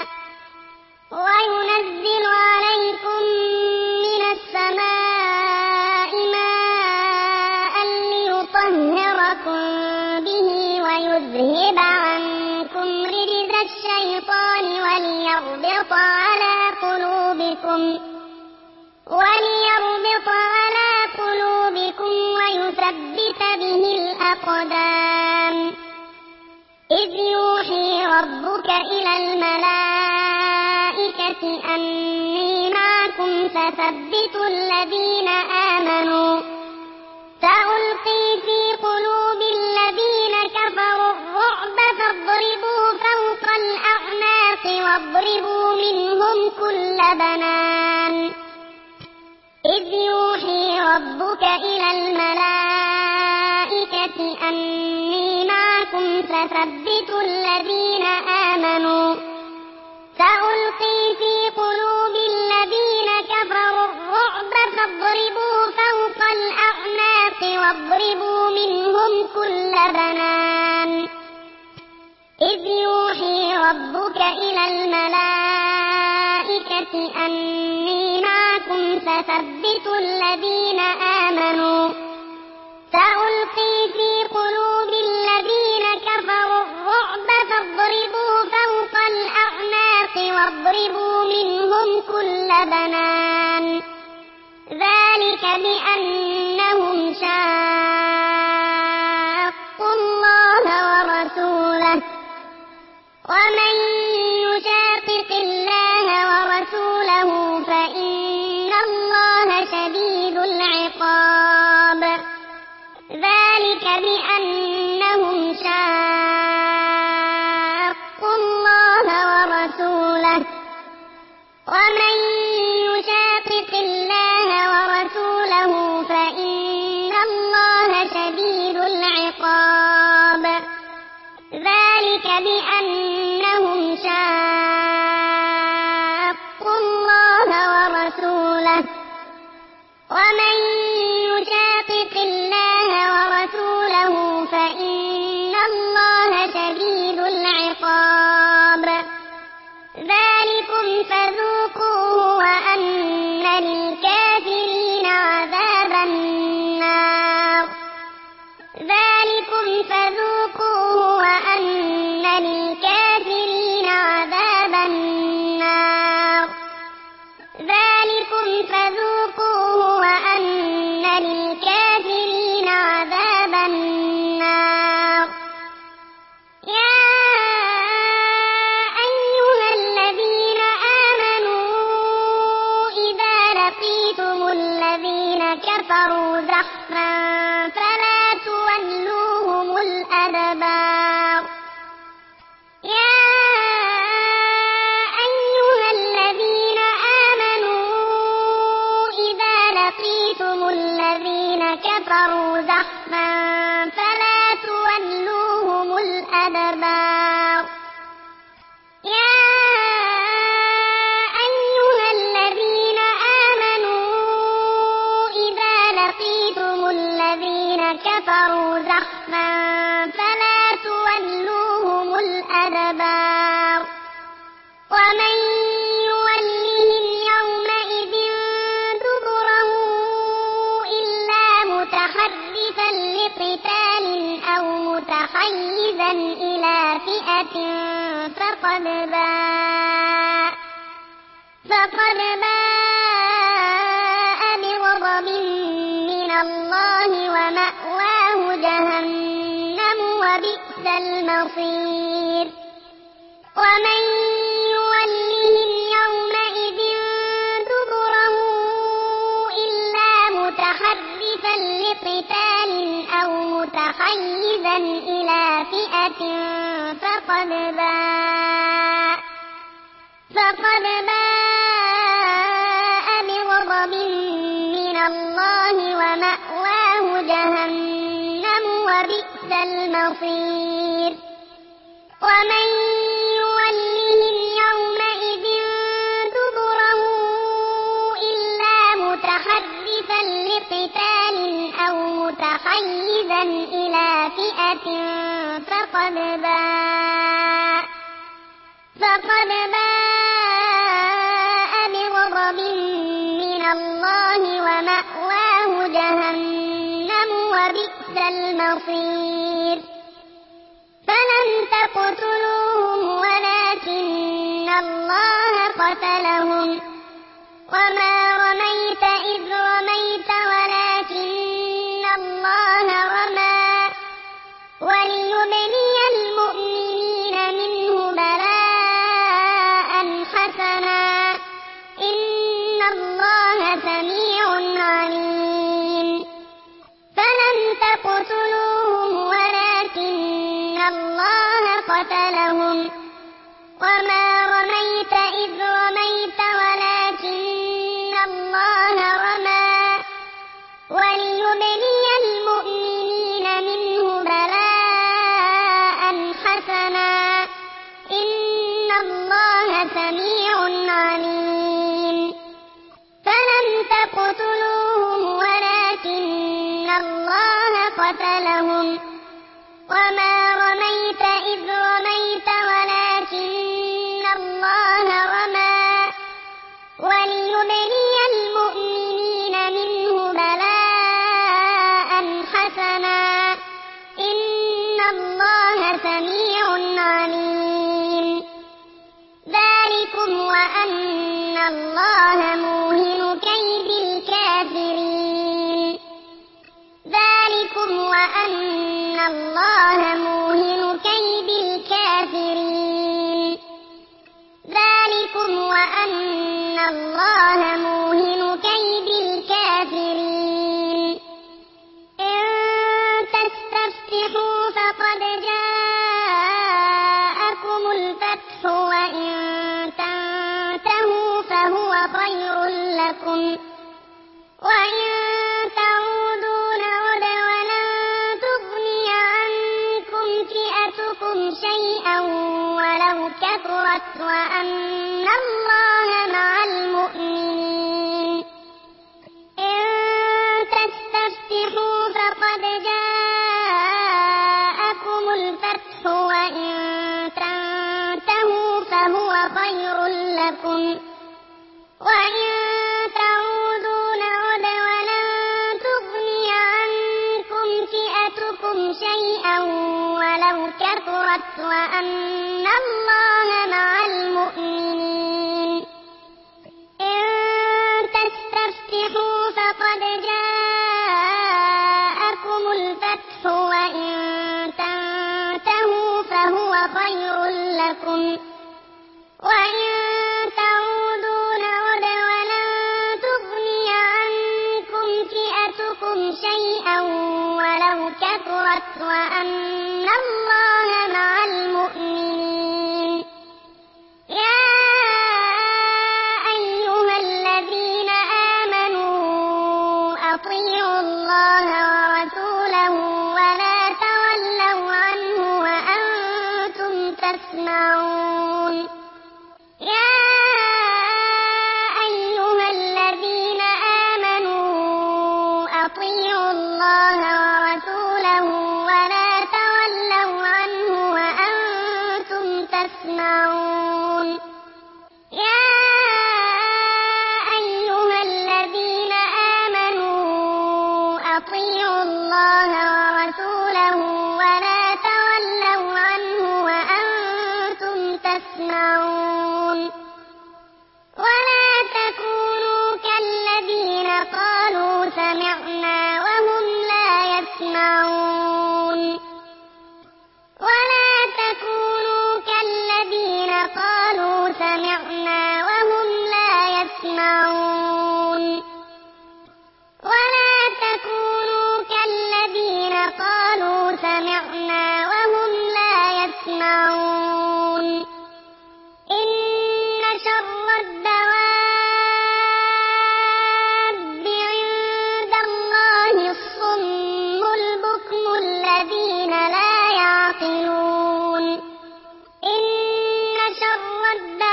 وينزل عليكم من السماء ماء ليطهركم به ويذهب عنكم رجز الشيطان وليربط على قلوبكم وليربط على قلوبكم ويثبت به الأقدام إذ يوحي ربك إلى الملائكة أني معكم فثبتوا الذين آمنوا سألقي في قلوب الذين كفروا الرعب فاضربوا فوق الأعناق واضربوا منهم كل بنان إذ يوحي ربك إلى الملائكة أني معكم فثبتوا الذين آمنوا سألقي في قلوب الذين كفروا الرعب فاضربوا فوق الأعناق واضربوا منهم كل بنان إذ يوحي ربك إلى الملائكة أني معكم فثبتوا الذين آمنوا سألقي في قلوب الذين كفروا الرعب فاضربوا فوق الأعناق واضربوا منهم كل بنان ذلك بأنهم شاقوا الله ورسوله ومن يشاقق الله ورسوله فإن الله شديد العقاب ذلك بأنهم شاقوا الله ورسوله ومن يشاقق الله ورسوله فإن الله شديد العقاب ذلك بأنهم شاقوا الله ورسوله ومن يشاقق الله ورسوله فإن الله شديد العقاب ذلكم فذوقوه وأن للكافرين عذاب النار ذلكم فذوقوه وأن للكافرين عذاب النار ذلكم فذوقوه وأن للكافرين عذاب الأدبار يا أيها الذين آمنوا إذا لقيتم الذين كفروا زحفا فلا تولوهم الأدبار ومن يولهم يومئذ دبره إلا متحرفا لقتال أو متحيزا إلى فئة فقد باء فقد باء بغضب من الله ومأواه جهنم وبئس المصير ومن يولهم يومئذ دبره إلا متحرفا لقتال أو متحيزا إلى فئة فقد باء فقد باء بغضب من الله ومأواه جهنم وبئس المصير ومن يولهم يومئذ دبره إلا متحرفا لقتال أو متحيزا إلى فئة فقد باء فقد باء بغضب من الله ومأواه جهنم وبئس المصير فلم تقتلوهم ولكن الله قتلهم وما رميت إذ رميت ولكن الله رمى وليبلي المؤمنين منه بلاء حسنا إن الله سميع عليم فلم تقتلوهم ولكن الله قتلهم وما رميت إذ رميت ولكن الله رمى وليبلي المؤمنين منه بلاء حسنا إن الله سميع عليم فلم تقتلوهم ولكن الله قتلهم وما رميت إذ رميت ولكن الله رمى وليبلي المؤمنين منه بلاء حسنا إن الله سميع عليم ذلكم وأن الله موهن كيد الكافرين ذلكم وأن الله موهن كيد الكافرين ذلكم وأن الله موهن كيد الكافرين إن تستفتحوا فقد جاءكم الفتح وإن تنتهوا فهو خير لكم وإن تعودوا نعد ولن تغني عنكم فئتكم شيئا ولو كثرت وأن الله مع المؤمنين إن تستفتحوا فقد جاءكم الفتح وإن تنتهوا فهو خير لكم وإن تعودوا نعد ولن تغني عنكم فئتكم شيئا ولو كثرت وأن الله مع المؤمنين إن تستفتحوا فقد جاءكم الفتح وإن تنتهوا فهو خير لكم وإن تعودوا نعد ولن تغني عنكم فئتكم شيئا ولو كثرت وأن الله مع المؤمنين يا أيها الذين آمنوا أطيعوا الله ورسوله ولا تولوا عنه وأنتم تسمعون يا أيها الذين آمنوا أطيعوا الله ورسوله ولا تولوا عنه وأنتم تسمعون يا أيها الذين آمنوا أطيعوا الله ورسوله ولا تولوا عنه وأنتم تسمعون ولا تكونوا كالذين قالوا سمعنا وهم لا يسمعون ولا تكونوا كالذين قالوا سمعنا وهم لا يسمعون ولا تكونوا كالذين قالوا سمعنا وهم لا يسمعون إن شر الدواب عند الله الصم البكم الذين لا يعقلون إن شر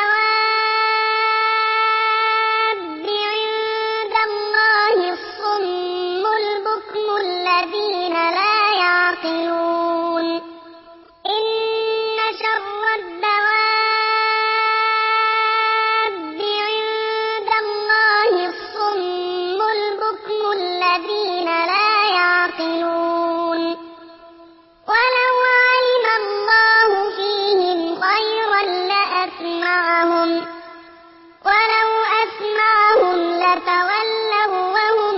الدواب عند الله الصم البكم الذين لا يعقلون إن شر الدواب عند الله الصم البكم الذين لا يعقلون ولو علم الله فيهم خيرا لأسمعهم ولو أسمعهم لتولوا وهم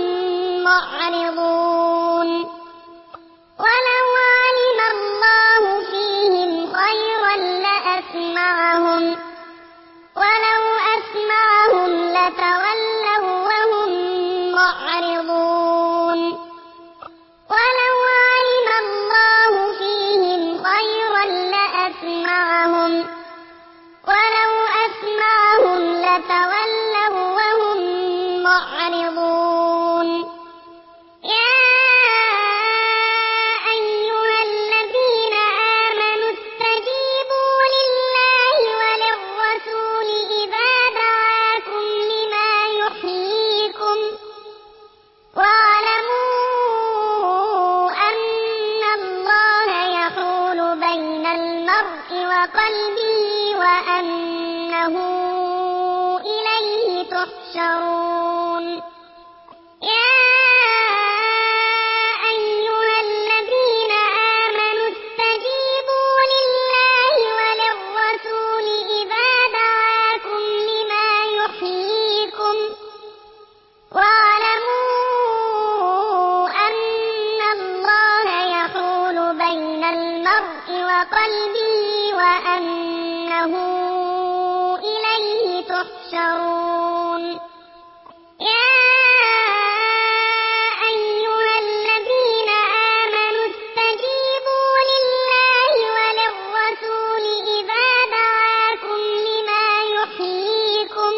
معرضون ولو علم الله فيهم خيرا لأسمعهم ولو أسمعهم لتولوا وهم معرضون ولو علم الله فيهم خيرا لأسمعهم ولو أسمعهم لتولوا وهم معرضون يا أيها الذين آمنوا استجيبوا لله وللرسول إذا دعاكم لما يحييكم واعلموا أن الله يحول بين المرء وقلبه وأنه إليه تحشرون يا أيها الذين آمنوا استجيبوا لله وللرسول إذا دعاكم لما يحييكم واعلموا أن الله يحول بين المرء وقلبه وأنه إليه تحشرون يا أيها الذين آمنوا استجيبوا لله وللرسول إذا دعاكم لما يحييكم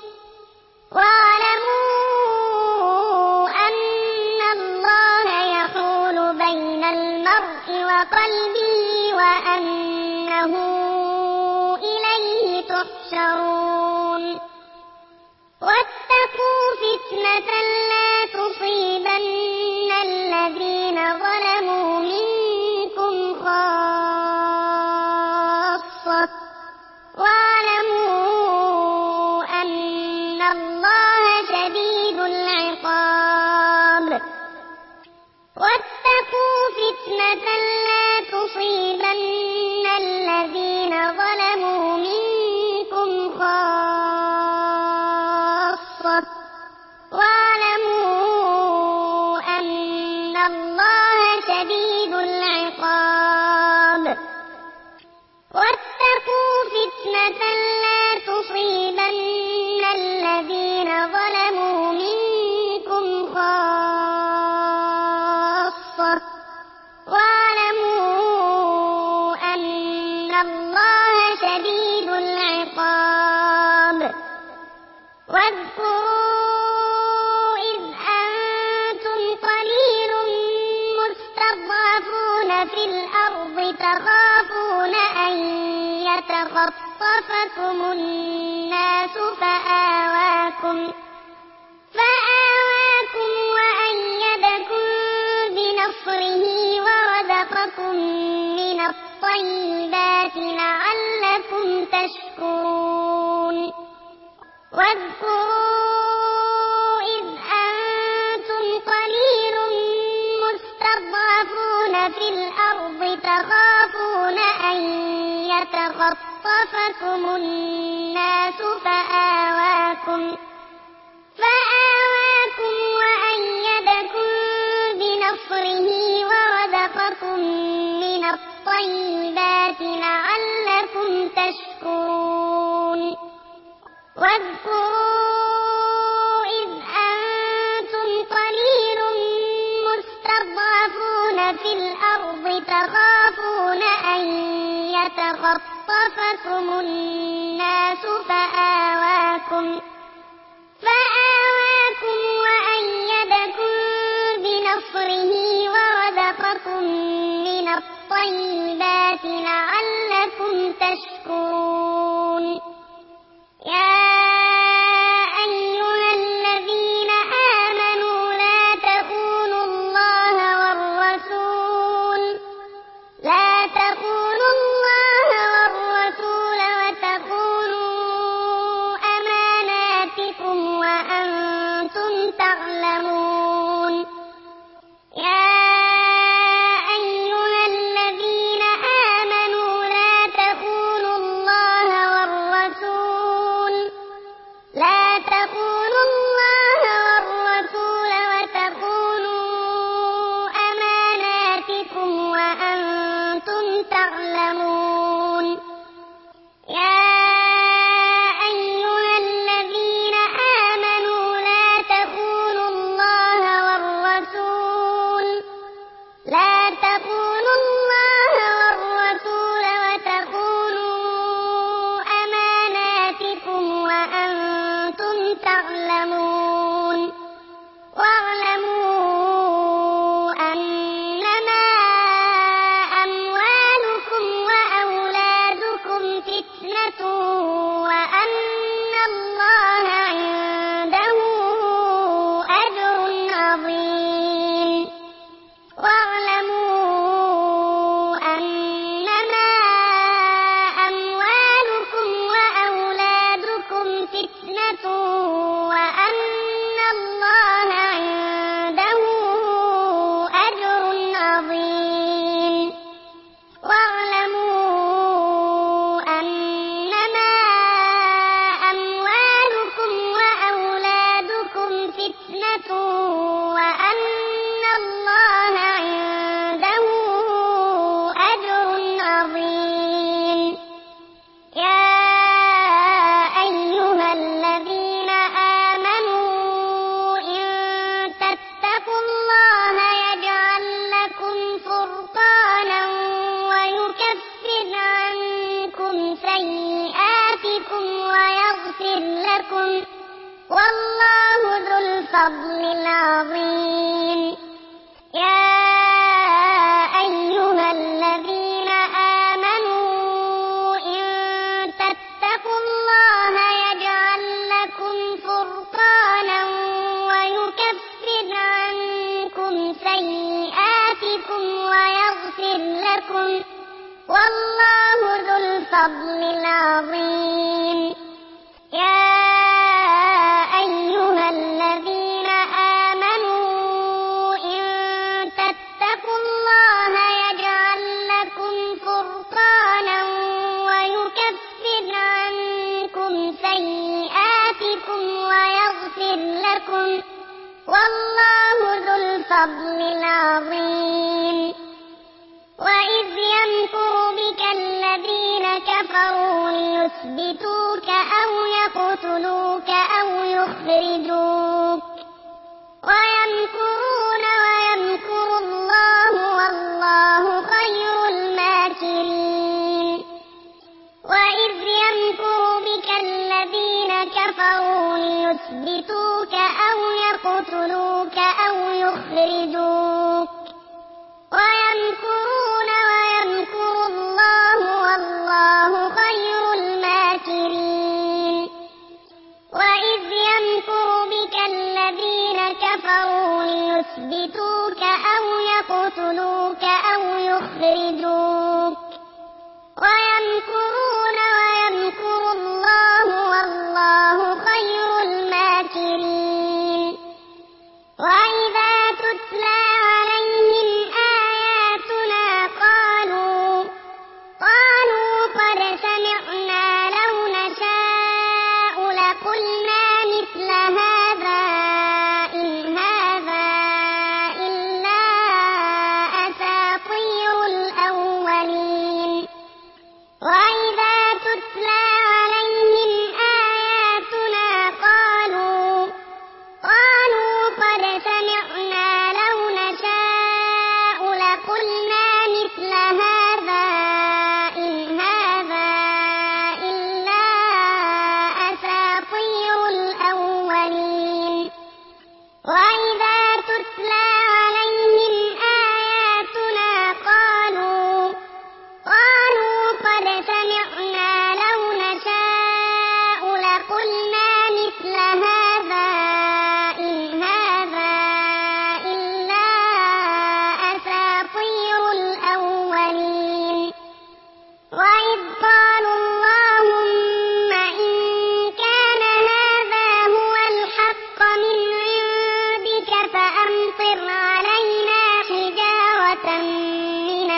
واعلموا أن الله يحول بين المرء وقلبه وأنه إليه تحشرون واتقوا فتنة لا تصيبن الذين ظلموا منكم خاصة واعلموا أن الله شديد العقاب واتقوا فتنة لا تصيبن الذين ظلموا منكم خاصة واعلموا أن الله شديد العقاب واتقوا فتنة لا تصيبن الذين ظلموا منكم خاصة واعلموا أن الله شديد العقاب واذكروا إذ أنتم قليل مستضعفون في الأرض تخافون أن يتخطفكم الناس فآواكم فآواكم وأيدكم بنصره ورزقكم من الطيبات لعلكم تشكرون واذكروا إذ أنتم قليل مستضعفون في الأرض تخافون أن يتخطفكم الناس فآواكم فآواكم وأيدكم بنصره ورزقكم من الطيبات لعلكم تشكرون واذكروا إذ أنتم قليل مستضعفون في الأرض تخافون أن يتخطفكم الناس فآواكم فآواكم وأيدكم بنصره ورزقكم من الطيبات لعلكم تشكرون يا أيها الذين آمنوا لا تخونوا الله والرسول لا تخونوا الله والرسول وتخونوا أماناتكم وأنتم تعلمون يا أيها الذين آمنوا لا تخونوا الله والرسول لا تخونوا الله والرسول وتخونوا أماناتكم وأنتم تعلمون يا أيها الذين آمنوا لا تخونوا الله والرسول لا تخونوا الله والرسول وتخونوا أماناتكم وأنتم تعلمون واعلموا أنما أموالكم وأولادكم فتنة وأن الله عنده أجر عظيم واعلموا أنما أموالكم وأولادكم فتنة وأن الله عنده أجر عظيم واعلموا أنما أموالكم وأولادكم فتنة وأن الله عنده أجر عظيم يا أيها الذين آمنوا إن تتقوا الله يجعل لكم فرقانا ويكفر عنكم سيئاتكم ويغفر لكم والله ذو الفضل العظيم يا أيها الذين آمنوا إن تتقوا الله يجعل لكم فرقانا ويكفر عنكم سيئاتكم ويغفر لكم والله ذو الفضل العظيم يا أيها الذين آمنوا إن تتقوا الله يجعل لكم فرقانا ويكفر عنكم سيئاتكم ويغفر لكم والله ذو الفضل العظيم وإذ يمكر بك الذين كفروا ليثبتوك أو يقتلوك أو يخرجوك ويمكرون ويمكر الله والله خير الماكرين وإذ يمكر بك الذين كفروا ليثبتوك أو يقتلوك أو يخرجوك ويمكرون ويمكر الله والله خير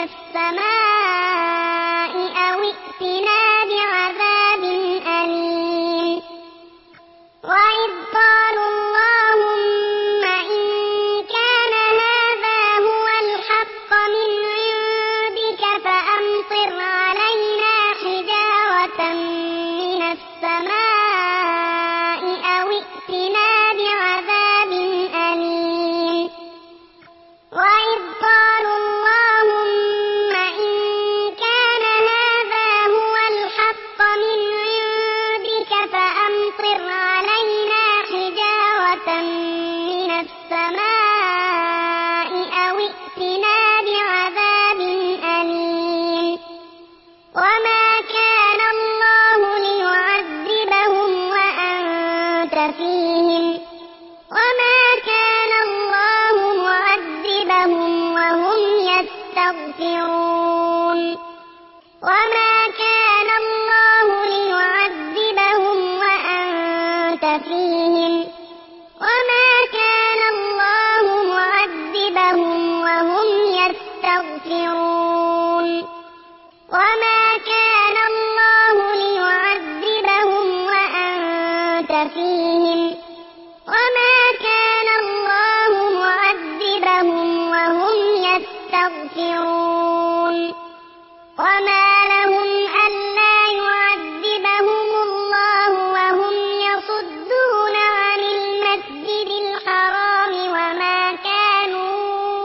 السماء أو ائتنا بعذاب أليم وإذ قالوا اللهم إن كان هذا هو الحق من عندك فأمطر علينا حجارة من السماء أو ائتنا بعذاب أليم وإذ قالوا اللهم إن كان هذا هو الحق من عندك فأمطر علينا حجارة من السماء أو ائتنا بعذاب أليم وما كان الله ليعذبهم وأنت فيهم وما كان الله معذبهم وهم يستغفرون وما كان الله ليعذبهم وأنت فيهم وما كان الله معذبهم وهم يستغفرون وما كان الله ليعذبهم وأنت فيهم وما كان الله معذبهم وهم يستغفرون وما لهم ألا يعذبهم الله وهم يصدون عن المسجد الحرام وما كانوا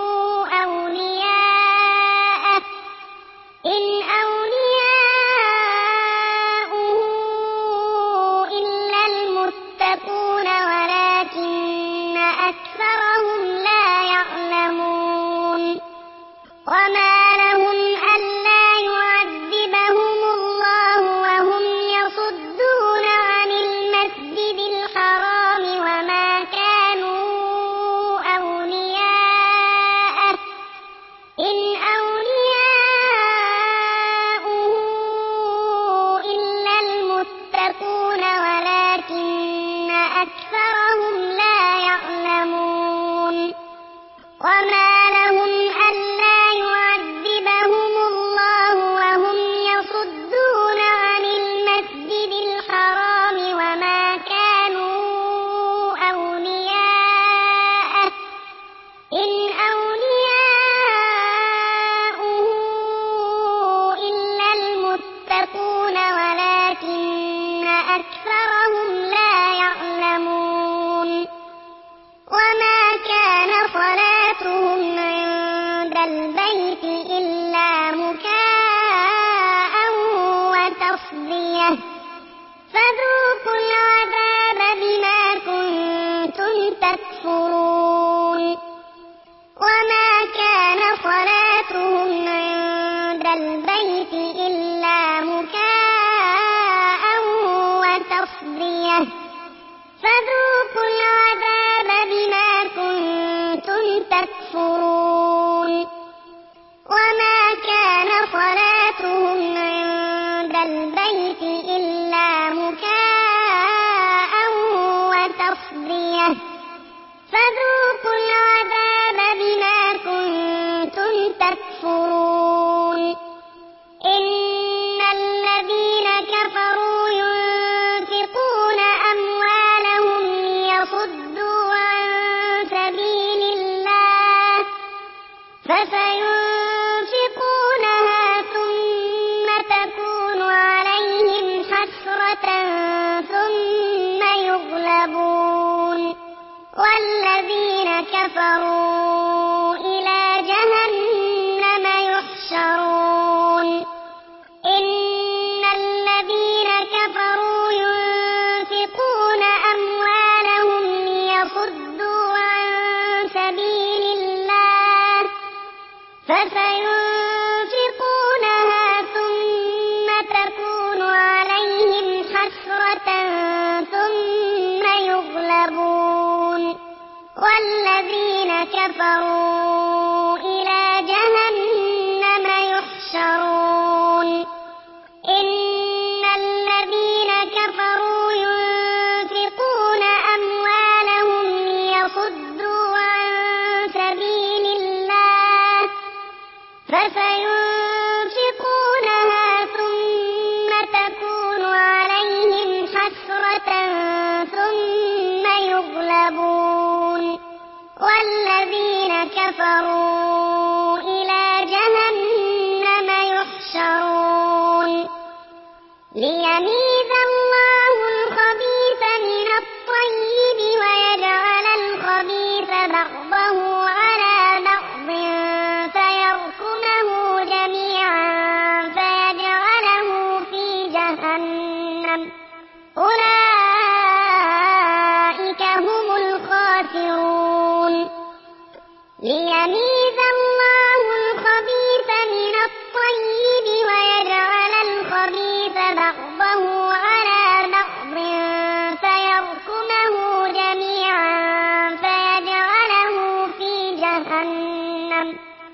أولياءه إن أولياؤه إلا المتقون ولكن أكثرهم لا يعلمون وما لهم ألا يعذبهم الله وهم يصدون عن المسجد الحرام وما كانوا أولياءه إن أولياؤه إلا المتقون ولكن أكثرهم لا يعلمون وما لهم ألا يعذبهم الله وهم يصدون عن المسجد الحرام وما كانوا أولياءه إن أولياؤه إلا المتقون ولكن أكثرهم لا يعلمون وما كان صلاتهم عند البيت إلا مكاء وتصدية فذوقوا العذاب بما كنتم تكفرون وما كان صلاتهم عند البيت إلا مكاء وتصدية فذوقوا العذاب بما كنتم تكفرون وما كان صلاتهم عند البيت إلا مكاء وتصدية فذوقوا العذاب بما كنتم تكفرون إن الذين كفروا ينفقون أموالهم ليصدوا عن سبيل الله فسينفقونها ثم تكون عليهم حسرة ثم يغلبون والذين كفروا إلى جهنم يحشرون إن الذين كفروا ينفقون أموالهم ليصدوا عن سبيل الله فسينفقونها ثم تكون عليهم حسرة ثم يغلبون والذين كفروا إلى جهنم يحشرون إن الذين كفروا ينفقون أموالهم ليصدوا عن سبيل الله فسينفقونها فينفقونها ثم تكون عليهم حسرة ثم يغلبون والذين كفروا إلى جهنم يحشرون ليميز الله الخبيث من الطيب ويجعل الخبيث بعضه على بعض فيركمه جميعا فيجعله في جهنم أولئك هم الخاسرون ليميز الله الخبيث من الطيب ويجعل الخبيث بعضه على بعض فيركمه جميعا فيجعله في جهنم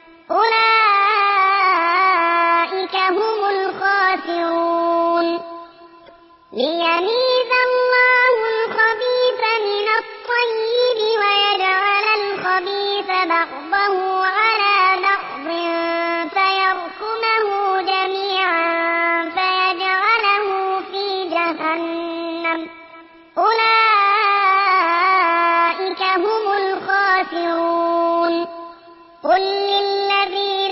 أولئك هم الخاسرون ليميز الله الخبيث من الطيب ويجعل الخبيث بعضه على بعض فيركمه جميعا فيجعله في جهنم أولئك هم الخاسرون قل للذين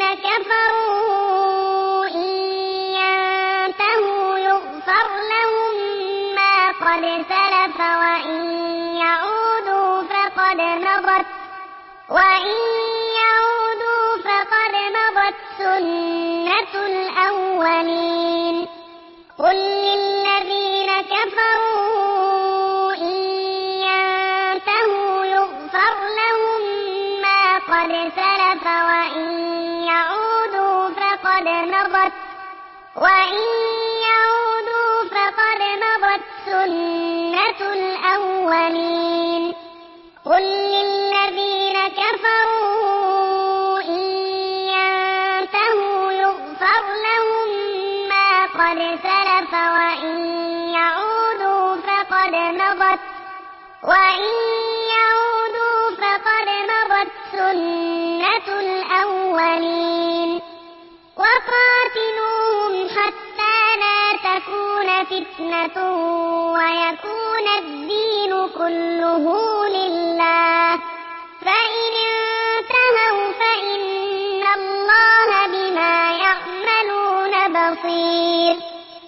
كفروا إن ينتهوا يغفر لهم ما قد سلف وإن يعودوا فقد مضت وإن يعودوا فقد مضت سنة الأولين قل للذين كفروا إن ينتهوا يغفر لهم ما قد سلف وإن يعودوا فقد مضت وإن يعودوا فقد مضت سنة الأولين قل للذين كفروا إن ينتهوا يغفر لهم ما قد سلف وإن يعودوا فقد مضت وإن يعودوا فقد مضت سنة الأولين وقاتلوهم حتى لا تكون فتنة ويكون الدين كله لله فإن انتهوا فإن الله بما يعملون بصير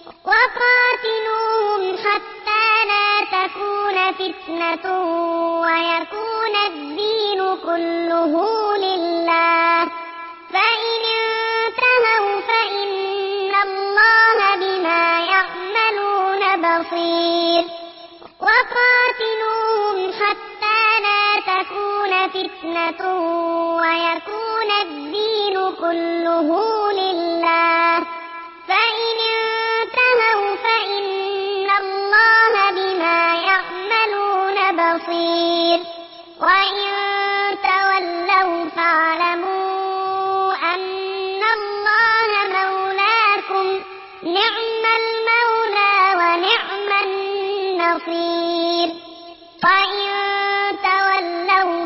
وقاتلوهم حتى لا تكون فتنة ويكون الدين كله لله فإن انتهوا فإن الله بما يعملون بصير وقاتلوهم حتى لا تكون فتنة ويكون الدين كله لله فإن انتهوا فإن الله بما يعملون بصير وإن تولوا فاعلموا أن الله مولاكم نعم المولى ونعم النصير وإن تولوا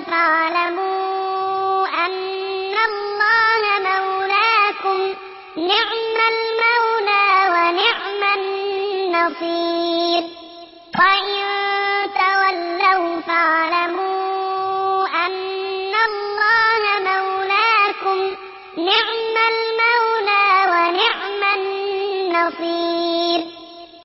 فاعلموا أن الله مولاكم نعم المولى ونعم النصير وإن تولوا فاعلموا أن الله مولاكم نعم